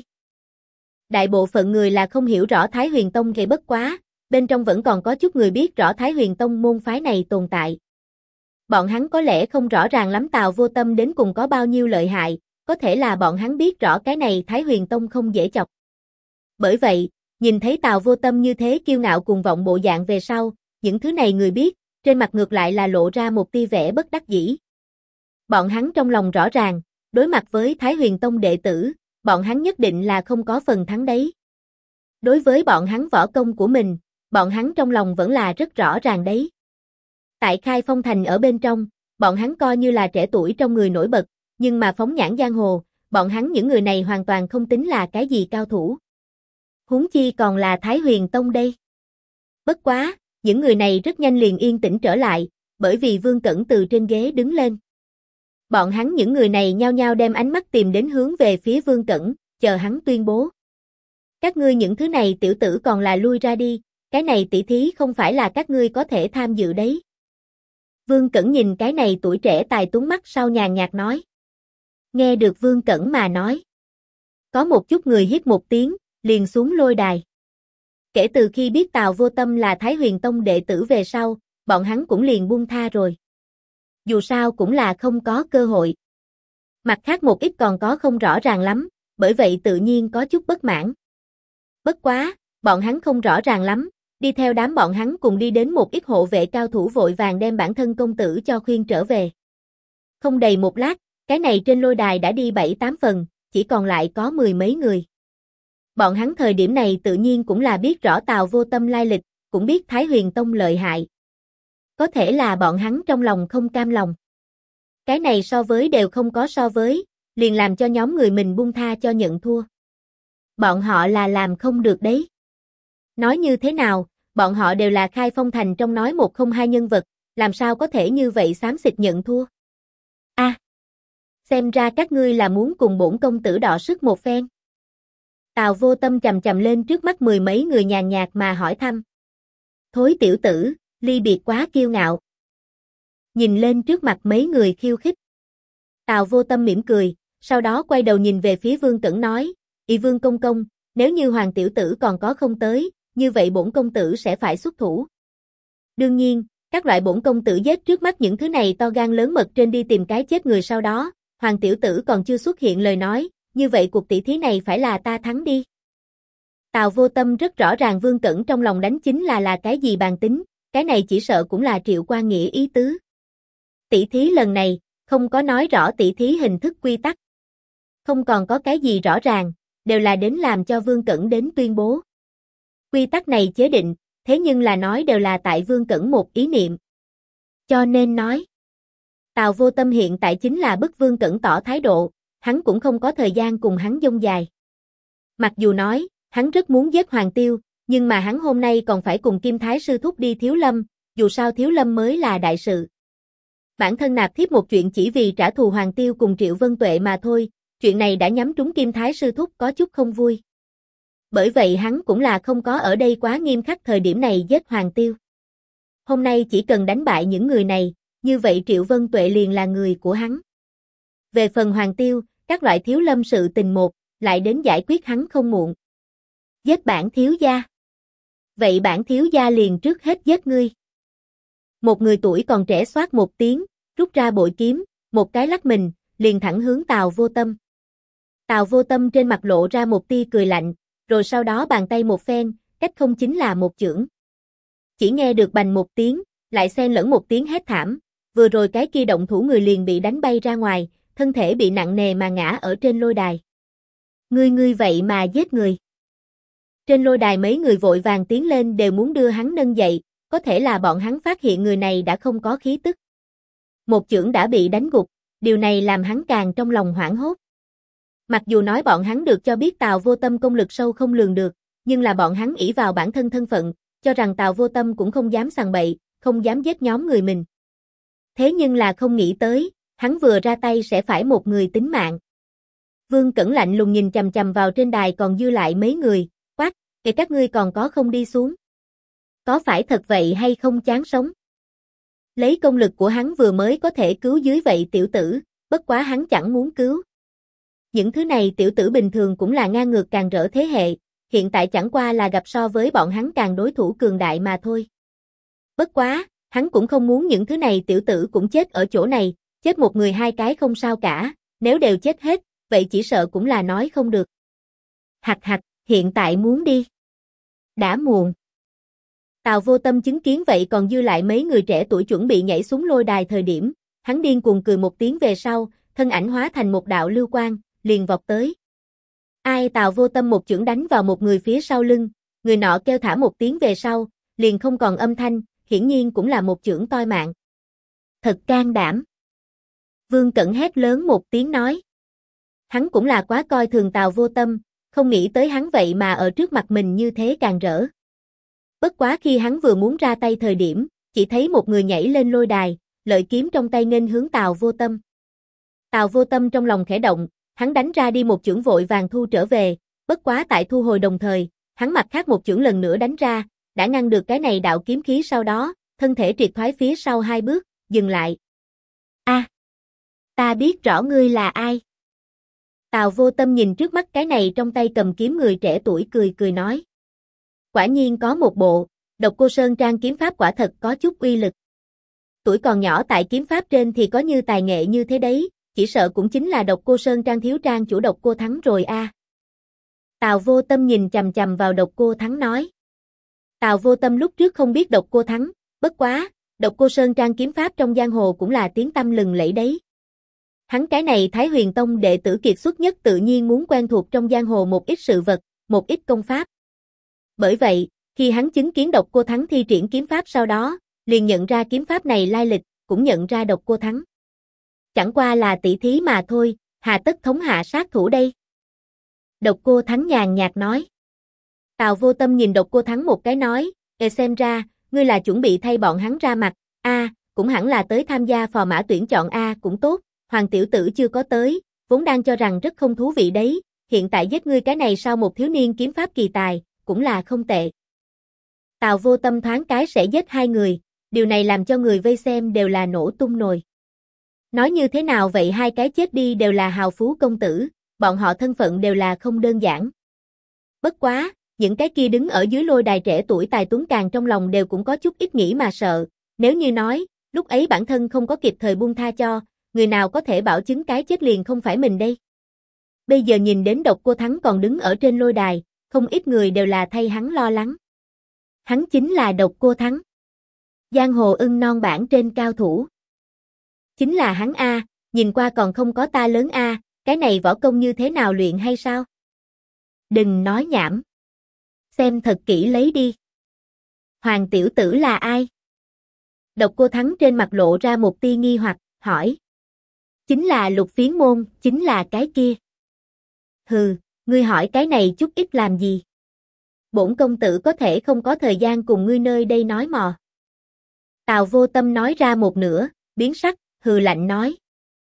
Đại bộ phận người là không hiểu rõ Thái Huyền Tông gây bất quá, bên trong vẫn còn có chút người biết rõ Thái Huyền Tông môn phái này tồn tại. Bọn hắn có lẽ không rõ ràng lắm Tào Vô Tâm đến cùng có bao nhiêu lợi hại, có thể là bọn hắn biết rõ cái này Thái Huyền Tông không dễ chọc. Bởi vậy, nhìn thấy Tào Vô Tâm như thế kiêu ngạo cuồng vọng bộ dạng về sau, những thứ này người biết, trên mặt ngược lại là lộ ra một tia vẻ bất đắc dĩ. Bọn hắn trong lòng rõ ràng, đối mặt với Thái Huyền Tông đệ tử, bọn hắn nhất định là không có phần thắng đấy. Đối với bọn hắn võ công của mình, bọn hắn trong lòng vẫn là rất rõ ràng đấy. Tại Khai Phong Thành ở bên trong, bọn hắn coi như là trẻ tuổi trong người nổi bật, nhưng mà phóng nhãn giang hồ, bọn hắn những người này hoàn toàn không tính là cái gì cao thủ. Huống chi còn là Thái Huyền Tông đây. Bất quá, những người này rất nhanh liền yên tĩnh trở lại, bởi vì Vương Cẩn từ trên ghế đứng lên. Bọn hắn những người này nhao nhao đem ánh mắt tìm đến hướng về phía Vương Cẩn, chờ hắn tuyên bố. Các ngươi những thứ này tiểu tử còn là lui ra đi, cái này tỷ thí không phải là các ngươi có thể tham dự đấy. Vương Cẩn nhìn cái này tuổi trẻ tài tuấn mắt sau nhàn nhạt nói. Nghe được Vương Cẩn mà nói. Có một chút người hít một tiếng, liền xuống lôi đài. Kể từ khi biết Tào Vô Tâm là Thái Huyền Tông đệ tử về sau, bọn hắn cũng liền buông tha rồi. Dù sao cũng là không có cơ hội. Mặt khác một ít còn có không rõ ràng lắm, bởi vậy tự nhiên có chút bất mãn. Bất quá, bọn hắn không rõ ràng lắm, đi theo đám bọn hắn cùng đi đến một ít hộ vệ cao thủ vội vàng đem bản thân công tử cho khuyên trở về. Không đầy một lát, cái này trên lôi đài đã đi 7-8 phần, chỉ còn lại có 10 mấy người. Bọn hắn thời điểm này tự nhiên cũng là biết rõ Tào Vô Tâm lai lịch, cũng biết Thái Huyền Tông lợi hại. Có thể là bọn hắn trong lòng không cam lòng. Cái này so với đều không có so với, liền làm cho nhóm người mình buông tha cho nhận thua. Bọn họ là làm không được đấy. Nói như thế nào, bọn họ đều là Khai Phong Thành trong nói một không hai nhân vật, làm sao có thể như vậy xám xịt nhận thua. Xem ra các ngươi là muốn cùng bổn công tử đọ sức một phen. Tào Vô Tâm chầm chầm lên trước mắt 10 mấy người nhàn nhạt mà hỏi thăm. Thối tiểu tử, ly biệt quá kiêu ngạo. Nhìn lên trước mặt mấy người khiêu khích. Tào Vô Tâm mỉm cười, sau đó quay đầu nhìn về phía Vương Cẩn nói, "Ỷ Vương công công, nếu như Hoàng tiểu tử còn có không tới, như vậy bổn công tử sẽ phải xuất thủ. Đương nhiên, các loại bổn công tử giết trước mắt những thứ này to gan lớn mật trên đi tìm cái chết người sau đó, Hoàng tiểu tử còn chưa xuất hiện lời nói, như vậy cuộc tỷ thí này phải là ta thắng đi." Tào Vô Tâm rất rõ ràng Vương Cẩn trong lòng đánh chính là cái gì bàn tính, cái này chỉ sợ cũng là Triệu Quan Nghĩa ý tứ. Tỷ thí lần này, không có nói rõ tỷ thí hình thức quy tắc. Không còn có cái gì rõ ràng, đều là đến làm cho Vương Cẩn đến tuyên bố. Quy tắc này chế định, thế nhưng là nói đều là tại Vương Cẩn một ý niệm. Cho nên nói, Tào Vô Tâm hiện tại chính là bức Vương Cẩn tỏ thái độ, hắn cũng không có thời gian cùng hắn dông dài. Mặc dù nói, hắn rất muốn giết Hoàng Tiêu, nhưng mà hắn hôm nay còn phải cùng Kim Thái Sư thúc đi Thiếu Lâm, dù sao Thiếu Lâm mới là đại sự. Bản thân nạp thiếp một chuyện chỉ vì trả thù Hoàng Tiêu cùng Triệu Vân Tuệ mà thôi, chuyện này đã nhắm trúng Kim Thái Sư thúc có chút không vui. Bởi vậy hắn cũng là không có ở đây quá nghiêm khắc thời điểm này giết Hoàng Tiêu. Hôm nay chỉ cần đánh bại những người này, như vậy Triệu Vân Tuệ liền là người của hắn. Về phần Hoàng Tiêu, các loại Thiếu Lâm sự tình một, lại đến giải quyết hắn không muộn. Giết bản thiếu gia. Vậy bản thiếu gia liền trước hết giết ngươi. Một người tuổi còn trẻ xoát một tiếng, rút ra bội kiếm, một cái lắc mình, liền thẳng hướng Tào Vô Tâm. Tào Vô Tâm trên mặt lộ ra một tia cười lạnh, rồi sau đó bàn tay một phen, cách không chính là một chưởng. Chỉ nghe được bành một tiếng, lại xen lẫn một tiếng hét thảm, vừa rồi cái kia động thủ người liền bị đánh bay ra ngoài, thân thể bị nặng nề mà ngã ở trên lôi đài. Ngươi vậy mà giết người. Trên lôi đài mấy người vội vàng tiến lên đều muốn đưa hắn nâng dậy, có thể là bọn hắn phát hiện người này đã không có khí tức. Một chưởng đã bị đánh gục, điều này làm hắn càng trong lòng hoảng hốt. Mặc dù nói bọn hắn được cho biết Tào Vô Tâm công lực sâu không lường được, nhưng là bọn hắn ỷ vào bản thân thân phận, cho rằng Tào Vô Tâm cũng không dám sằng bậy, không dám giết nhóm người mình. Thế nhưng là không nghĩ tới, hắn vừa ra tay sẽ phải một người tính mạng. Vương Cẩn lạnh lùng nhìn chằm chằm vào trên đài còn dư lại mấy người, quát, "Kể các ngươi còn có không đi xuống? Có phải thật vậy hay không chán sống?" Lấy công lực của hắn vừa mới có thể cứu dưới vậy tiểu tử, bất quá hắn chẳng muốn cứu. Những thứ này tiểu tử bình thường cũng là ngang ngược càng rỡ thế hệ, hiện tại chẳng qua là gặp so với bọn hắn càng đối thủ cường đại mà thôi. Bất quá, hắn cũng không muốn những thứ này tiểu tử cũng chết ở chỗ này, chết một người hai cái không sao cả, nếu đều chết hết, vậy chỉ sợ cũng là nói không được. Hạch hạch, hiện tại muốn đi. Đã muộn. Tào Vô Tâm chứng kiến vậy còn dư lại mấy người trẻ tuổi chuẩn bị nhảy xuống lôi đài thời điểm, hắn điên cuồng cười một tiếng về sau, thân ảnh hóa thành một đạo lưu quang, liền vọt tới. Ai Tào Vô Tâm một chưởng đánh vào một người phía sau lưng, người nọ kêu thả một tiếng về sau, liền không còn âm thanh, hiển nhiên cũng là một chưởng toi mạng. Thật can đảm. Vương Cẩn hét lớn một tiếng nói. Hắn cũng là quá coi thường Tào Vô Tâm, không nghĩ tới hắn vậy mà ở trước mặt mình như thế càng rỡ. Bất quá khi hắn vừa muốn ra tay thời điểm, chỉ thấy một người nhảy lên lôi đài, lợi kiếm trong tay nghênh hướng Tào Vô Tâm. Tào Vô Tâm trong lòng khẽ động, hắn đánh ra đi một chưởng vội vàng thu trở về, bất quá tại thu hồi đồng thời, hắn mặt khác một chưởng lần nữa đánh ra, đã ngăn được cái này đạo kiếm khí sau đó, thân thể triệt thoái phía sau hai bước, dừng lại. Ta biết rõ ngươi là ai. Tào Vô Tâm nhìn trước mắt cái này trong tay cầm kiếm người trẻ tuổi cười cười nói. Quả nhiên có một bộ, Độc Cô Sơn Trang kiếm pháp quả thật có chút uy lực. Tuổi còn nhỏ tại kiếm pháp trên thì có như tài nghệ như thế đấy, chỉ sợ cũng chính là Độc Cô Sơn Trang thiếu trang chủ Độc Cô Thắng rồi a. Tào Vô Tâm nhìn chằm chằm vào Độc Cô Thắng nói. Tào Vô Tâm lúc trước không biết Độc Cô Thắng, bất quá, Độc Cô Sơn Trang kiếm pháp trong giang hồ cũng là tiếng tăm lừng lẫy đấy. Hắn cái này Thái Huyền Tông đệ tử kiệt xuất nhất tự nhiên muốn quen thuộc trong giang hồ một ít sự vật, một ít công pháp. Bởi vậy, khi hắn chứng kiến Độc Cô Thắng thi triển kiếm pháp sau đó, liền nhận ra kiếm pháp này lai lịch, cũng nhận ra Độc Cô Thắng. Chẳng qua là tỷ thí mà thôi, hà tất thống hạ sát thủ đây. Độc Cô Thắng nhàn nhạt nói. Tào Vô Tâm nhìn Độc Cô Thắng một cái nói, xem ra, ngươi là chuẩn bị thay bọn hắn ra mặt, cũng hẳn là tới tham gia phò mã tuyển chọn cũng tốt, Hoàng tiểu tử chưa có tới, vốn đang cho rằng rất không thú vị đấy, hiện tại giết ngươi cái này sau một thiếu niên kiếm pháp kỳ tài, cũng là không tệ. Tào Vô Tâm thoáng cái sẽ giết hai người, điều này làm cho người vây xem đều là nổ tung nồi. Nói như thế nào vậy, hai cái chết đi đều là hào phú công tử, bọn họ thân phận đều là không đơn giản. Bất quá, những cái kia đứng ở dưới lôi đài trẻ tuổi tài tuấn càng trong lòng đều cũng có chút ít nghĩ mà sợ, nếu như nói, lúc ấy bản thân không có kịp thời buông tha cho, người nào có thể bảo chứng cái chết liền không phải mình đây. Bây giờ nhìn đến Độc Cô Thắng còn đứng ở trên lôi đài, không ít người đều là thay hắn lo lắng. Hắn chính là Độc Cô Thắng. Giang hồ ưng non bảng trên cao thủ. Chính là hắn nhìn qua còn không có ta lớn cái này võ công như thế nào luyện hay sao? Đừng nói nhảm. Xem thật kỹ lấy đi. Hoàng tiểu tử là ai? Độc Cô Thắng trên mặt lộ ra một tia nghi hoặc, hỏi. Chính là Lục Phiến Môn, chính là cái kia. Hừ, ngươi hỏi cái này chút ít làm gì? Bổn công tử có thể không có thời gian cùng ngươi nơi đây nói mò. Tào Vô Tâm nói ra một nửa, biến sắc, hừ lạnh nói.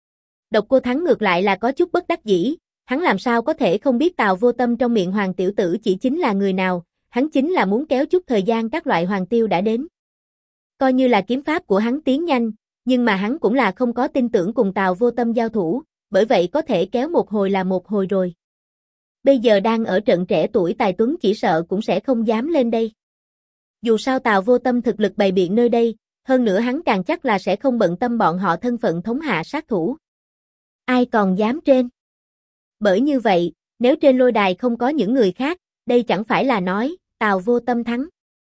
Độc Cô Thắng ngược lại là có chút bất đắc dĩ, hắn làm sao có thể không biết Tào Vô Tâm trong miệng Hoàng tiểu tử chỉ chính là người nào, hắn chính là muốn kéo chút thời gian các loại hoàng tiêu đã đến. Coi như là kiếm pháp của hắn tiến nhanh, nhưng mà hắn cũng là không có tin tưởng cùng Tào Vô Tâm giao thủ, bởi vậy có thể kéo một hồi là một hồi rồi. Bây giờ đang ở trận trẻ tuổi tài tuấn chỉ sợ cũng sẽ không dám lên đây. Dù sao Tào Vô Tâm thực lực bày biện nơi đây, hơn nữa hắn càng chắc là sẽ không bận tâm bọn họ thân phận thống hạ sát thủ. Ai còn dám trên? Bởi như vậy, nếu trên lôi đài không có những người khác, đây chẳng phải là nói, Tào Vô Tâm thắng.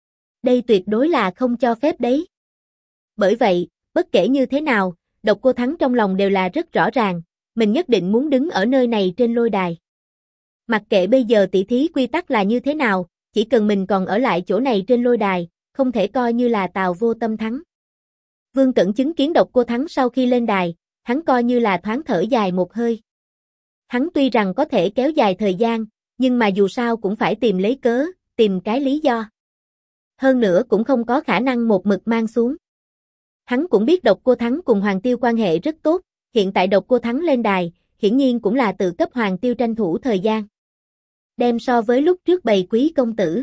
Đây tuyệt đối là không cho phép đấy. Bởi vậy, bất kể như thế nào, Độc Cô Thắng trong lòng đều là rất rõ ràng, mình nhất định muốn đứng ở nơi này trên lôi đài. Mặc kệ bây giờ tỷ thí quy tắc là như thế nào, chỉ cần mình còn ở lại chỗ này trên lôi đài, không thể coi như là Tào Vô Tâm thắng. Vương Cẩn chứng kiến Độc Cô Thắng sau khi lên đài, hắn coi như là thoáng thở dài một hơi. Hắn tuy rằng có thể kéo dài thời gian, nhưng mà dù sao cũng phải tìm lấy cớ, tìm cái lý do. Hơn nữa cũng không có khả năng một mực mang xuống. Hắn cũng biết Độc Cô Thắng cùng Hoàng Tiêu quan hệ rất tốt, hiện tại Độc Cô Thắng lên đài, hiển nhiên cũng là tự cấp Hoàng Tiêu tranh thủ thời gian. Đem so với lúc trước bầy quý công tử.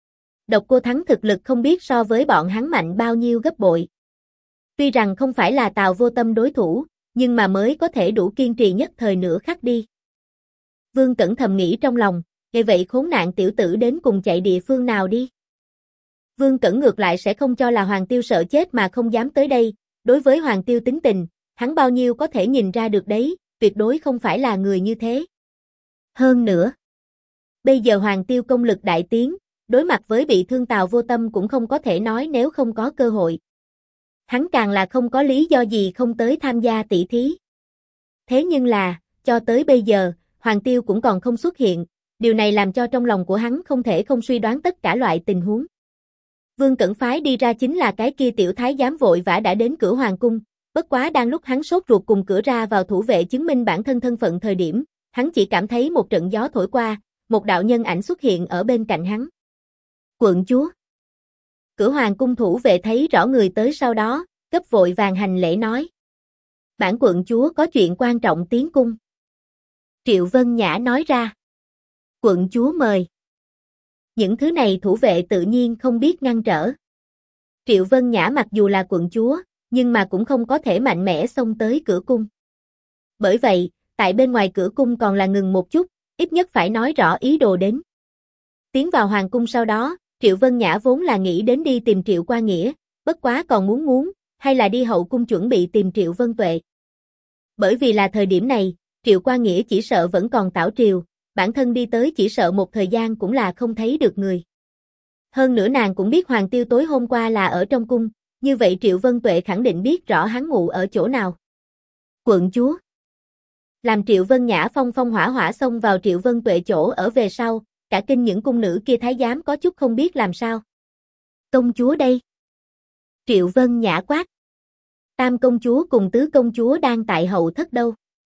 Độc Cô Thắng thực lực không biết so với bọn hắn mạnh bao nhiêu gấp bội. Tuy rằng không phải là Tào Vô Tâm đối thủ, nhưng mà mới có thể đủ kiên trì nhất thời nửa khắc đi. Vương Cẩn thầm nghĩ trong lòng, nghe vậy khốn nạn tiểu tử đến cùng chạy địa phương nào đi. Vương Cẩn ngược lại sẽ không cho là Hoàng Tiêu sợ chết mà không dám tới đây, đối với Hoàng Tiêu tính tình, hắn bao nhiêu có thể nhìn ra được đấy, tuyệt đối không phải là người như thế. Hơn nữa, bây giờ Hoàng Tiêu công lực đại tiến, đối mặt với bị thương Tào Vô Tâm cũng không có thể nói nếu không có cơ hội. Hắn càng là không có lý do gì không tới tham gia tỷ thí. Thế nhưng là, cho tới bây giờ, Hoàng Tiêu cũng còn không xuất hiện, điều này làm cho trong lòng của hắn không thể không suy đoán tất cả loại tình huống. Vương Cẩn phái đi ra chính là cái kia tiểu thái giám vội vã đã đến cửa hoàng cung, bất quá đang lúc hắn sốt ruột cùng cửa ra vào thủ vệ chứng minh bản thân thân phận thời điểm, hắn chỉ cảm thấy một trận gió thổi qua, một đạo nhân ảnh xuất hiện ở bên cạnh hắn. Quận chúa. Cửa hoàng cung thủ vệ thấy rõ người tới sau đó, gấp vội vàng hành lễ nói. Bản quận chúa có chuyện quan trọng tiến cung. Triệu Vân Nhã nói ra. Quận chúa mời. Những thứ này thủ vệ tự nhiên không biết ngăn trở. Triệu Vân Nhã mặc dù là quận chúa, nhưng mà cũng không có thể mạnh mẽ xông tới cửa cung. Bởi vậy, tại bên ngoài cửa cung còn là ngừng một chút, ít nhất phải nói rõ ý đồ đến. Tiến vào hoàng cung sau đó, Triệu Vân Nhã vốn là nghĩ đến đi tìm Triệu Qua Nghĩa, bất quá còn muốn, hay là đi hậu cung chuẩn bị tìm Triệu Vân Tuệ. Bởi vì là thời điểm này, Triệu Qua Nghĩa chỉ sợ vẫn còn tảo triều, bản thân đi tới chỉ sợ một thời gian cũng là không thấy được người. Hơn nữa nàng cũng biết Hoàng Tiêu tối hôm qua là ở trong cung, như vậy Triệu Vân Tuệ khẳng định biết rõ hắn ngủ ở chỗ nào. Quận chúa. Làm Triệu Vân Nhã phong phong hỏa hỏa xông vào Triệu Vân Tuệ chỗ ở về sau, cả kinh những cung nữ kia thái giám có chút không biết làm sao. Công chúa đây. Triệu Vân Nhã quát. Tam công chúa cùng tứ công chúa đang tại hậu thất đâu.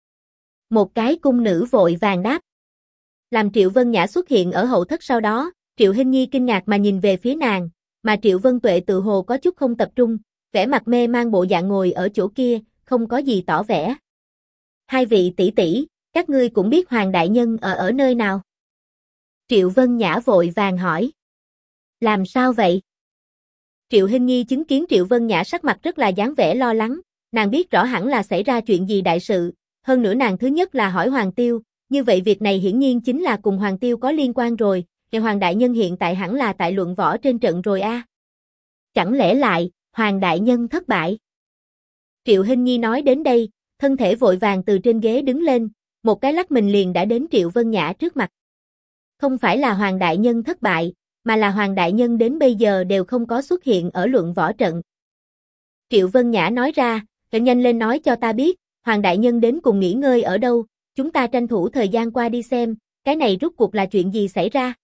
Một cái cung nữ vội vàng đáp. Làm Triệu Vân Nhã xuất hiện ở hậu thất sau đó, Triệu Hinh Nhi kinh ngạc mà nhìn về phía nàng, mà Triệu Vân Tuệ tự hồ có chút không tập trung, vẻ mặt mê mang bộ dạng ngồi ở chỗ kia, không có gì tỏ vẻ. Hai vị tỷ tỷ, các ngươi cũng biết Hoàng đại nhân ở nơi nào? Triệu Vân Nhã vội vàng hỏi. Làm sao vậy? Triệu Hinh Nhi chứng kiến Triệu Vân Nhã sắc mặt rất là dáng vẻ lo lắng, nàng biết rõ hẳn là xảy ra chuyện gì đại sự, hơn nữa nàng thứ nhất là hỏi Hoàng Tiêu, như vậy việc này hiển nhiên chính là cùng Hoàng Tiêu có liên quan rồi, thì Hoàng đại nhân hiện tại hẳn là tại luận võ trên trận rồi a. Chẳng lẽ lại, Hoàng đại nhân thất bại? Triệu Hinh Nhi nói đến đây, thân thể vội vàng từ trên ghế đứng lên, một cái lắc mình liền đã đến Triệu Vân Nhã trước mặt. Không phải là Hoàng đại nhân thất bại, mà là Hoàng đại nhân đến bây giờ đều không có xuất hiện ở luận võ trận. Triệu Vân Nhã nói ra, nhanh lên nói cho ta biết, Hoàng đại nhân đến cùng nghỉ ngơi ở đâu, chúng ta tranh thủ thời gian qua đi xem, cái này rốt cuộc là chuyện gì xảy ra.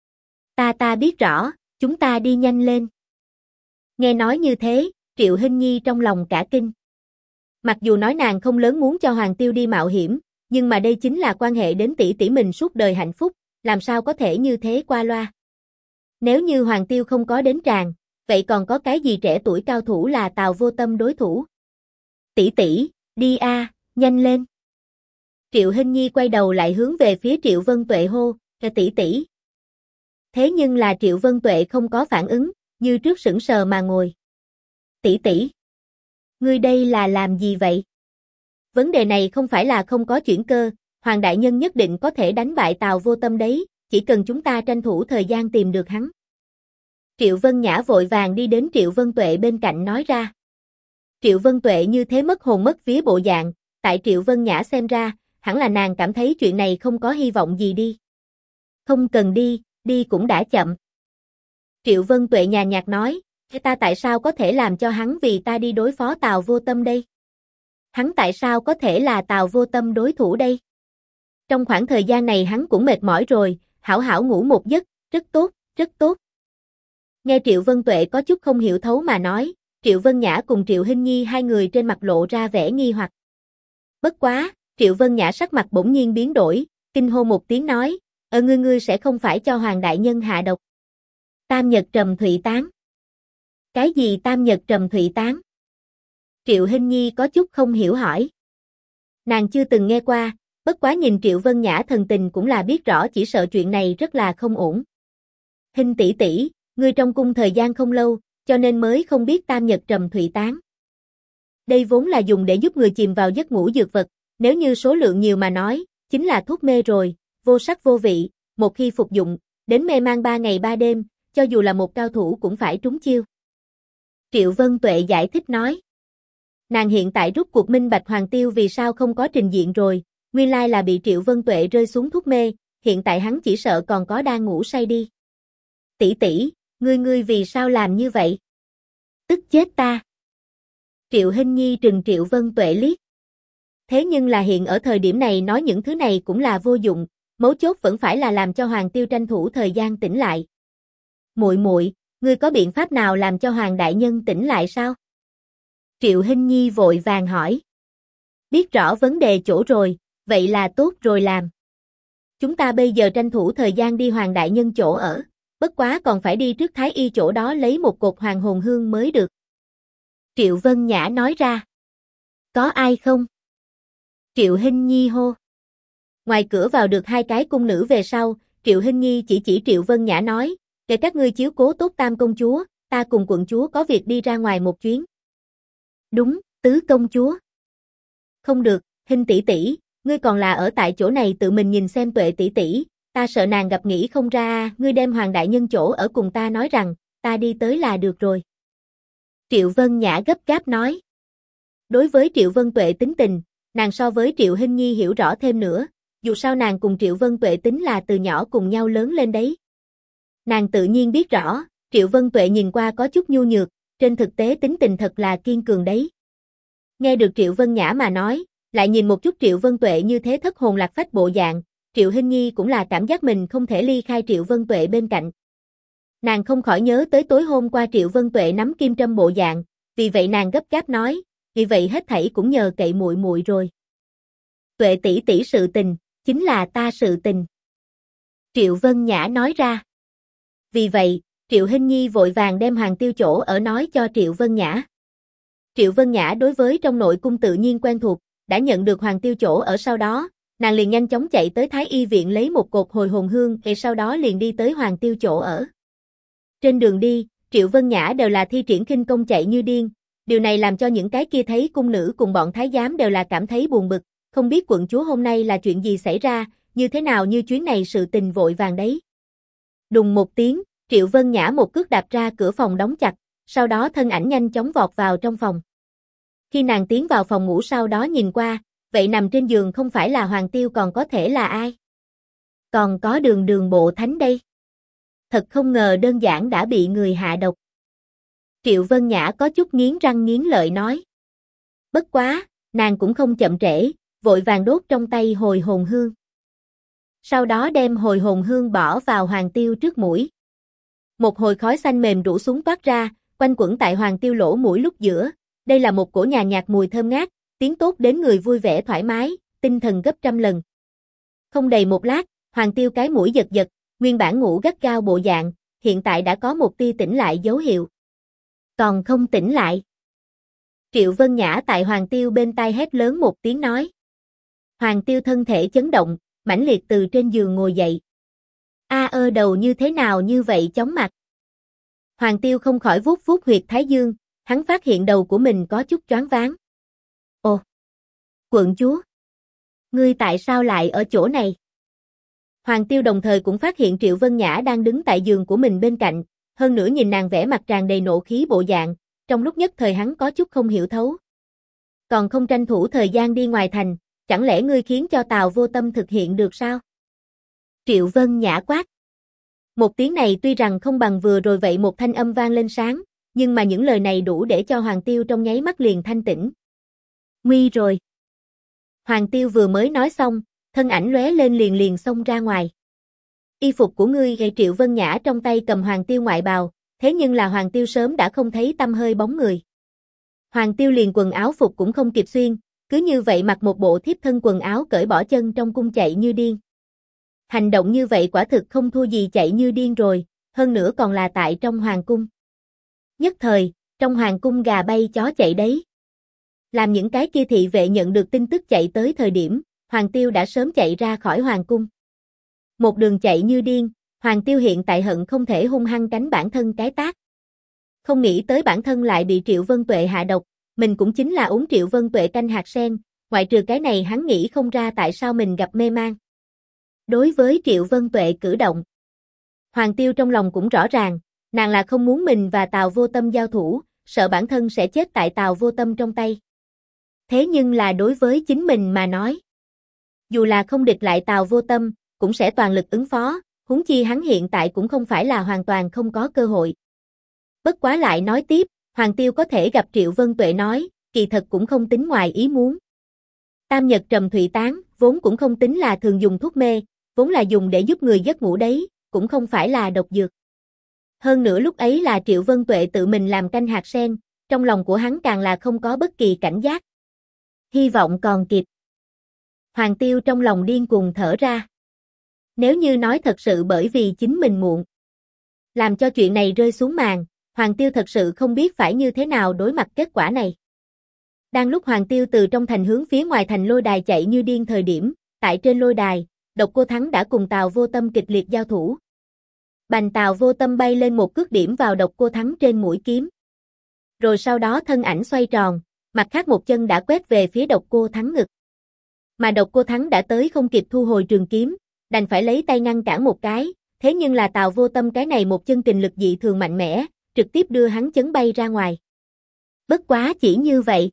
Ta biết rõ, chúng ta đi nhanh lên. Nghe nói như thế, Triệu Hinh Nhi trong lòng cả kinh. Mặc dù nói nàng không lớn muốn cho Hoàng Tiêu đi mạo hiểm, nhưng mà đây chính là quan hệ đến tỷ tỷ mình suốt đời hạnh phúc, làm sao có thể như thế qua loa. Nếu như Hoàng Tiêu không có đến tràng, vậy còn có cái gì trẻ tuổi cao thủ là Tào Vô Tâm đối thủ? Tỷ tỷ, đi a, nhanh lên. Triệu Hinh Nhi quay đầu lại hướng về phía Triệu Vân Tuệ hô, tỷ tỷ. Thế nhưng là Triệu Vân Tuệ không có phản ứng, như trước sững sờ mà ngồi. Tỷ tỷ, ngươi đây là làm gì vậy? Vấn đề này không phải là không có chuyển cơ, Hoàng đại nhân nhất định có thể đánh bại Tào Vô Tâm đấy, chỉ cần chúng ta tranh thủ thời gian tìm được hắn. Triệu Vân Nhã vội vàng đi đến Triệu Vân Tuệ bên cạnh nói ra. Triệu Vân Tuệ như thế mất hồn mất vía bộ dạng, tại Triệu Vân Nhã xem ra, hẳn là nàng cảm thấy chuyện này không có hy vọng gì đi. Không cần đi, đi cũng đã chậm. Triệu Vân Tuệ nhàn nhạt nói, ta tại sao có thể làm cho hắn vì ta đi đối phó Tào Vô Tâm đây? Hắn tại sao có thể là Tào Vô Tâm đối thủ đây? Trong khoảng thời gian này hắn cũng mệt mỏi rồi, hảo hảo ngủ một giấc, rất tốt, rất tốt. Nghe Triệu Vân Tuệ có chút không hiểu thấu mà nói, Triệu Vân Nhã cùng Triệu Hinh Nhi hai người trên mặt lộ ra vẻ nghi hoặc. Bất quá, Triệu Vân Nhã sắc mặt bỗng nhiên biến đổi, kinh hô một tiếng nói, ngươi sẽ không phải cho Hoàng đại nhân hạ độc. Tam Nhật Trầm Thụy Tán. Cái gì Tam Nhật Trầm Thụy Tán? Triệu Hinh Nhi có chút không hiểu hỏi. Nàng chưa từng nghe qua, bất quá nhìn Triệu Vân Nhã thần tình cũng là biết rõ chỉ sợ chuyện này rất là không ổn. Hinh tỷ tỷ, ngươi trong cung thời gian không lâu, cho nên mới không biết Tam Nhật Trầm Thụy Tán. Đây vốn là dùng để giúp người chìm vào giấc ngủ dược vật, nếu như số lượng nhiều mà nói, chính là thuốc mê rồi, vô sắc vô vị, một khi phục dụng, đến mê man 3 ngày 3 đêm, cho dù là một cao thủ cũng phải trúng chiêu. Triệu Vân Tuệ giải thích nói. Nàng hiện tại rút cuộc minh bạch Hoàng Tiêu vì sao không có trình diện rồi, nguyên lai là bị Triệu Vân Tuệ rơi xuống thuốc mê, hiện tại hắn chỉ sợ còn có đang ngủ say đi. Tỷ tỷ, ngươi vì sao làm như vậy? Tức chết ta. Triệu Hinh Nhi trừng Triệu Vân Tuệ liếc. Thế nhưng là hiện ở thời điểm này nói những thứ này cũng là vô dụng, mấu chốt vẫn phải là làm cho Hoàng Tiêu tranh thủ thời gian tỉnh lại. Muội muội, ngươi có biện pháp nào làm cho Hoàng đại nhân tỉnh lại sao? Triệu Hinh Nhi vội vàng hỏi. Biết rõ vấn đề chỗ rồi, vậy là tốt rồi làm. Chúng ta bây giờ tranh thủ thời gian đi Hoàng đại nhân chỗ ở, bất quá còn phải đi trước Thái y chỗ đó lấy một cột hoàng hồn hương mới được. Triệu Vân Nhã nói ra. Có ai không? Triệu Hinh Nhi hô. Ngoài cửa vào được hai cái cung nữ về sau, Triệu Hinh Nhi chỉ Triệu Vân Nhã nói, để các ngươi chiếu cố tốt Tam công chúa, ta cùng quận chúa có việc đi ra ngoài một chuyến. Đúng, tứ công chúa. Không được, Hinh tỷ tỷ, ngươi còn là ở tại chỗ này tự mình nhìn xem Tuệ tỷ tỷ, ta sợ nàng gặp nghĩ không ra, ngươi đem Hoàng đại nhân chỗ ở cùng ta nói rằng, ta đi tới là được rồi. Triệu Vân Nhã gấp gáp nói. Đối với Triệu Vân Tuệ tính tình, nàng so với Triệu Hinh Nhi hiểu rõ thêm nữa, dù sao nàng cùng Triệu Vân Tuệ tính là từ nhỏ cùng nhau lớn lên đấy. Nàng tự nhiên biết rõ, Triệu Vân Tuệ nhìn qua có chút nhu nhược, trên thực tế tính tình thật là kiên cường đấy. Nghe được Triệu Vân Nhã mà nói, lại nhìn một chút Triệu Vân Tuệ như thế thất hồn lạc phách bộ dạng, Triệu Hinh Nhi cũng là cảm giác mình không thể ly khai Triệu Vân Tuệ bên cạnh. Nàng không khỏi nhớ tới tối hôm qua Triệu Vân Tuệ nắm kim trâm bộ dạng, vì vậy nàng gấp gáp nói, vì vậy hết thảy cũng nhờ cậy muội muội rồi. Tuệ tỷ tỷ sự tình, chính là ta sự tình. Triệu Vân Nhã nói ra. Vì vậy, Triệu Hinh Nhi vội vàng đem Hoàng Tiêu chỗ ở nói cho Triệu Vân Nhã. Triệu Vân Nhã đối với trong nội cung tự nhiên quen thuộc, đã nhận được Hoàng Tiêu chỗ ở sau đó, nàng liền nhanh chóng chạy tới Thái Y viện lấy một cột hồi hồn hương, rồi sau đó liền đi tới Hoàng Tiêu chỗ ở. Trên đường đi, Triệu Vân Nhã đều là thi triển khinh công chạy như điên, điều này làm cho những cái kia thấy cung nữ cùng bọn thái giám đều là cảm thấy buồn bực, không biết quận chúa hôm nay là chuyện gì xảy ra, như thế nào như chuyến này sự tình vội vàng đấy. Đùng một tiếng, Triệu Vân Nhã một cước đạp ra cửa phòng đóng chặt, sau đó thân ảnh nhanh chóng vọt vào trong phòng. Khi nàng tiến vào phòng ngủ sau đó nhìn qua, vậy nằm trên giường không phải là Hoàng Tiêu còn có thể là ai? Còn có Đường Đường bộ thánh đây. Thật không ngờ đơn giản đã bị người hạ độc. Triệu Vân Nhã có chút nghiến răng nghiến lợi nói. Bất quá, nàng cũng không chậm trễ, vội vàng đốt trong tay hồi hồn hương. Sau đó đem hồi hồn hương bỏ vào Hoàng Tiêu trước mũi. Một hồi khói xanh mềm rủ xuống toát ra, quanh quẩn tại Hoàng Tiêu lỗ mũi lúc giữa. Đây là một cổ nhàn nhạt mùi thơm ngát, tiếng tốt đến người vui vẻ thoải mái, tinh thần gấp trăm lần. Không đầy một lát, Hoàng Tiêu cái mũi giật giật, nguyên bản ngủ gắt gao bộ dạng, hiện tại đã có một tia tỉnh lại dấu hiệu. Còn không tỉnh lại. Triệu Vân Nhã tại Hoàng Tiêu bên tai hét lớn một tiếng nói. Hoàng Tiêu thân thể chấn động, mãnh liệt từ trên giường ngồi dậy. Đầu như thế nào như vậy chóng mặt. Hoàng Tiêu không khỏi vuốt vuốt huyệt thái dương, hắn phát hiện đầu của mình có chút choáng váng. Ồ! Quận chúa! Ngươi tại sao lại ở chỗ này? Hoàng Tiêu đồng thời cũng phát hiện Triệu Vân Nhã đang đứng tại giường của mình bên cạnh, hơn nữa nhìn nàng vẻ mặt tràn đầy nộ khí bộ dạng, trong lúc nhất thời hắn có chút không hiểu thấu. Còn không tranh thủ thời gian đi ngoài thành, chẳng lẽ ngươi khiến cho Tào Vô Tâm thực hiện được sao? Triệu Vân Nhã quát. Một tiếng này tuy rằng không bằng vừa rồi vậy một thanh âm vang lên sáng, nhưng mà những lời này đủ để cho Hoàng Tiêu trong nháy mắt liền thanh tỉnh. Nguy rồi. Hoàng Tiêu vừa mới nói xong, thân ảnh lóe lên liền xông ra ngoài. Y phục của ngươi gây Triệu Vân Nhã trong tay cầm Hoàng Tiêu ngoại bào, thế nhưng là Hoàng Tiêu sớm đã không thấy tăm hơi bóng người. Hoàng Tiêu liền quần áo phục cũng không kịp xuyên, cứ như vậy mặc một bộ thiếp thân quần áo cởi bỏ chân trong cung chạy như điên. Hành động như vậy quả thực không thua gì chạy như điên rồi, hơn nữa còn là tại trong hoàng cung. Nhất thời, trong hoàng cung gà bay chó chạy đấy. Làm những cái kia thị vệ nhận được tin tức chạy tới thời điểm, Hoàng Tiêu đã sớm chạy ra khỏi hoàng cung. Một đường chạy như điên, Hoàng Tiêu hiện tại hận không thể hung hăng cánh bản thân cái tát. Không nghĩ tới bản thân lại bị Triệu Vân Tuệ hạ độc, mình cũng chính là uống Triệu Vân Tuệ canh hạt sen, ngoại trừ cái này hắn nghĩ không ra tại sao mình gặp mê man. Đối với Triệu Vân Tuệ cử động, Hoàng Tiêu trong lòng cũng rõ ràng, nàng là không muốn mình và Tào Vô Tâm giao thủ, sợ bản thân sẽ chết tại Tào Vô Tâm trong tay. Thế nhưng là đối với chính mình mà nói, dù là không địch lại Tào Vô Tâm, cũng sẽ toàn lực ứng phó, huống chi hắn hiện tại cũng không phải là hoàn toàn không có cơ hội. Bất quá lại nói tiếp, Hoàng Tiêu có thể gặp Triệu Vân Tuệ nói, kỳ thật cũng không tính ngoài ý muốn. Tam Nhật Trầm Thụy Tán, vốn cũng không tính là thường dùng thuốc mê, vốn là dùng để giúp người giấc ngủ đấy, cũng không phải là độc dược. Hơn nữa lúc ấy là Triệu Vân Tuệ tự mình làm canh hạt sen, trong lòng của hắn càng là không có bất kỳ cảnh giác. Hy vọng còn kịp. Hoàng Tiêu trong lòng điên cuồng thở ra. Nếu như nói thật sự bởi vì chính mình muộn, làm cho chuyện này rơi xuống màn, Hoàng Tiêu thật sự không biết phải như thế nào đối mặt kết quả này. Đang lúc Hoàng Tiêu từ trong thành hướng phía ngoài thành lôi đài chạy như điên thời điểm, tại trên lôi đài, Độc Cô Thắng đã cùng Tào Vô Tâm kịch liệt giao thủ. Bành Tào Vô Tâm bay lên một cước điểm vào Độc Cô Thắng trên mũi kiếm. Rồi sau đó thân ảnh xoay tròn, mặt khác một chân đã quét về phía Độc Cô Thắng ngực. Mà Độc Cô Thắng đã tới không kịp thu hồi trường kiếm, đành phải lấy tay ngăn cản một cái, thế nhưng là Tào Vô Tâm cái này một chân kình lực dị thường mạnh mẽ, trực tiếp đưa hắn chấn bay ra ngoài. Bất quá chỉ như vậy.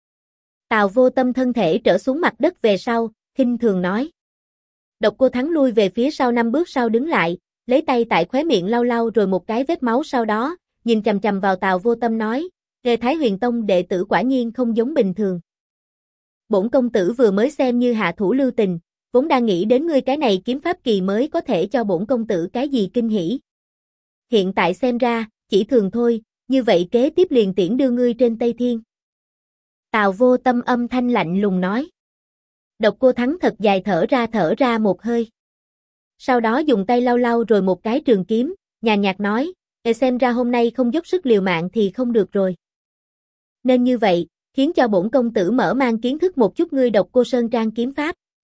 Tào Vô Tâm thân thể trở xuống mặt đất về sau, khinh thường nói. Độc Cô Thắng lui về phía sau 5 bước sau đứng lại, lấy tay tại khóe miệng lau lau rồi một cái vết máu sau đó, nhìn chằm chằm vào Tào Vô Tâm nói, Nghề Thái Huyền Tông đệ tử quả nhiên không giống bình thường. Bổn công tử vừa mới xem như hạ thủ lưu tình, vốn đang nghĩ đến ngươi cái này kiếm pháp kỳ mới có thể cho bổn công tử cái gì kinh hỉ. Hiện tại xem ra, chỉ thường thôi, như vậy kế tiếp liền tiễn đưa ngươi trên Tây Thiên. Tào Vô Tâm âm thanh lạnh lùng nói. Độc Cô Thắng thật dài thở ra một hơi. Sau đó dùng tay lau lau rồi một cái trường kiếm, nhàn nhạt nói, xem ra hôm nay không dốc sức liều mạng thì không được rồi. Nên như vậy, khiến cho bổn công tử mở mang kiến thức một chút ngươi Độc Cô Sơn Trang kiếm pháp.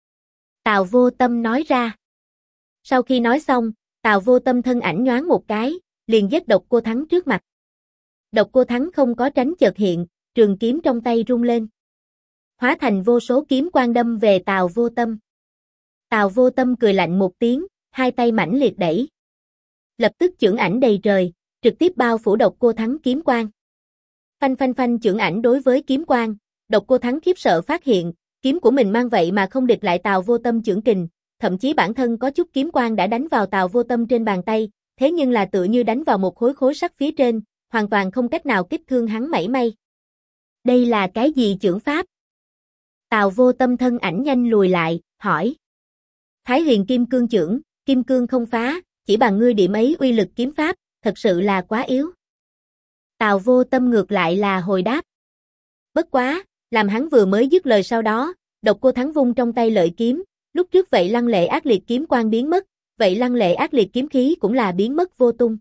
Tào Vô Tâm nói ra. Sau khi nói xong, Tào Vô Tâm thân ảnh nhoáng một cái, liền giết Độc Cô Thắng trước mặt. Độc Cô Thắng không có tránh chợt hiện, trường kiếm trong tay rung lên. Hóa thành vô số kiếm quang đâm về Tào Vô Tâm. Tào Vô Tâm cười lạnh một tiếng, hai tay mãnh liệt đẩy. Lập tức chưởng ảnh đầy trời, trực tiếp bao phủ Độc Cô Thắng kiếm quang. Phanh phanh phanh chưởng ảnh đối với kiếm quang, Độc Cô Thắng khiếp sợ phát hiện, kiếm của mình mang vậy mà không địch lại Tào Vô Tâm chưởng kình, thậm chí bản thân có chút kiếm quang đã đánh vào Tào Vô Tâm trên bàn tay, thế nhưng là tựa như đánh vào một khối sắt phía trên, hoàn toàn không cách nào kích thương hắn mảy may. Đây là cái gì chưởng pháp? Tào Vô Tâm thân ảnh nhanh lùi lại, hỏi. Thái Huyền Kim Cương chưởng, kim cương không phá, chỉ bằng ngươi điểm ấy uy lực kiếm pháp, thật sự là quá yếu. Tào Vô Tâm ngược lại là hồi đáp. Bất quá, làm hắn vừa mới dứt lời sau đó, Độc Cô Thắng vung trong tay lợi kiếm, lúc trước vậy lăng lệ ác liệt kiếm quang biến mất, vậy lăng lệ ác liệt kiếm khí cũng là biến mất vô tung.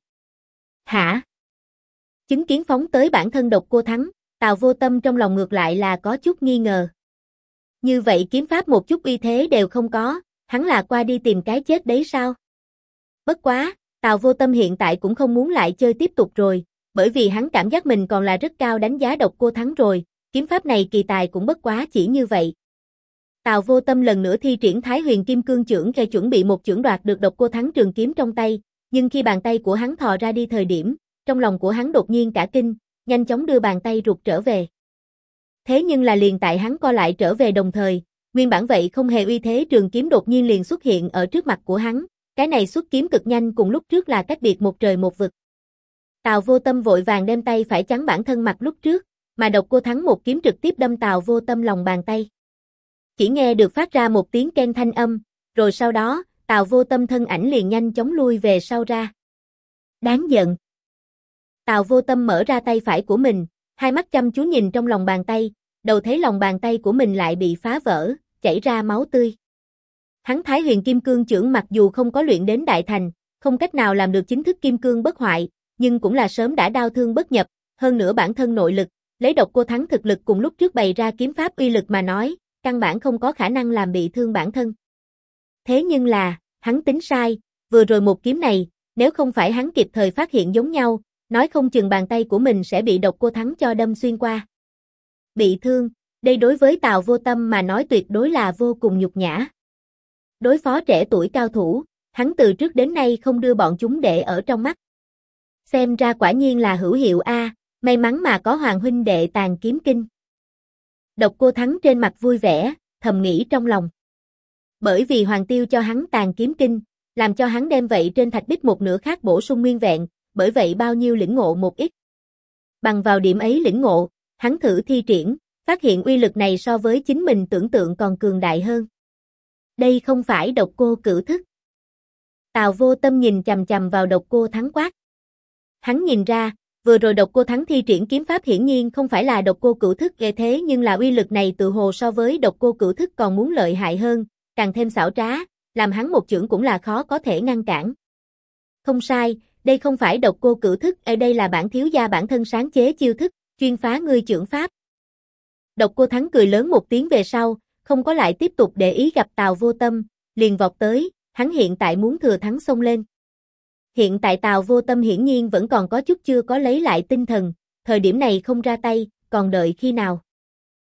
Hả? Chứng kiến phóng tới bản thân Độc Cô Thắng, Tào Vô Tâm trong lòng ngược lại là có chút nghi ngờ. Như vậy kiếm pháp một chút uy thế đều không có, hắn là qua đi tìm cái chết đấy sao? Bất quá, Tào Vô Tâm hiện tại cũng không muốn lại chơi tiếp tục rồi, bởi vì hắn cảm giác mình còn là rất cao đánh giá Độc Cô Thắng rồi, kiếm pháp này kỳ tài cũng bất quá chỉ như vậy. Tào Vô Tâm lần nữa thi triển Thái Huyền Kim Cương chưởng để chuẩn bị một chưởng đoạt được Độc Cô Thắng trường kiếm trong tay, nhưng khi bàn tay của hắn thò ra đi thời điểm, trong lòng của hắn đột nhiên cả kinh, nhanh chóng đưa bàn tay rụt trở về. Thế nhưng là liền tại hắn co lại trở về đồng thời, nguyên bản vậy không hề uy thế trường kiếm đột nhiên liền xuất hiện ở trước mặt của hắn, cái này xuất kiếm cực nhanh cùng lúc trước là cách biệt một trời một vực. Tào Vô Tâm vội vàng đem tay phải chắn bản thân mặt lúc trước, mà Độc Cô Thắng một kiếm trực tiếp đâm Tào Vô Tâm lòng bàn tay. Chỉ nghe được phát ra một tiếng keng thanh âm, rồi sau đó, Tào Vô Tâm thân ảnh liền nhanh chóng lui về sau ra. Đáng giận. Tào Vô Tâm mở ra tay phải của mình, hai mắt chăm chú nhìn trong lòng bàn tay, đầu thấy lòng bàn tay của mình lại bị phá vỡ, chảy ra máu tươi. Hắn Thái Huyền Kim Cương chưởng mặc dù không có luyện đến đại thành, không cách nào làm được chính thức kim cương bất hoại, nhưng cũng là sớm đã đao thương bất nhập, hơn nữa bản thân nội lực, lấy Độc Cô Thắng thực lực cùng lúc trước bày ra kiếm pháp uy lực mà nói, căn bản không có khả năng làm bị thương bản thân. Thế nhưng là, hắn tính sai, vừa rồi một kiếm này, nếu không phải hắn kịp thời phát hiện giống nhau, nói không chừng bàn tay của mình sẽ bị Độc Cô Thắng cho đâm xuyên qua. Bị thương, đây đối với Tào Vô Tâm mà nói tuyệt đối là vô cùng nhục nhã. Đối phó trẻ tuổi cao thủ, hắn từ trước đến nay không đưa bọn chúng để ở trong mắt. Xem ra quả nhiên là hữu hiệu a, may mắn mà có Hoàng huynh đệ tàn kiếm kinh. Độc Cô Thắng trên mặt vui vẻ, thầm nghĩ trong lòng. Bởi vì Hoàng Tiêu cho hắn tàn kiếm kinh, làm cho hắn đem vậy trên thạch bích một nửa khác bổ sung nguyên vẹn, bởi vậy bao nhiêu lĩnh ngộ một ít. Bằng vào điểm ấy lĩnh ngộ, hắn thử thi triển, phát hiện uy lực này so với chính mình tưởng tượng còn cường đại hơn. Đây không phải Độc Cô cửu thức. Tào Vô Tâm nhìn chằm chằm vào Độc Cô Thắng quát. Hắn nhìn ra, vừa rồi Độc Cô Thắng thi triển kiếm pháp hiển nhiên không phải là Độc Cô cửu thức ghê thế nhưng là uy lực này tự hồ so với Độc Cô cửu thức còn muốn lợi hại hơn, càng thêm xảo trá, làm hắn một chưởng cũng là khó có thể ngăn cản. Không sai, đây không phải Độc Cô cửu thức, ở đây là bản thiếu gia bản thân sáng chế chiêu thức, chuyên phá ngươi chưởng pháp. Độc Cô Thắng cười lớn một tiếng về sau, không có lại tiếp tục để ý gặp Tào Vô Tâm, liền vọt tới, hắn hiện tại muốn thừa thắng xông lên. Hiện tại Tào Vô Tâm hiển nhiên vẫn còn có chút chưa có lấy lại tinh thần, thời điểm này không ra tay, còn đợi khi nào.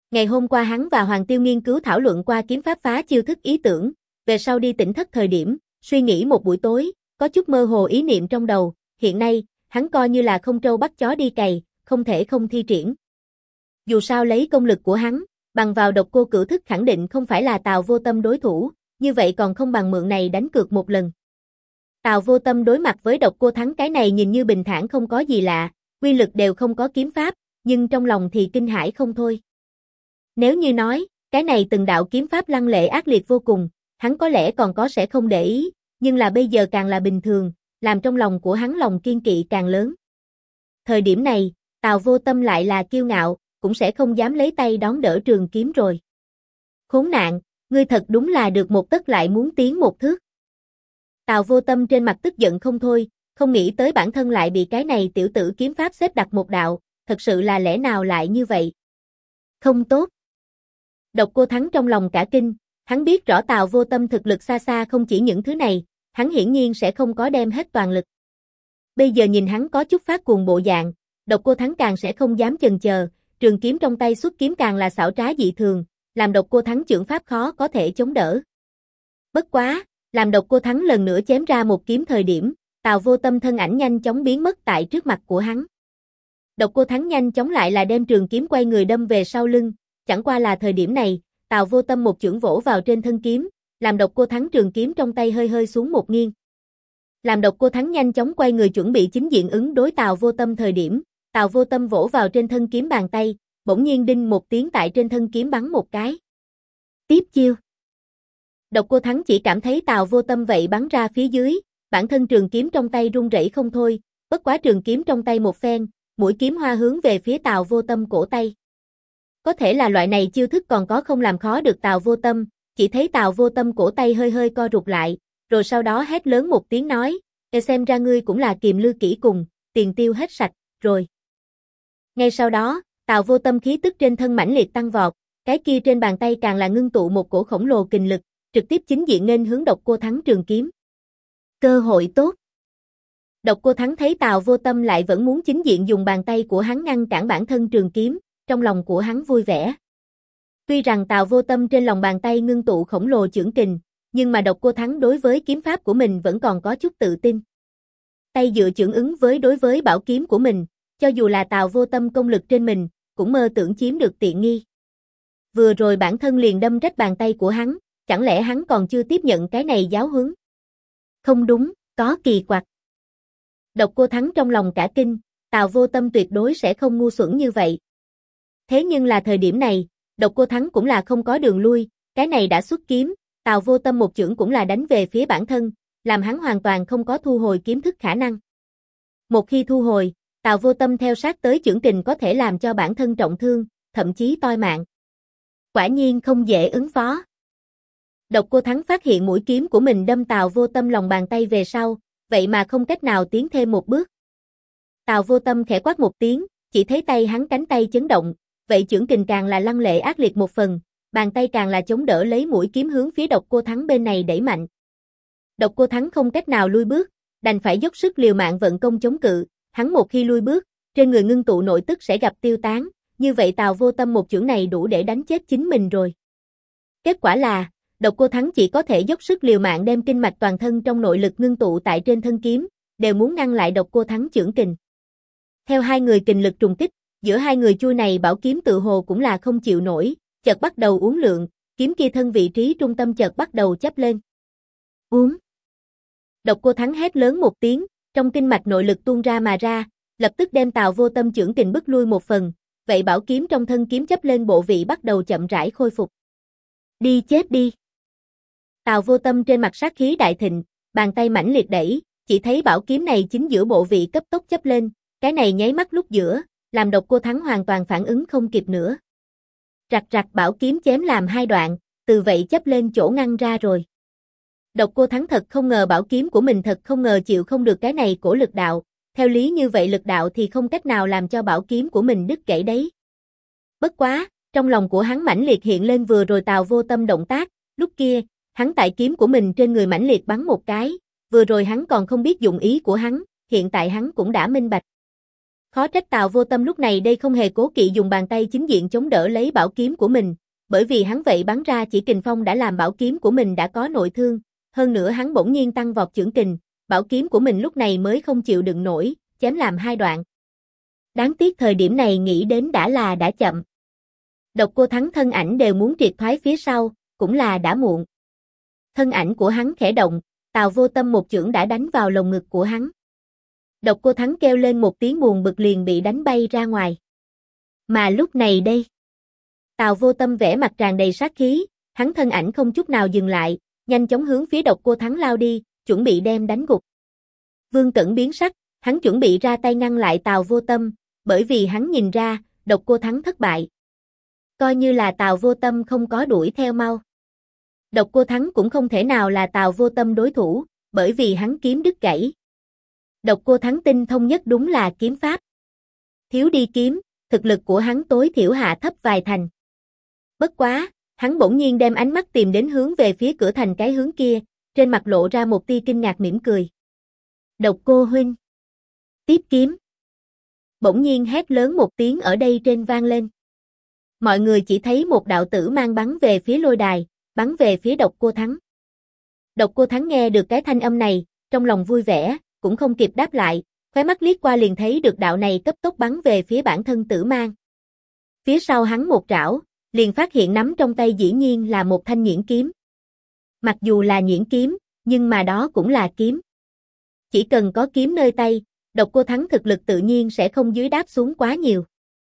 Ngày hôm qua hắn và Hoàng Tiêu nghiên cứu thảo luận qua kiếm pháp phá chiêu thức ý tưởng, về sau đi tỉnh thất thời điểm, suy nghĩ một buổi tối, có chút mơ hồ ý niệm trong đầu, hiện nay, hắn coi như là không trâu bắt chó đi cày, không thể không thi triển. Dù sao lấy công lực của hắn, bằng vào độc cô cửu thức khẳng định không phải là Tào Vô Tâm đối thủ, như vậy còn không bằng mượn này đánh cược một lần. Tào Vô Tâm đối mặt với độc cô Thắng cái này nhìn như bình thản không có gì lạ, quy lực đều không có kiếm pháp, nhưng trong lòng thì kinh hãi không thôi. Nếu như nói, cái này từng đạo kiếm pháp lăng lệ ác liệt vô cùng, hắn có lẽ còn có sẽ không để ý, nhưng là bây giờ càng là bình thường, làm trong lòng của hắn lòng kiên kỵ càng lớn. Thời điểm này, Tào Vô Tâm lại là kiêu ngạo, cũng sẽ không dám lấy tay đón đỡ trường kiếm rồi. Khốn nạn, ngươi thật đúng là được một tấc lại muốn tiến một thước. Tào Vô Tâm trên mặt tức giận không thôi, không nghĩ tới bản thân lại bị cái này tiểu tử kiếm pháp xếp đặt một đạo, thật sự là lẽ nào lại như vậy? Không tốt. Độc Cô Thắng trong lòng cả kinh, hắn biết rõ Tào Vô Tâm thực lực xa xa không chỉ những thứ này, hắn hiển nhiên sẽ không có đem hết toàn lực. Bây giờ nhìn hắn có chút phát cuồng bộ dạng, Độc Cô Thắng càng sẽ không dám chần chờ, trường kiếm trong tay xuất kiếm càng là xảo trá dị thường, làm Độc Cô Thắng chưởng pháp khó có thể chống đỡ. Bất quá, làm Độc Cô Thắng lần nữa chém ra một kiếm thời điểm, Tào Vô Tâm thân ảnh nhanh chóng biến mất tại trước mặt của hắn. Độc Cô Thắng nhanh chóng lại là đem trường kiếm quay người đâm về sau lưng, chẳng qua là thời điểm này, Tào Vô Tâm một chưởng vỗ vào trên thân kiếm, làm Độc Cô Thắng trường kiếm trong tay hơi hơi xuống một nghiêng. Làm Độc Cô Thắng nhanh chóng quay người chuẩn bị chính diện ứng đối Tào Vô Tâm thời điểm, Tào Vô Tâm vỗ vào trên thân kiếm bàn tay, bỗng nhiên đinh một tiếng tại trên thân kiếm bắn một cái. Tiếp chiêu. Độc Cô Thắng chỉ cảm thấy Tào Vô Tâm vậy bắn ra phía dưới, bản thân trường kiếm trong tay run rẩy không thôi, bất quá trường kiếm trong tay một phen, mũi kiếm hoa hướng về phía Tào Vô Tâm cổ tay. Có thể là loại này chiêu thức còn có không làm khó được Tào Vô Tâm, chỉ thấy Tào Vô Tâm cổ tay hơi hơi co rụt lại, rồi sau đó hét lớn một tiếng nói, xem ra ngươi cũng là kiềm lư kỹ cùng, tiền tiêu hết sạch, rồi. Ngay sau đó, Tào Vô Tâm khí tức trên thân mãnh liệt tăng vọt, cái kia trên bàn tay càng là ngưng tụ một cổ khổng lồ kình lực, trực tiếp chính diện nên hướng Độc Cô Thắng trường kiếm. Cơ hội tốt. Độc Cô Thắng thấy Tào Vô Tâm lại vẫn muốn chính diện dùng bàn tay của hắn ngăn cản bản thân trường kiếm, trong lòng của hắn vui vẻ. Tuy rằng Tào Vô Tâm trên lòng bàn tay ngưng tụ khổng lồ chưởng kình, nhưng mà Độc Cô Thắng đối với kiếm pháp của mình vẫn còn có chút tự tin. Tay dựa chưởng ứng với đối với bảo kiếm của mình, cho dù là Tào Vô Tâm công lực trên mình, cũng mơ tưởng chiếm được tiện nghi. Vừa rồi bản thân liền đâm rách bàn tay của hắn, chẳng lẽ hắn còn chưa tiếp nhận cái này giáo huấn? Không đúng, có kỳ quặc. Độc Cô Thắng trong lòng cả kinh, Tào Vô Tâm tuyệt đối sẽ không ngu xuẩn như vậy. Thế nhưng là thời điểm này, Độc Cô Thắng cũng là không có đường lui, cái này đã xuất kiếm, Tào Vô Tâm một chưởng cũng là đánh về phía bản thân, làm hắn hoàn toàn không có thu hồi kiếm thức khả năng. Một khi thu hồi, Tào Vô Tâm theo sát tới chưởng kình có thể làm cho bản thân trọng thương, thậm chí toi mạng. Quả nhiên không dễ ứng phó. Độc Cô Thắng phát hiện mũi kiếm của mình đâm Tào Vô Tâm lòng bàn tay về sau, vậy mà không cách nào tiến thêm một bước. Tào Vô Tâm khẽ quát một tiếng, chỉ thấy tay hắn cánh tay chấn động, vậy chưởng kình càng là lăng lệ ác liệt một phần, bàn tay càng là chống đỡ lấy mũi kiếm hướng phía Độc Cô Thắng bên này đẩy mạnh. Độc Cô Thắng không cách nào lui bước, đành phải dốc sức liều mạng vận công chống cự, hắn một khi lui bước, trên người ngưng tụ nội tức sẽ gặp tiêu tán, như vậy Tào Vô Tâm một chưởng này đủ để đánh chết chính mình rồi. Kết quả là, Độc Cô Thắng chỉ có thể dốc sức liều mạng đem kinh mạch toàn thân trong nội lực ngưng tụ tại trên thân kiếm, đều muốn ngăn lại Độc Cô Thắng chưởng kình. Theo hai người kình lực trùng kích, giữa hai người chui này bảo kiếm tự hồ cũng là không chịu nổi, chợt bắt đầu uốn lượn, kiếm kia thân vị trí trung tâm chợt bắt đầu chắp lên. Uống. Độc Cô Thắng hét lớn một tiếng, trong kinh mạch nội lực tuôn ra mà ra, lập tức đem Tào Vô Tâm chưởng kình bức lui một phần, vậy bảo kiếm trong thân kiếm chắp lên bộ vị bắt đầu chậm rãi khôi phục. Đi chết đi. Tào Vô Tâm trên mặt sát khí đại thịnh, bàn tay mãnh liệt đẩy, chỉ thấy bảo kiếm này chính giữa bộ vị cấp tốc chắp lên, cái này nháy mắt lúc giữa, làm Độc Cô Thắng hoàn toàn phản ứng không kịp nữa. Rạch rạch bảo kiếm chém làm hai đoạn, từ vậy chắp lên chỗ ngăn ra rồi. Độc Cô Thắng thật không ngờ bảo kiếm của mình thật không ngờ chịu không được cái này cổ lực đạo, theo lý như vậy lực đạo thì không cách nào làm cho bảo kiếm của mình đứt gãy đấy. Bất quá, trong lòng của hắn mãnh liệt hiện lên vừa rồi Tào Vô Tâm động tác, lúc kia, hắn tại kiếm của mình trên người mãnh liệt bắn một cái, vừa rồi hắn còn không biết dụng ý của hắn, hiện tại hắn cũng đã minh bạch. Khó trách Tào Vô Tâm lúc này đây không hề cố kỵ dùng bàn tay chính diện chống đỡ lấy bảo kiếm của mình, bởi vì hắn vậy bắn ra chỉ kình phong đã làm bảo kiếm của mình đã có nội thương, hơn nữa hắn bỗng nhiên tăng vọt chưởng kình, bảo kiếm của mình lúc này mới không chịu đựng nổi, chém làm hai đoạn. Đáng tiếc thời điểm này nghĩ đến đã chậm. Độc Cô Thắng thân ảnh đều muốn triệt thoái phía sau, cũng là đã muộn. Thân ảnh của hắn khẽ động, Tào Vô Tâm một chưởng đã đánh vào lồng ngực của hắn. Độc Cô Thắng kêu lên một tiếng buồn bực liền bị đánh bay ra ngoài. Mà lúc này đây, Tào Vô Tâm vẻ mặt tràn đầy sát khí, hắn thân ảnh không chút nào dừng lại, nhanh chóng hướng phía Độc Cô Thắng lao đi, chuẩn bị đem đánh gục. Vương Cẩn biến sắc, hắn chuẩn bị ra tay ngăn lại Tào Vô Tâm, bởi vì hắn nhìn ra, Độc Cô Thắng thất bại. Coi như là Tào Vô Tâm không có đuổi theo mau. Độc Cô Thắng cũng không thể nào là Tào Vô Tâm đối thủ, bởi vì hắn kiếm đứt gãy. Độc Cô Thắng tinh thông nhất đúng là kiếm pháp. Thiếu đi kiếm, thực lực của hắn tối thiểu hạ thấp vài thành. Bất quá, hắn bỗng nhiên đem ánh mắt tìm đến hướng về phía cửa thành cái hướng kia, trên mặt lộ ra một tia kinh ngạc mỉm cười. Độc Cô huynh. Tiếp kiếm. Bỗng nhiên hét lớn một tiếng ở đây trên vang lên. Mọi người chỉ thấy một đạo tử mang bắn về phía lôi đài, bắn về phía Độc Cô Thắng. Độc Cô Thắng nghe được cái thanh âm này, trong lòng vui vẻ, cũng không kịp đáp lại, khóe mắt liếc qua liền thấy được đạo này cấp tốc bắn về phía bản thân tử mang. Phía sau hắn một trảo, liền phát hiện nắm trong tay dĩ nhiên là một thanh nhuyễn kiếm. Mặc dù là nhuyễn kiếm, nhưng mà đó cũng là kiếm. Chỉ cần có kiếm nơi tay, Độc Cô Thắng thực lực tự nhiên sẽ không dưới đáp xuống quá nhiều.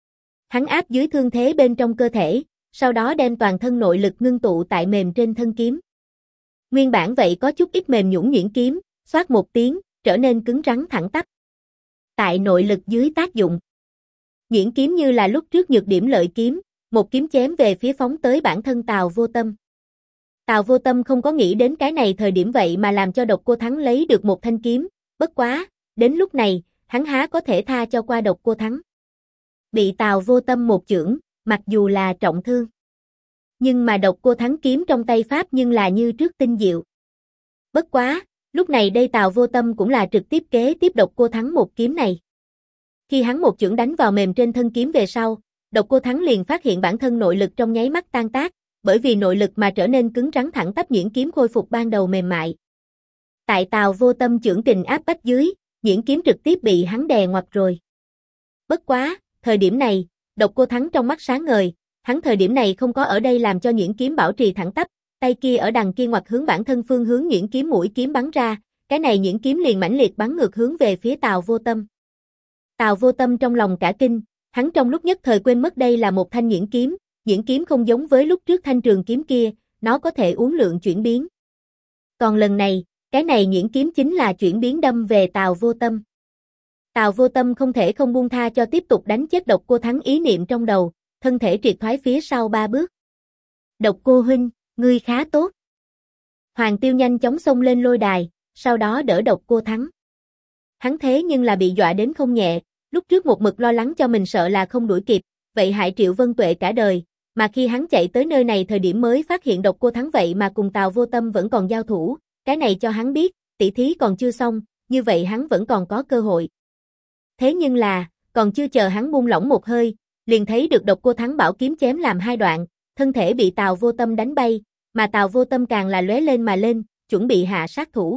Hắn áp dưới thương thế bên trong cơ thể, sau đó đem toàn thân nội lực ngưng tụ tại mềm trên thân kiếm. Nguyên bản vậy có chút ít mềm nhũn nhuyễn kiếm, xoát một tiếng, trở nên cứng rắn thẳng tắp. Tại nội lực dưới tác dụng, nhuyễn kiếm như là lúc trước nhược điểm lợi kiếm, một kiếm chém về phía phóng tới bản thân Tào Vô Tâm. Tào Vô Tâm không có nghĩ đến cái này thời điểm vậy mà làm cho Độc Cô Thắng lấy được một thanh kiếm, bất quá, đến lúc này, hắn há có thể tha cho qua Độc Cô Thắng. Bị Tào Vô Tâm một chưởng, mặc dù là trọng thương, nhưng mà Độc Cô Thắng kiếm trong tay pháp nhưng là như trước tinh diệu. Bất quá, lúc này đây Tào Vô Tâm cũng là trực tiếp kế tiếp Độc Cô Thắng một kiếm này. Khi hắn một chưởng đánh vào mềm trên thân kiếm về sau, Độc Cô Thắng liền phát hiện bản thân nội lực trong nháy mắt tan tác, bởi vì nội lực mà trở nên cứng rắn thẳng tắp nhuyễn kiếm khôi phục ban đầu mềm mại. Tại Tào Vô Tâm chưởng kình áp bách dưới, nhuyễn kiếm trực tiếp bị hắn đè ngoặt rồi. Bất quá, thời điểm này, Độc Cô Thắng trong mắt sáng ngời, hắn thời điểm này không có ở đây làm cho nhuyễn kiếm bảo trì thẳng tắp, tay kia ở đằng kia ngoặt hướng bản thân phương hướng nhuyễn kiếm mũi kiếm bắn ra, cái này nhuyễn kiếm liền mãnh liệt bắn ngược hướng về phía Tào Vô Tâm. Tào Vô Tâm trong lòng cả kinh, hắn trong lúc nhất thời quên mất đây là một thanh nhuyễn kiếm không giống với lúc trước thanh trường kiếm kia, nó có thể uốn lượn chuyển biến. Còn lần này, cái này nhuyễn kiếm chính là chuyển biến đâm về Tào Vô Tâm. Tào Vô Tâm không thể không buông tha cho tiếp tục đánh chết Độc Cô Thắng ý niệm trong đầu, thân thể triệt thoái phía sau 3 bước. Độc Cô huynh, ngươi khá tốt. Hoàng Tiêu nhanh chóng xông lên lôi đài, sau đó đỡ Độc Cô Thắng. Hắn thế nhưng là bị dọa đến không nhẹ, lúc trước một mực lo lắng cho mình sợ là không đuổi kịp, vậy hại Triệu Vân Tuệ cả đời, mà khi hắn chạy tới nơi này thời điểm mới phát hiện Độc Cô Thắng vậy mà cùng Tào Vô Tâm vẫn còn giao thủ, cái này cho hắn biết, tỷ thí còn chưa xong, như vậy hắn vẫn còn có cơ hội. Thế nhưng là, còn chưa chờ hắn buông lỏng một hơi, liền thấy được Độc Cô Thắng bảo kiếm chém làm hai đoạn, thân thể bị Tào Vô Tâm đánh bay, mà Tào Vô Tâm càng là lóe lên mà lên, chuẩn bị hạ sát thủ.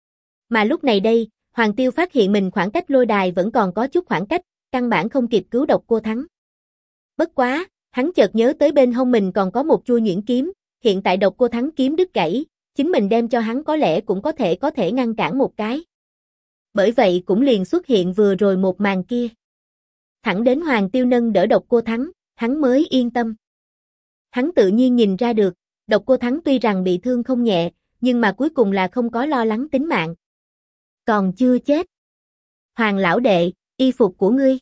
Mà lúc này đây, Hoàng Tiêu phát hiện mình khoảng cách lôi đài vẫn còn có chút khoảng cách, căn bản không kịp cứu Độc Cô Thắng. Bất quá, hắn chợt nhớ tới bên hông mình còn có một chuôi nhuyễn kiếm, hiện tại Độc Cô Thắng kiếm đứt gãy, chính mình đem cho hắn có lẽ cũng có thể ngăn cản một cái. Bởi vậy cũng liền xuất hiện vừa rồi một màn kia. Thẳng đến Hoàng Tiêu nâng đỡ Độc Cô Thắng, hắn mới yên tâm. Hắn tự nhiên nhìn ra được, Độc Cô Thắng tuy rằng bị thương không nhẹ, nhưng mà cuối cùng là không có lo lắng tính mạng. Còn chưa chết. Hoàng lão đệ, y phục của ngươi.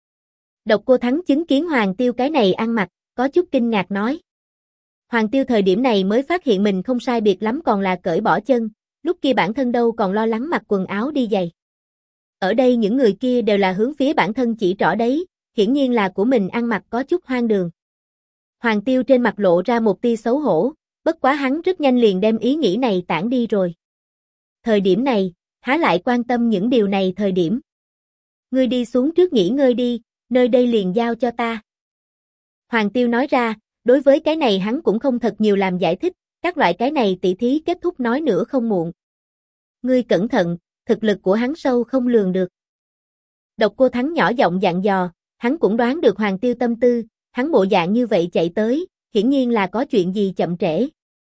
Độc Cô Thắng chứng kiến Hoàng Tiêu cái này ăn mặc, có chút kinh ngạc nói. Hoàng Tiêu thời điểm này mới phát hiện mình không sai biệt lắm còn là cởi bỏ chân, lúc kia bản thân đâu còn lo lắng mặc quần áo đi giày. Ở đây những người kia đều là hướng phía bản thân chỉ trỏ đấy, hiển nhiên là của mình ăn mặc có chút hoang đường. Hoàng Tiêu trên mặt lộ ra một tia xấu hổ, bất quá hắn rất nhanh liền đem ý nghĩ này tản đi rồi. Thời điểm này, há lại quan tâm những điều này thời điểm. Ngươi đi xuống trước nghỉ ngơi đi, nơi đây liền giao cho ta. Hoàng Tiêu nói ra, đối với cái này hắn cũng không thật nhiều làm giải thích, các loại cái này tỷ thí kết thúc nói nữa không muộn. Ngươi cẩn thận, thực lực của hắn sâu không lường được. Độc Cô Thắng nhỏ giọng dặn dò, hắn cũng đoán được Hoàng Tiêu tâm tư, hắn bộ dạng như vậy chạy tới, hiển nhiên là có chuyện gì chậm trễ.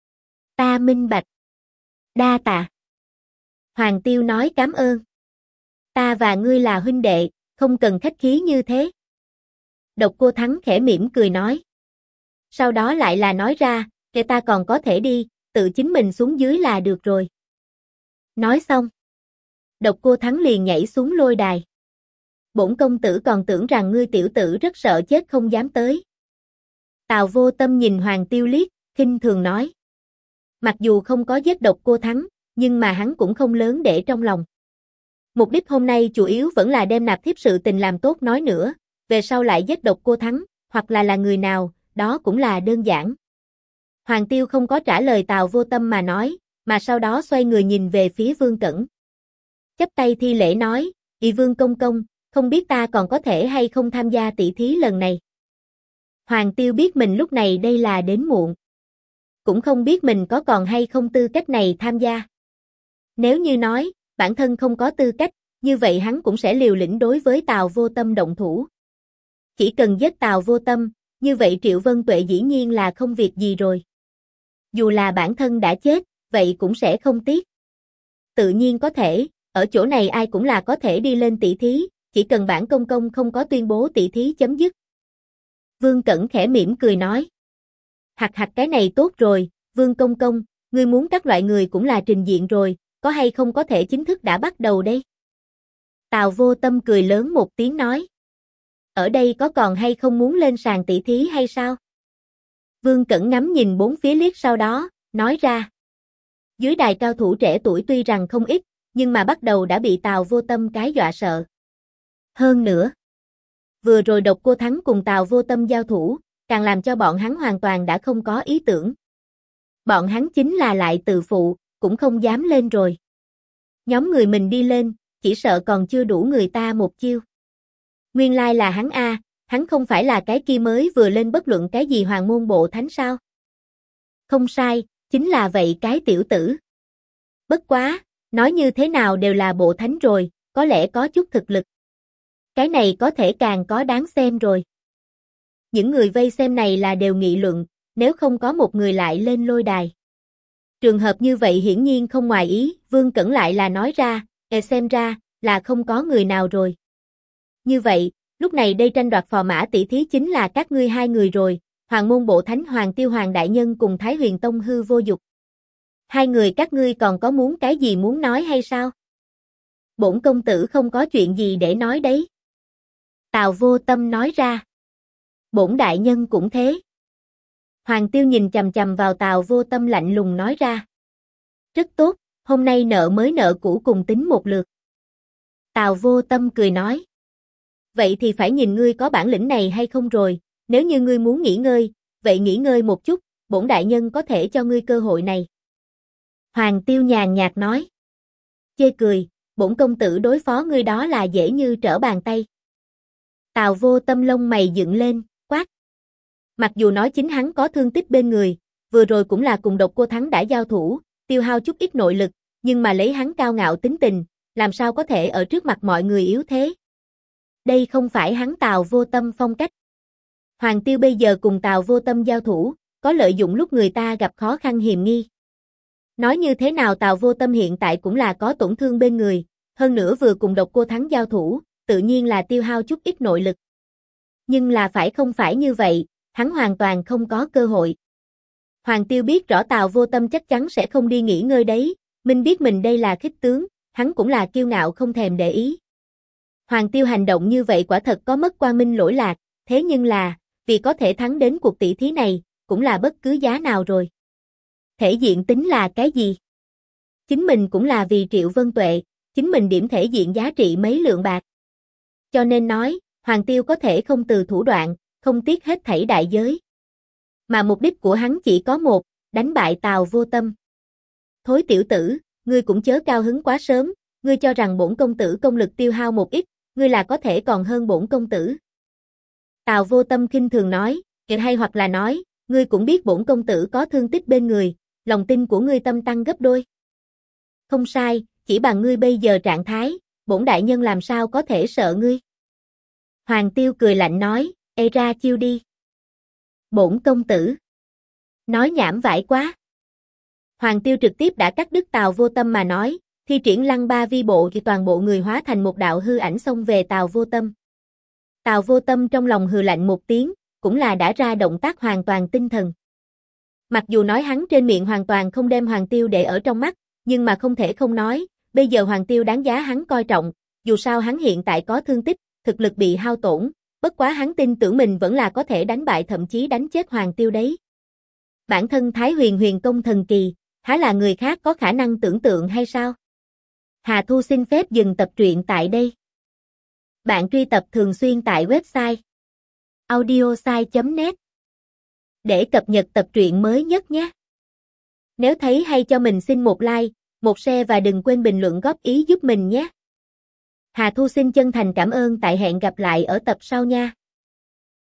Ta minh bạch. Đa tạ. Hoàng Tiêu nói cảm ơn. Ta và ngươi là huynh đệ, không cần khách khí như thế. Độc Cô Thắng khẽ mỉm cười nói. Sau đó lại là nói ra, kể ta còn có thể đi, tự chính mình xuống dưới là được rồi. Nói xong. Độc Cô Thắng liền nhảy xuống lôi đài. Bổn công tử còn tưởng rằng ngươi tiểu tử rất sợ chết không dám tới. Tào Vô Tâm nhìn Hoàng Tiêu liếc, khinh thường nói. Mặc dù không có giết Độc Cô Thắng, nhưng mà hắn cũng không lớn để trong lòng. Mục đích hôm nay chủ yếu vẫn là đem nạp thiếp sự tình làm tốt nói nữa, về sau lại giết Độc Cô Thắng, hoặc là người nào, đó cũng là đơn giản. Hoàng Tiêu không có trả lời Tào Vô Tâm mà nói, mà sau đó xoay người nhìn về phía Vương Cẩn. Chắp tay thi lễ nói, "Ỷ Vương công công, không biết ta còn có thể hay không tham gia tỷ thí lần này." Hoàng Tiêu biết mình lúc này đây là đến muộn. Cũng không biết mình có còn hay không tư cách này tham gia. Nếu như nói, bản thân không có tư cách, như vậy hắn cũng sẽ liều lĩnh đối với Tào Vô Tâm động thủ. Chỉ cần giết Tào Vô Tâm, như vậy Triệu Vân Tuệ dĩ nhiên là không việc gì rồi. Dù là bản thân đã chết, vậy cũng sẽ không tiếc. Tự nhiên có thể, ở chỗ này ai cũng là có thể đi lên tỷ thí, chỉ cần bản công công không có tuyên bố tỷ thí chấm dứt. Vương Cẩn khẽ mỉm cười nói. Hặc hặc cái này tốt rồi, Vương công công, ngươi muốn các loại người cũng là trình diện rồi, có hay không có thể chính thức đã bắt đầu đây? Tào Vô Tâm cười lớn một tiếng nói. Ở đây có còn hay không muốn lên sàn tỷ thí hay sao? Vương Cẩn ngắm nhìn bốn phía liếc sau đó, nói ra. Dưới đài cao thủ trẻ tuổi tuy rằng không ít, nhưng mà bắt đầu đã bị Tào Vô Tâm cái dọa sợ. Hơn nữa, vừa rồi Độc Cô Thắng cùng Tào Vô Tâm giao thủ, càng làm cho bọn hắn hoàn toàn đã không có ý tưởng. Bọn hắn chính là lại tự phụ, cũng không dám lên rồi. Nhóm người mình đi lên, chỉ sợ còn chưa đủ người ta một chiêu. Nguyên lai là hắn a, hắn không phải là cái kia mới vừa lên bất luận cái gì Hoàng Môn Bộ Thánh sao? Không sai, chính là vậy cái tiểu tử. Bất quá, nói như thế nào đều là Bộ Thánh rồi, có lẽ có chút thực lực. Cái này có thể càng có đáng xem rồi. Những người vây xem này là đều nghị luận, nếu không có một người lại lên lôi đài. Trường hợp như vậy hiển nhiên không ngoài ý, Vương Cẩn lại là nói ra, xem ra, là không có người nào rồi. Như vậy, lúc này đây tranh đoạt phò mã tỷ thí chính là các ngươi hai người rồi, Hoàng Môn Bộ Thánh Hoàng Tiêu Hoàng Đại Nhân cùng Thái Huyền Tông Hư Vô Dục. Hai người các ngươi còn có muốn cái gì muốn nói hay sao? Bổn công tử không có chuyện gì để nói đấy. Tào Vô Tâm nói ra. Bổn đại nhân cũng thế. Hoàng Tiêu nhìn chằm chằm vào Tào Vô Tâm lạnh lùng nói ra. Rất tốt, hôm nay nợ mới nợ cũ cùng tính một lượt. Tào Vô Tâm cười nói. Vậy thì phải nhìn ngươi có bản lĩnh này hay không rồi, nếu như ngươi muốn nghỉ ngơi, vậy nghỉ ngơi một chút, bổn đại nhân có thể cho ngươi cơ hội này. Hoàng Tiêu nhàn nhạt nói. Chê cười, bổn công tử đối phó ngươi đó là dễ như trở bàn tay. Tào Vô Tâm lông mày dựng lên, quát. Mặc dù nói chính hắn có thương tích bên người, vừa rồi cũng là cùng Độc Cô Thắng đã giao thủ, tiêu hao chút ít nội lực, nhưng mà lấy hắn cao ngạo tính tình, làm sao có thể ở trước mặt mọi người yếu thế. Đây không phải hắn Tào Vô Tâm phong cách. Hoàng Tiêu bây giờ cùng Tào Vô Tâm giao thủ, có lợi dụng lúc người ta gặp khó khăn hiềm nghi. Nói như thế nào Tào Vô Tâm hiện tại cũng là có tổn thương bên người, hơn nữa vừa cùng Độc Cô Thắng giao thủ, tự nhiên là tiêu hao chút ít nội lực. Nhưng là không phải như vậy, hắn hoàn toàn không có cơ hội. Hoàng Tiêu biết rõ Tào Vô Tâm chắc chắn sẽ không đi nghỉ ngơi đấy, mình biết mình đây là khích tướng, hắn cũng là kiêu ngạo không thèm để ý. Hoàng Tiêu hành động như vậy quả thật có mất quang minh lỗi lạc, thế nhưng là, vì có thể thắng đến cuộc tỷ thí này, cũng là bất cứ giá nào rồi. Thể diện tính là cái gì? Chính mình cũng là vì Triệu Vân Tuệ, chính mình điểm thể diện giá trị mấy lượng bạc. Cho nên nói, Hoàng Tiêu có thể không từ thủ đoạn, không tiếc hết thảy đại giới. Mà mục đích của hắn chỉ có một, đánh bại Tào Vô Tâm. Thối tiểu tử, ngươi cũng chớ cao hứng quá sớm, ngươi cho rằng bổn công tử công lực tiêu hao một ít, ngươi là có thể còn hơn bổn công tử. Tào Vô Tâm khinh thường nói, hay hoặc là nói, ngươi cũng biết bổn công tử có thương tích bên người, lòng tin của ngươi tâm tăng gấp đôi. Không sai, chỉ bằng ngươi bây giờ trạng thái, bổn đại nhân làm sao có thể sợ ngươi. Hoàng Tiêu cười lạnh nói, ê ra chiêu đi. Bổn công tử. Nói nhảm vãi quá. Hoàng Tiêu trực tiếp đã cắt đứt Tào Vô Tâm mà nói, thi triển lăng ba vi bộ thì toàn bộ người hóa thành một đạo hư ảnh xông về Tào Vô Tâm. Tào Vô Tâm trong lòng hừ lạnh một tiếng, cũng là đã ra động tác hoàn toàn tinh thần. Mặc dù nói hắn trên miệng hoàn toàn không đem Hoàng Tiêu để ở trong mắt, nhưng mà không thể không nói, bây giờ Hoàng Tiêu đáng giá hắn coi trọng, dù sao hắn hiện tại có thương tích, thực lực bị hao tổn, bất quá hắn tin tưởng mình vẫn là có thể đánh bại thậm chí đánh chết Hoàng Tiêu đấy. Bản thân Thái Huyền Huyền Công thần kỳ, há là người khác có khả năng tưởng tượng hay sao? Hà Thu xin phép dừng tập truyện tại đây. Bạn truy tập thường xuyên tại website audiosai.net để cập nhật tập truyện mới nhất nhé. Nếu thấy hay cho mình xin một like, một share và đừng quên bình luận góp ý giúp mình nhé. Hà Thu xin chân thành cảm ơn, tại hẹn gặp lại ở tập sau nha.